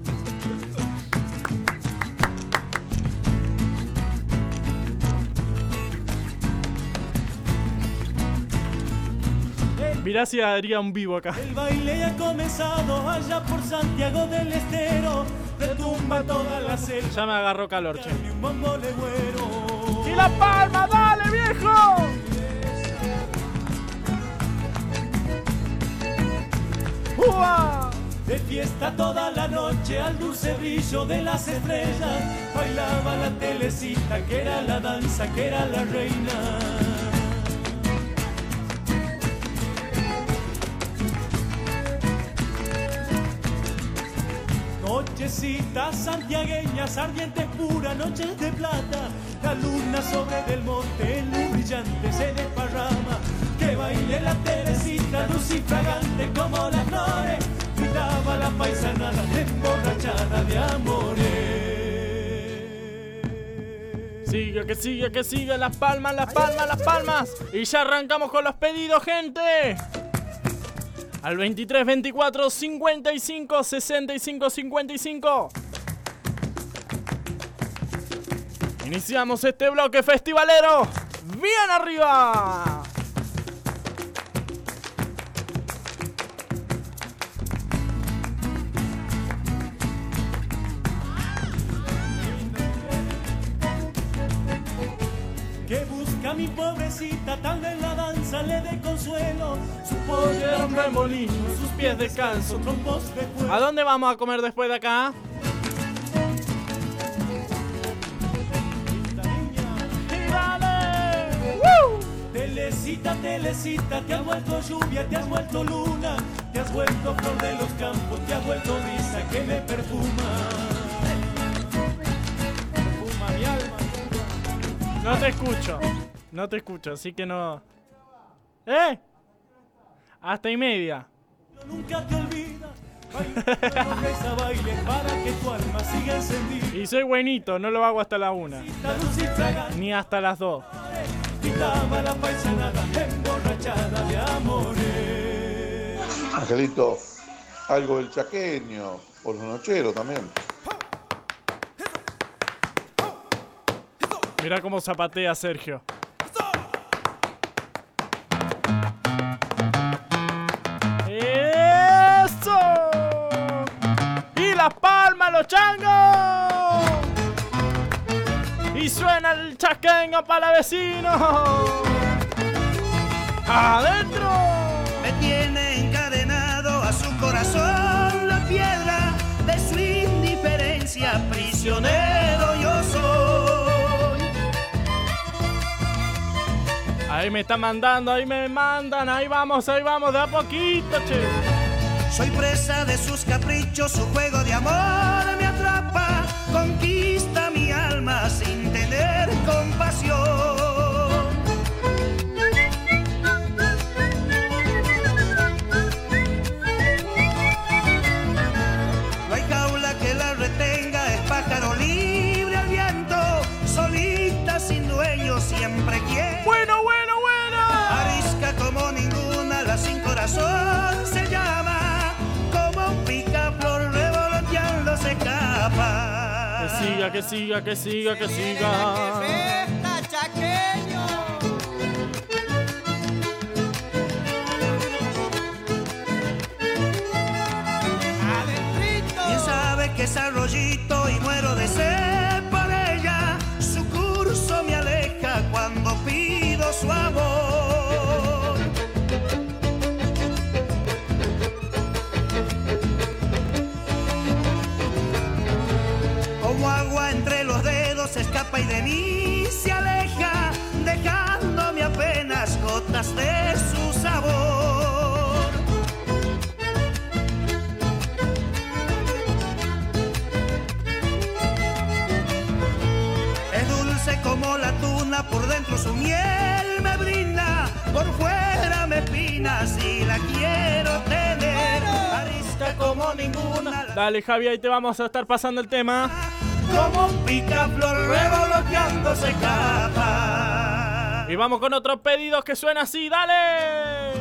Mirá si haría un vivo acá. El baile ya ha comenzado allá por Santiago del Estero. Retumba toda la selva. Ya me agarró calor, che. Y un bombo legüero. ¡Y la palma, dale, viejo! ¡Uah! De fiesta toda la noche al dulce brillo de las estrellas. Bailaba la telecita que era la danza, que era la reina. Nochecitas santiagueñas, ardientes puras, noches de plata. La luna sobre del monte, en luz brillante se desparrama. Que baile la telecita, luz y fragante como las flores. Gritaba la paisanada, emborrachada de amores. Sigue, que sigue, que sigue. Las palmas, las palmas, las palmas. Y ya arrancamos con los pedidos, gente. Al veintitrés, veinticuatro, cincuenta y cinco, sesenta y cinco, cincuenta y cinco. Iniciamos este bloque festivalero. ¡Bien arriba! Que busca mi pobrecita, tal vez la danza le dé consuelo. Su pollo era un remolino, sus pies descalzos, trompos de fuego. ¿A dónde vamos a comer después de acá? ¡Y dale! ¡Woo! Telecita, telecita, te has vuelto lluvia, te has vuelto luna, te has vuelto flor de los campos, te has vuelto brisa que me perfuma. Perfuma mi alma. No te escucho, no te escucho, así que no... ¿Eh? Hasta y media. Nunca te olvidas, baila, baile para que tu alma siga encendida. Y soy buenito, no lo hago hasta la una. Ni hasta las dos. Gritaba la paisanada, emborrachada de amores. Angelito, algo del chaqueño, por los nocheros también. Mirá cómo zapatea Sergio. ¡Eso! ¡Y las palmas, los changos! Y suena el chaqueño para vecino. ¡Adentro! Me tiene encadenado a su corazón la piedra de su indiferencia, prisionero yo soy. Ahí me están mandando, ahí me mandan, ahí vamos, ahí vamos, de a poquito, che. Soy presa de sus caprichos, su juego de amor me atrapa, conquista mi alma sin tener compasión. No hay jaula que la retenga, es pájaro libre al viento, solita sin dueño, siempre quiere. Bueno, bueno, bueno. Arisca como ninguna, la sin corazón se llama. Como un picaflor revoloteando se escapa. Que siga, que siga, que siga, que siga. ¿Quién sabe que es arroyito y muero de sed por ella? Su curso me aleja cuando pido su amor. Como agua entre los dedos se escapa y de mí se aleja, dejándome apenas gotas de su sabor. Es dulce como la tuna, por dentro su miel me brinda, por fuera me espina si la quiero tener. Arisca como ninguna. Dale, Javi, ahí te vamos a estar pasando el tema. Como un picaflor revoloteando se escapa. Y vamos con otros pedidos que suena así, dale.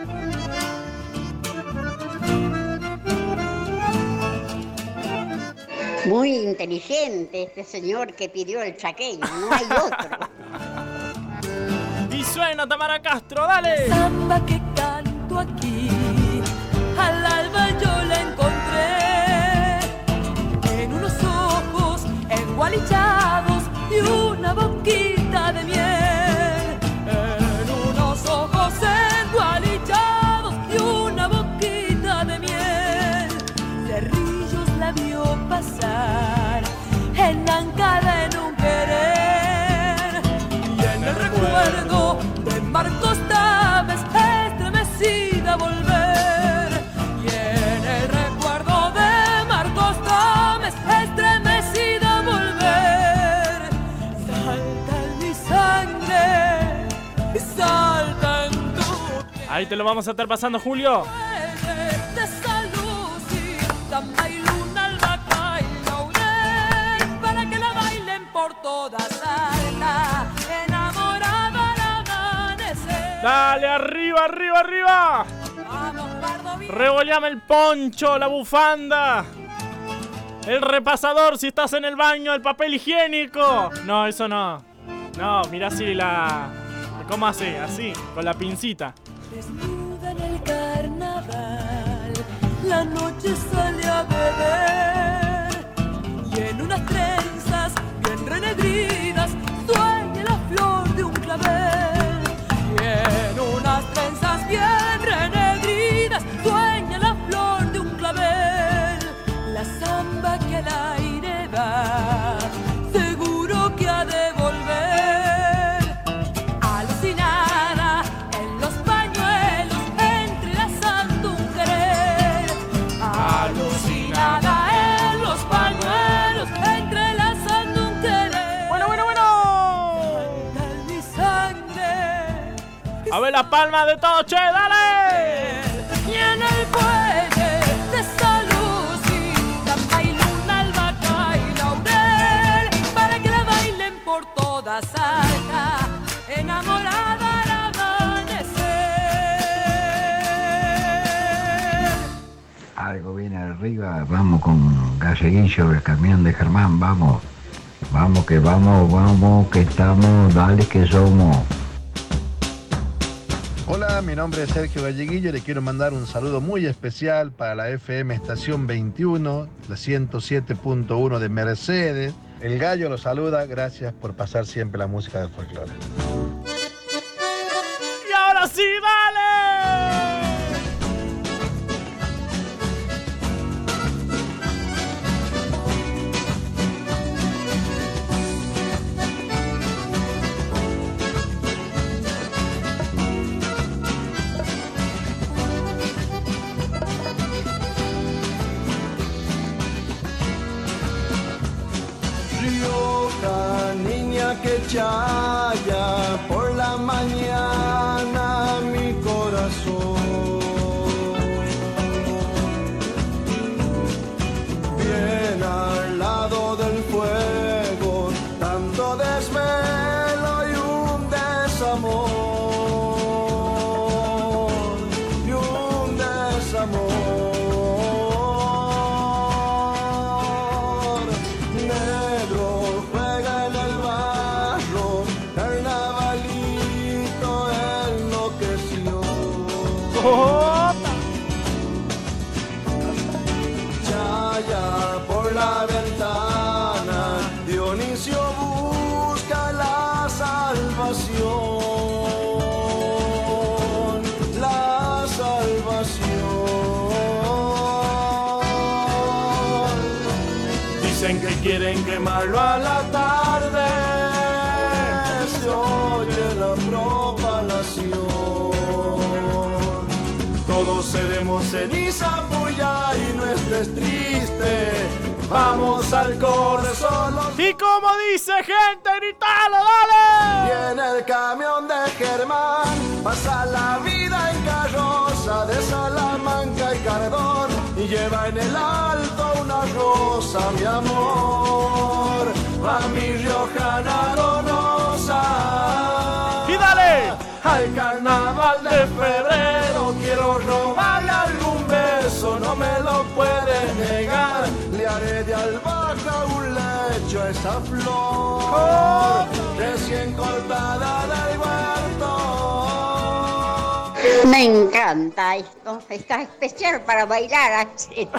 Muy inteligente este señor que pidió el chaqueño, no hay otro. Y suena Tamara Castro, dale. Samba que canto aquí, al alba yo la encontré, en unos ojos engualichados y una boquita de miel. En unos ojos engualichados y una boquita de miel. Cerrillos la vio pasar, enancada en un querer, y en el recuerdo de Marcos Tames estremecida volver. Y en el recuerdo de Marcos Tames estremecida volver. Salta en mi sangre, salta en tu piel. Ahí te lo vamos a estar pasando, Julio. De esa luz y samba y luna, albahaca y laurel, para que la bailen por toda Salta, enamorada al amanecer. Dale, arriba, arriba, arriba. Vamos, Pardo, bien. Revoleame el poncho, la bufanda, el repasador si estás en el baño, el papel higiénico. No, eso no. No, mira así la... ¿Cómo hace? Así, con la pincita. Desnuda en el carnaval, la noche sale a beber, y en unas trenzas bien renegridas sueña la flor de un clavel. Y en unas trenzas bien renegridas sueña la flor de un clavel. La samba que al aire va, seguro que ha de volver. Alucinada en los pañuelos, entrelazando un querer. Alucinada en los pañuelos, entrelazando un querer. Bueno, bueno, bueno. Salta en mi sangre. A ver la palma de todo, che, dale. Y en el fuelle de esa lucita, samba y luna, albahaca y laurel, para que la bailen por toda Salta, enamorada al amanecer. Algo viene arriba, vamos con Galleguillo, el camión de Germán, vamos. Vamos que vamos, vamos que estamos, dale que somos. Hola, mi nombre es Sergio Galleguillo y le quiero mandar un saludo muy especial para la F M Estación veintiuno, la ciento siete punto uno de Mercedes. El Gallo lo saluda, gracias por pasar siempre la música del folclore. Y ahora sí, dale. Rioja, niña que chaya, por la mañana mi corazón. Bien al lado del fuego, tanto desvelo y Chaya por la ventana, Dionisio busca la salvación, la salvación. Dicen que quieren quemarlo a la tarde, se oye la propalación. Todos seremos ceniza puya y no estés triste. Vamos al corre solo. ¿Y cómo dice, gente? ¡Gritalo, dale! Y en el camión de Germán pasa la vida en carroza de Salamanca y Cardón y lleva en el alto una rosa, mi amor, a mi riojana donosa. ¡Y dale! Al carnaval de febrero quiero robarle algún beso, no me lo puedes negar. Le haré de albahaca un lecho a esa flor recién cortada del huerto. Me encanta esto, está especial para bailar, Axel.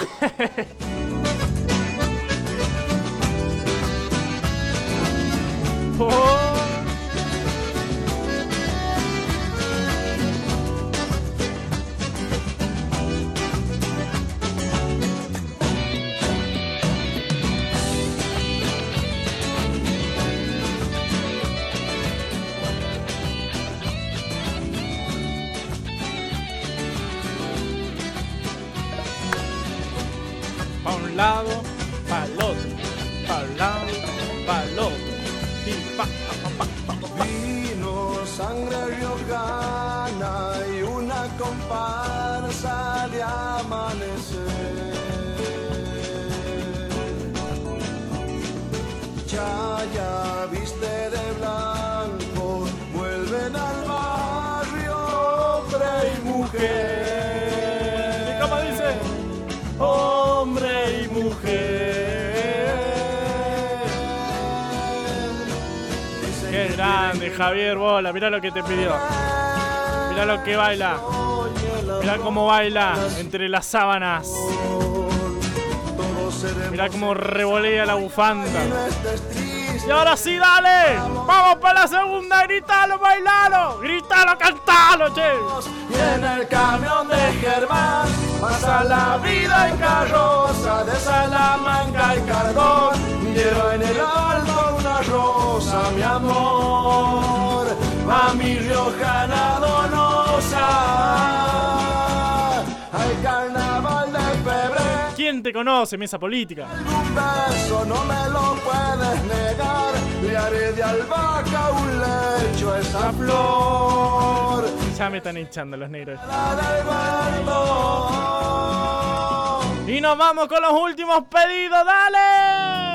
Oh. Pa' un lado, pa' el otro, pa' un lado, pa' el otro. Y pa, pa, pa, pa, pa. Vino sangre riojana y una comparsa de amanecer. Chaya viste de blanco, vuelven al barrio hombre y mujer. ¿Y cómo dice? Hombre y mujer. Qué grande, Javier Bola. Mirá lo que te pidió. Mirá lo que baila. Mirá cómo baila entre las sábanas. Mirá cómo revolea la bufanda. Y ahora sí, dale. Vamos para la segunda. Gritalo, bailalo. Gritalo, cantalo, che. Y en el camión de Germán pasa la vida en carroza de Salamanca y Cardón. Lleva en el alma una rosa, mi amor, a mi riojana donosa. Al carnaval de febrero. ¿Quién te conoce, mesa política? Un beso no me lo puedes negar. Le haré de albahaca un lecho a esa flor. Ya me están hinchando los negros. La del bardo. Y nos vamos con los últimos pedidos, dale.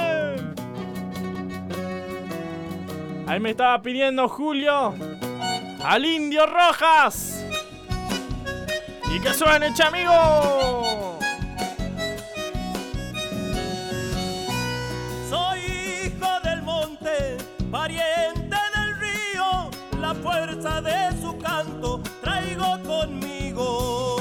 Ahí me estaba pidiendo Julio al Indio Rojas. Y que suene, che, amigo. Soy hijo del monte, pariente del río, la fuerza de su canto traigo conmigo.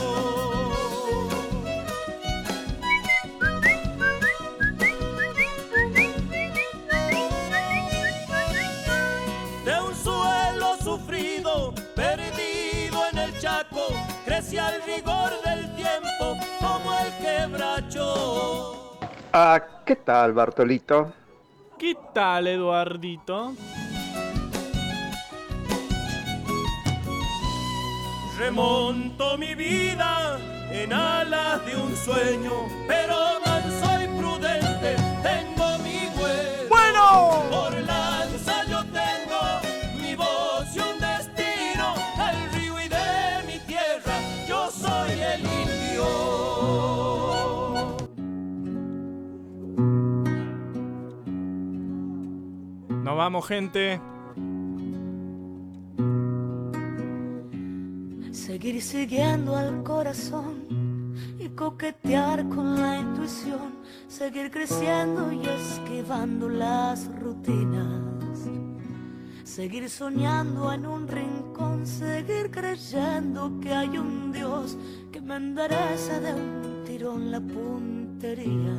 De un suelo sufrido, perdido en el Chaco, crecí al rigor del tiempo como el quebracho. Ah, ¿qué tal, Bartolito? ¿Qué tal, Eduardito? Remonto mi vida en alas de un sueño, pero manso y prudente tengo mi vuelo. ¡Bueno! Por lanza yo tengo mi voz y un destino, al río y de mi tierra yo soy el indio. Nos vamos, gente. Seguir siguiendo al corazón y coquetear con la intuición, seguir creciendo y esquivando las rutinas, Seguir soñando en un rincón, seguir creyendo que hay un Dios que me endereza de un tirón la puntería.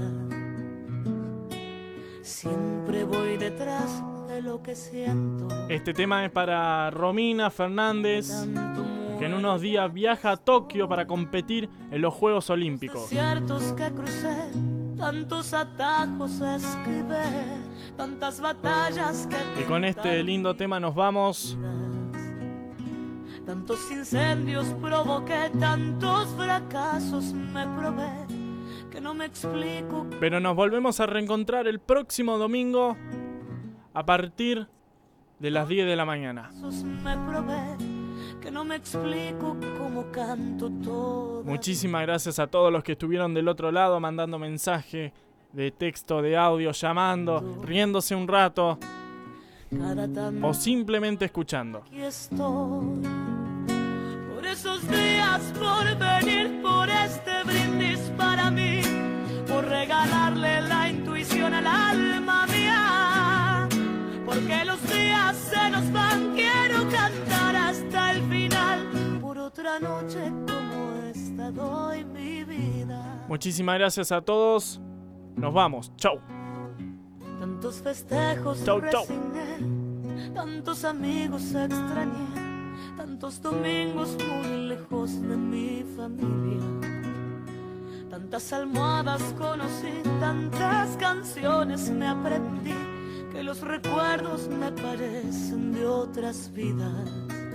Siempre voy detrás de lo que siento. Este tema es para Romina Fernández, que en unos días viaja a Tokio para competir en los Juegos Olímpicos. Desiertos que crucé, tantos atajos esquivé, tantas batallas que... Y con este lindo tema nos vamos. Tantos incendios provoqué, tantos fracasos me probé, que no me explico. Pero nos volvemos a reencontrar el próximo domingo a partir de las diez de la mañana. Me probé, que no me explico cómo canto todo. Muchísimas gracias a todos los que estuvieron del otro lado mandando mensaje de texto, de audio, llamando, riéndose un rato o simplemente escuchando. Aquí estoy, por esos días, por venir, por este brindis para mí, por regalarle la intuición al alma mía, porque los días se nos van, quiero cantar hasta el final, por otra noche como esta doy mi vida. Muchísimas gracias a todos, nos vamos, chau. Tantos festejos chau, chau. resigné, tantos amigos extrañé, tantos domingos muy lejos de mi familia, tantas almohadas conocí, tantas canciones me aprendí, que los recuerdos me parecen de otras vidas.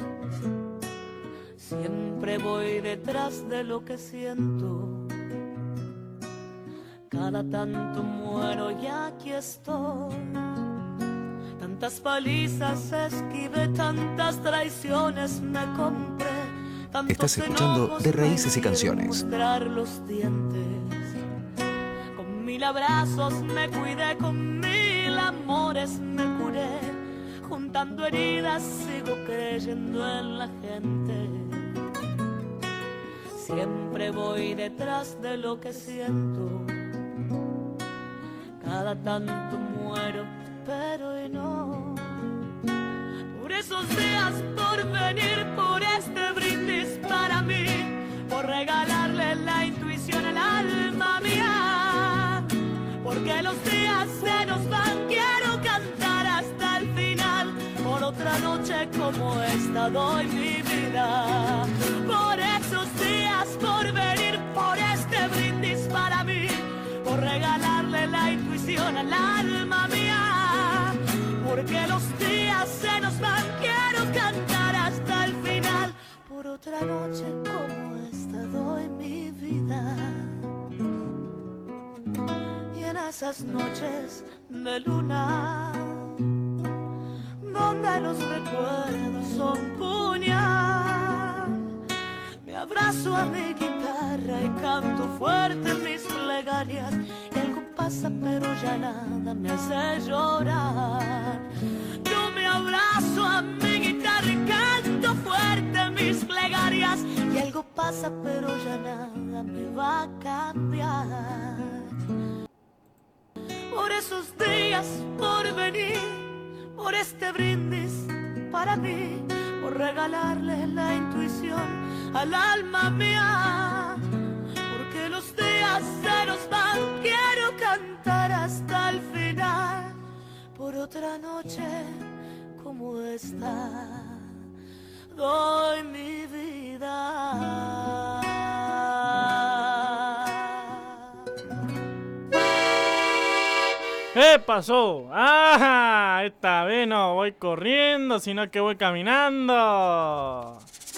Siempre voy detrás de lo que siento, cada tanto muero y aquí estoy. Tantas palizas esquivé, tantas traiciones me compré. Estás escuchando De Raíces y Canciones. Los dientes. Con mil abrazos me cuidé, con mil amores me curé. Juntando heridas sigo creyendo en la gente. Siempre voy detrás de lo que siento. Cada tanto muero, pero hoy no. Por esos días, por venir, por este brindis para mí, por regalarle la intuición al alma mía, porque los días se nos van, quiero cantar hasta el final, por otra noche como esta doy mi vida. Por esos días, por venir, por este brindis para mí, por regalarle la intuición al alma mía, porque los días se nos van, quiero cantar hasta el final, por otra noche como esta doy mi vida. Y en esas noches de luna, donde los recuerdos son puñal, me abrazo a mi guitarra y canto fuerte mis plegarias. Y algo pasa pero ya nada me hace llorar. Yo me abrazo a mi guitarra y canto fuerte mis plegarias. Y algo pasa pero ya nada me va a cambiar. Por esos días, por venir, por este brindis para mí, por regalarle la intuición al alma mía, porque los días se nos van, quiero cantar hasta el final, por otra noche como esta doy mi vida. ¿Qué pasó? ¡Ah! Esta vez no voy corriendo, sino que voy caminando.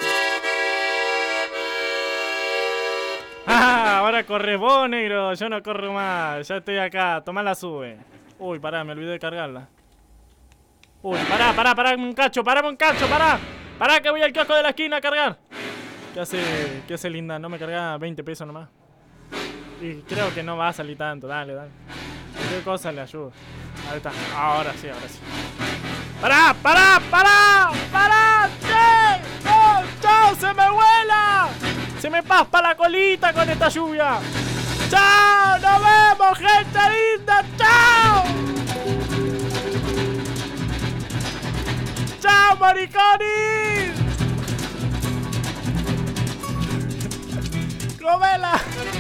¡Ah! Ahora corres vos, negro. Yo no corro más. Ya estoy acá. Tomá la sube. Uy, pará, me olvidé de cargarla. Uy, pará, pará, pará un cacho. Pará un cacho, pará. Pará que voy al kiosco de la esquina a cargar. ¿Qué hace, qué hace linda? ¿No me carga veinte pesos nomás? Y creo que no va a salir tanto. Dale, dale. ¿Qué cosa le ayudo? Ahí está. Ahora sí, ahora sí. ¡Pará, pará, pará! ¡Pará! ¡Che! ¡No! ¡Chao! ¡Se me vuela! ¡Se me paspa la colita con esta lluvia! ¡Chao! ¡Nos vemos, gente linda! ¡Chao! ¡Chao, maricones! ¡Comela!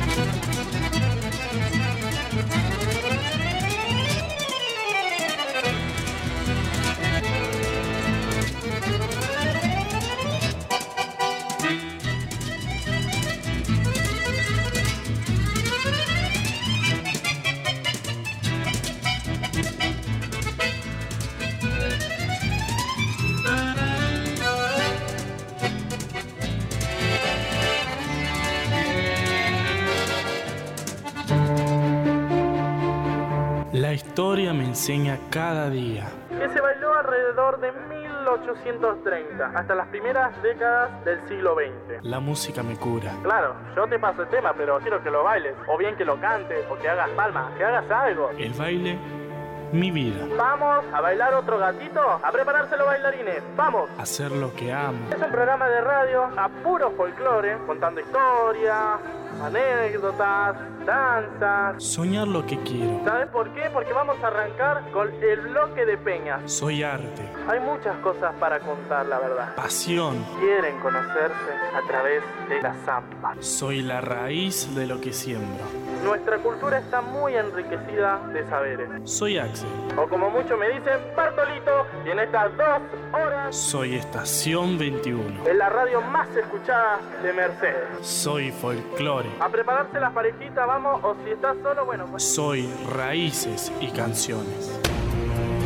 La historia me enseña cada día que se bailó alrededor de mil ochocientos treinta hasta las primeras décadas del siglo veinte. La música me cura. Claro, yo te paso el tema, pero quiero que lo bailes, o bien que lo cantes, o que hagas palmas, que hagas algo. El baile, mi vida. Vamos a bailar otro gatito, a prepararse los bailarines. Vamos. Hacer lo que amo. Es un programa de radio a puro folclore, contando historias, anécdotas, danzas. Soñar lo que quiero. ¿Sabes por qué? Porque vamos a arrancar con el bloque de peñas. Soy arte. Hay muchas cosas para contar, la verdad. Pasión. Quieren conocerse a través de la zamba. Soy la raíz de lo que siembro. Nuestra cultura está muy enriquecida de saberes. Soy Axel. O como muchos me dicen, Bartolito. Y en estas dos horas... Soy Estación veintiuno. Es la radio más escuchada de Mercedes. Soy folclore. A prepararse las parejitas, vamos. O si estás solo, bueno... Pues... Soy Raíces y Canciones.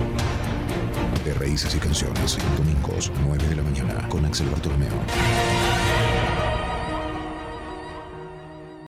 De Raíces y Canciones, domingos, nueve de la mañana, con Axel Bartolomeo.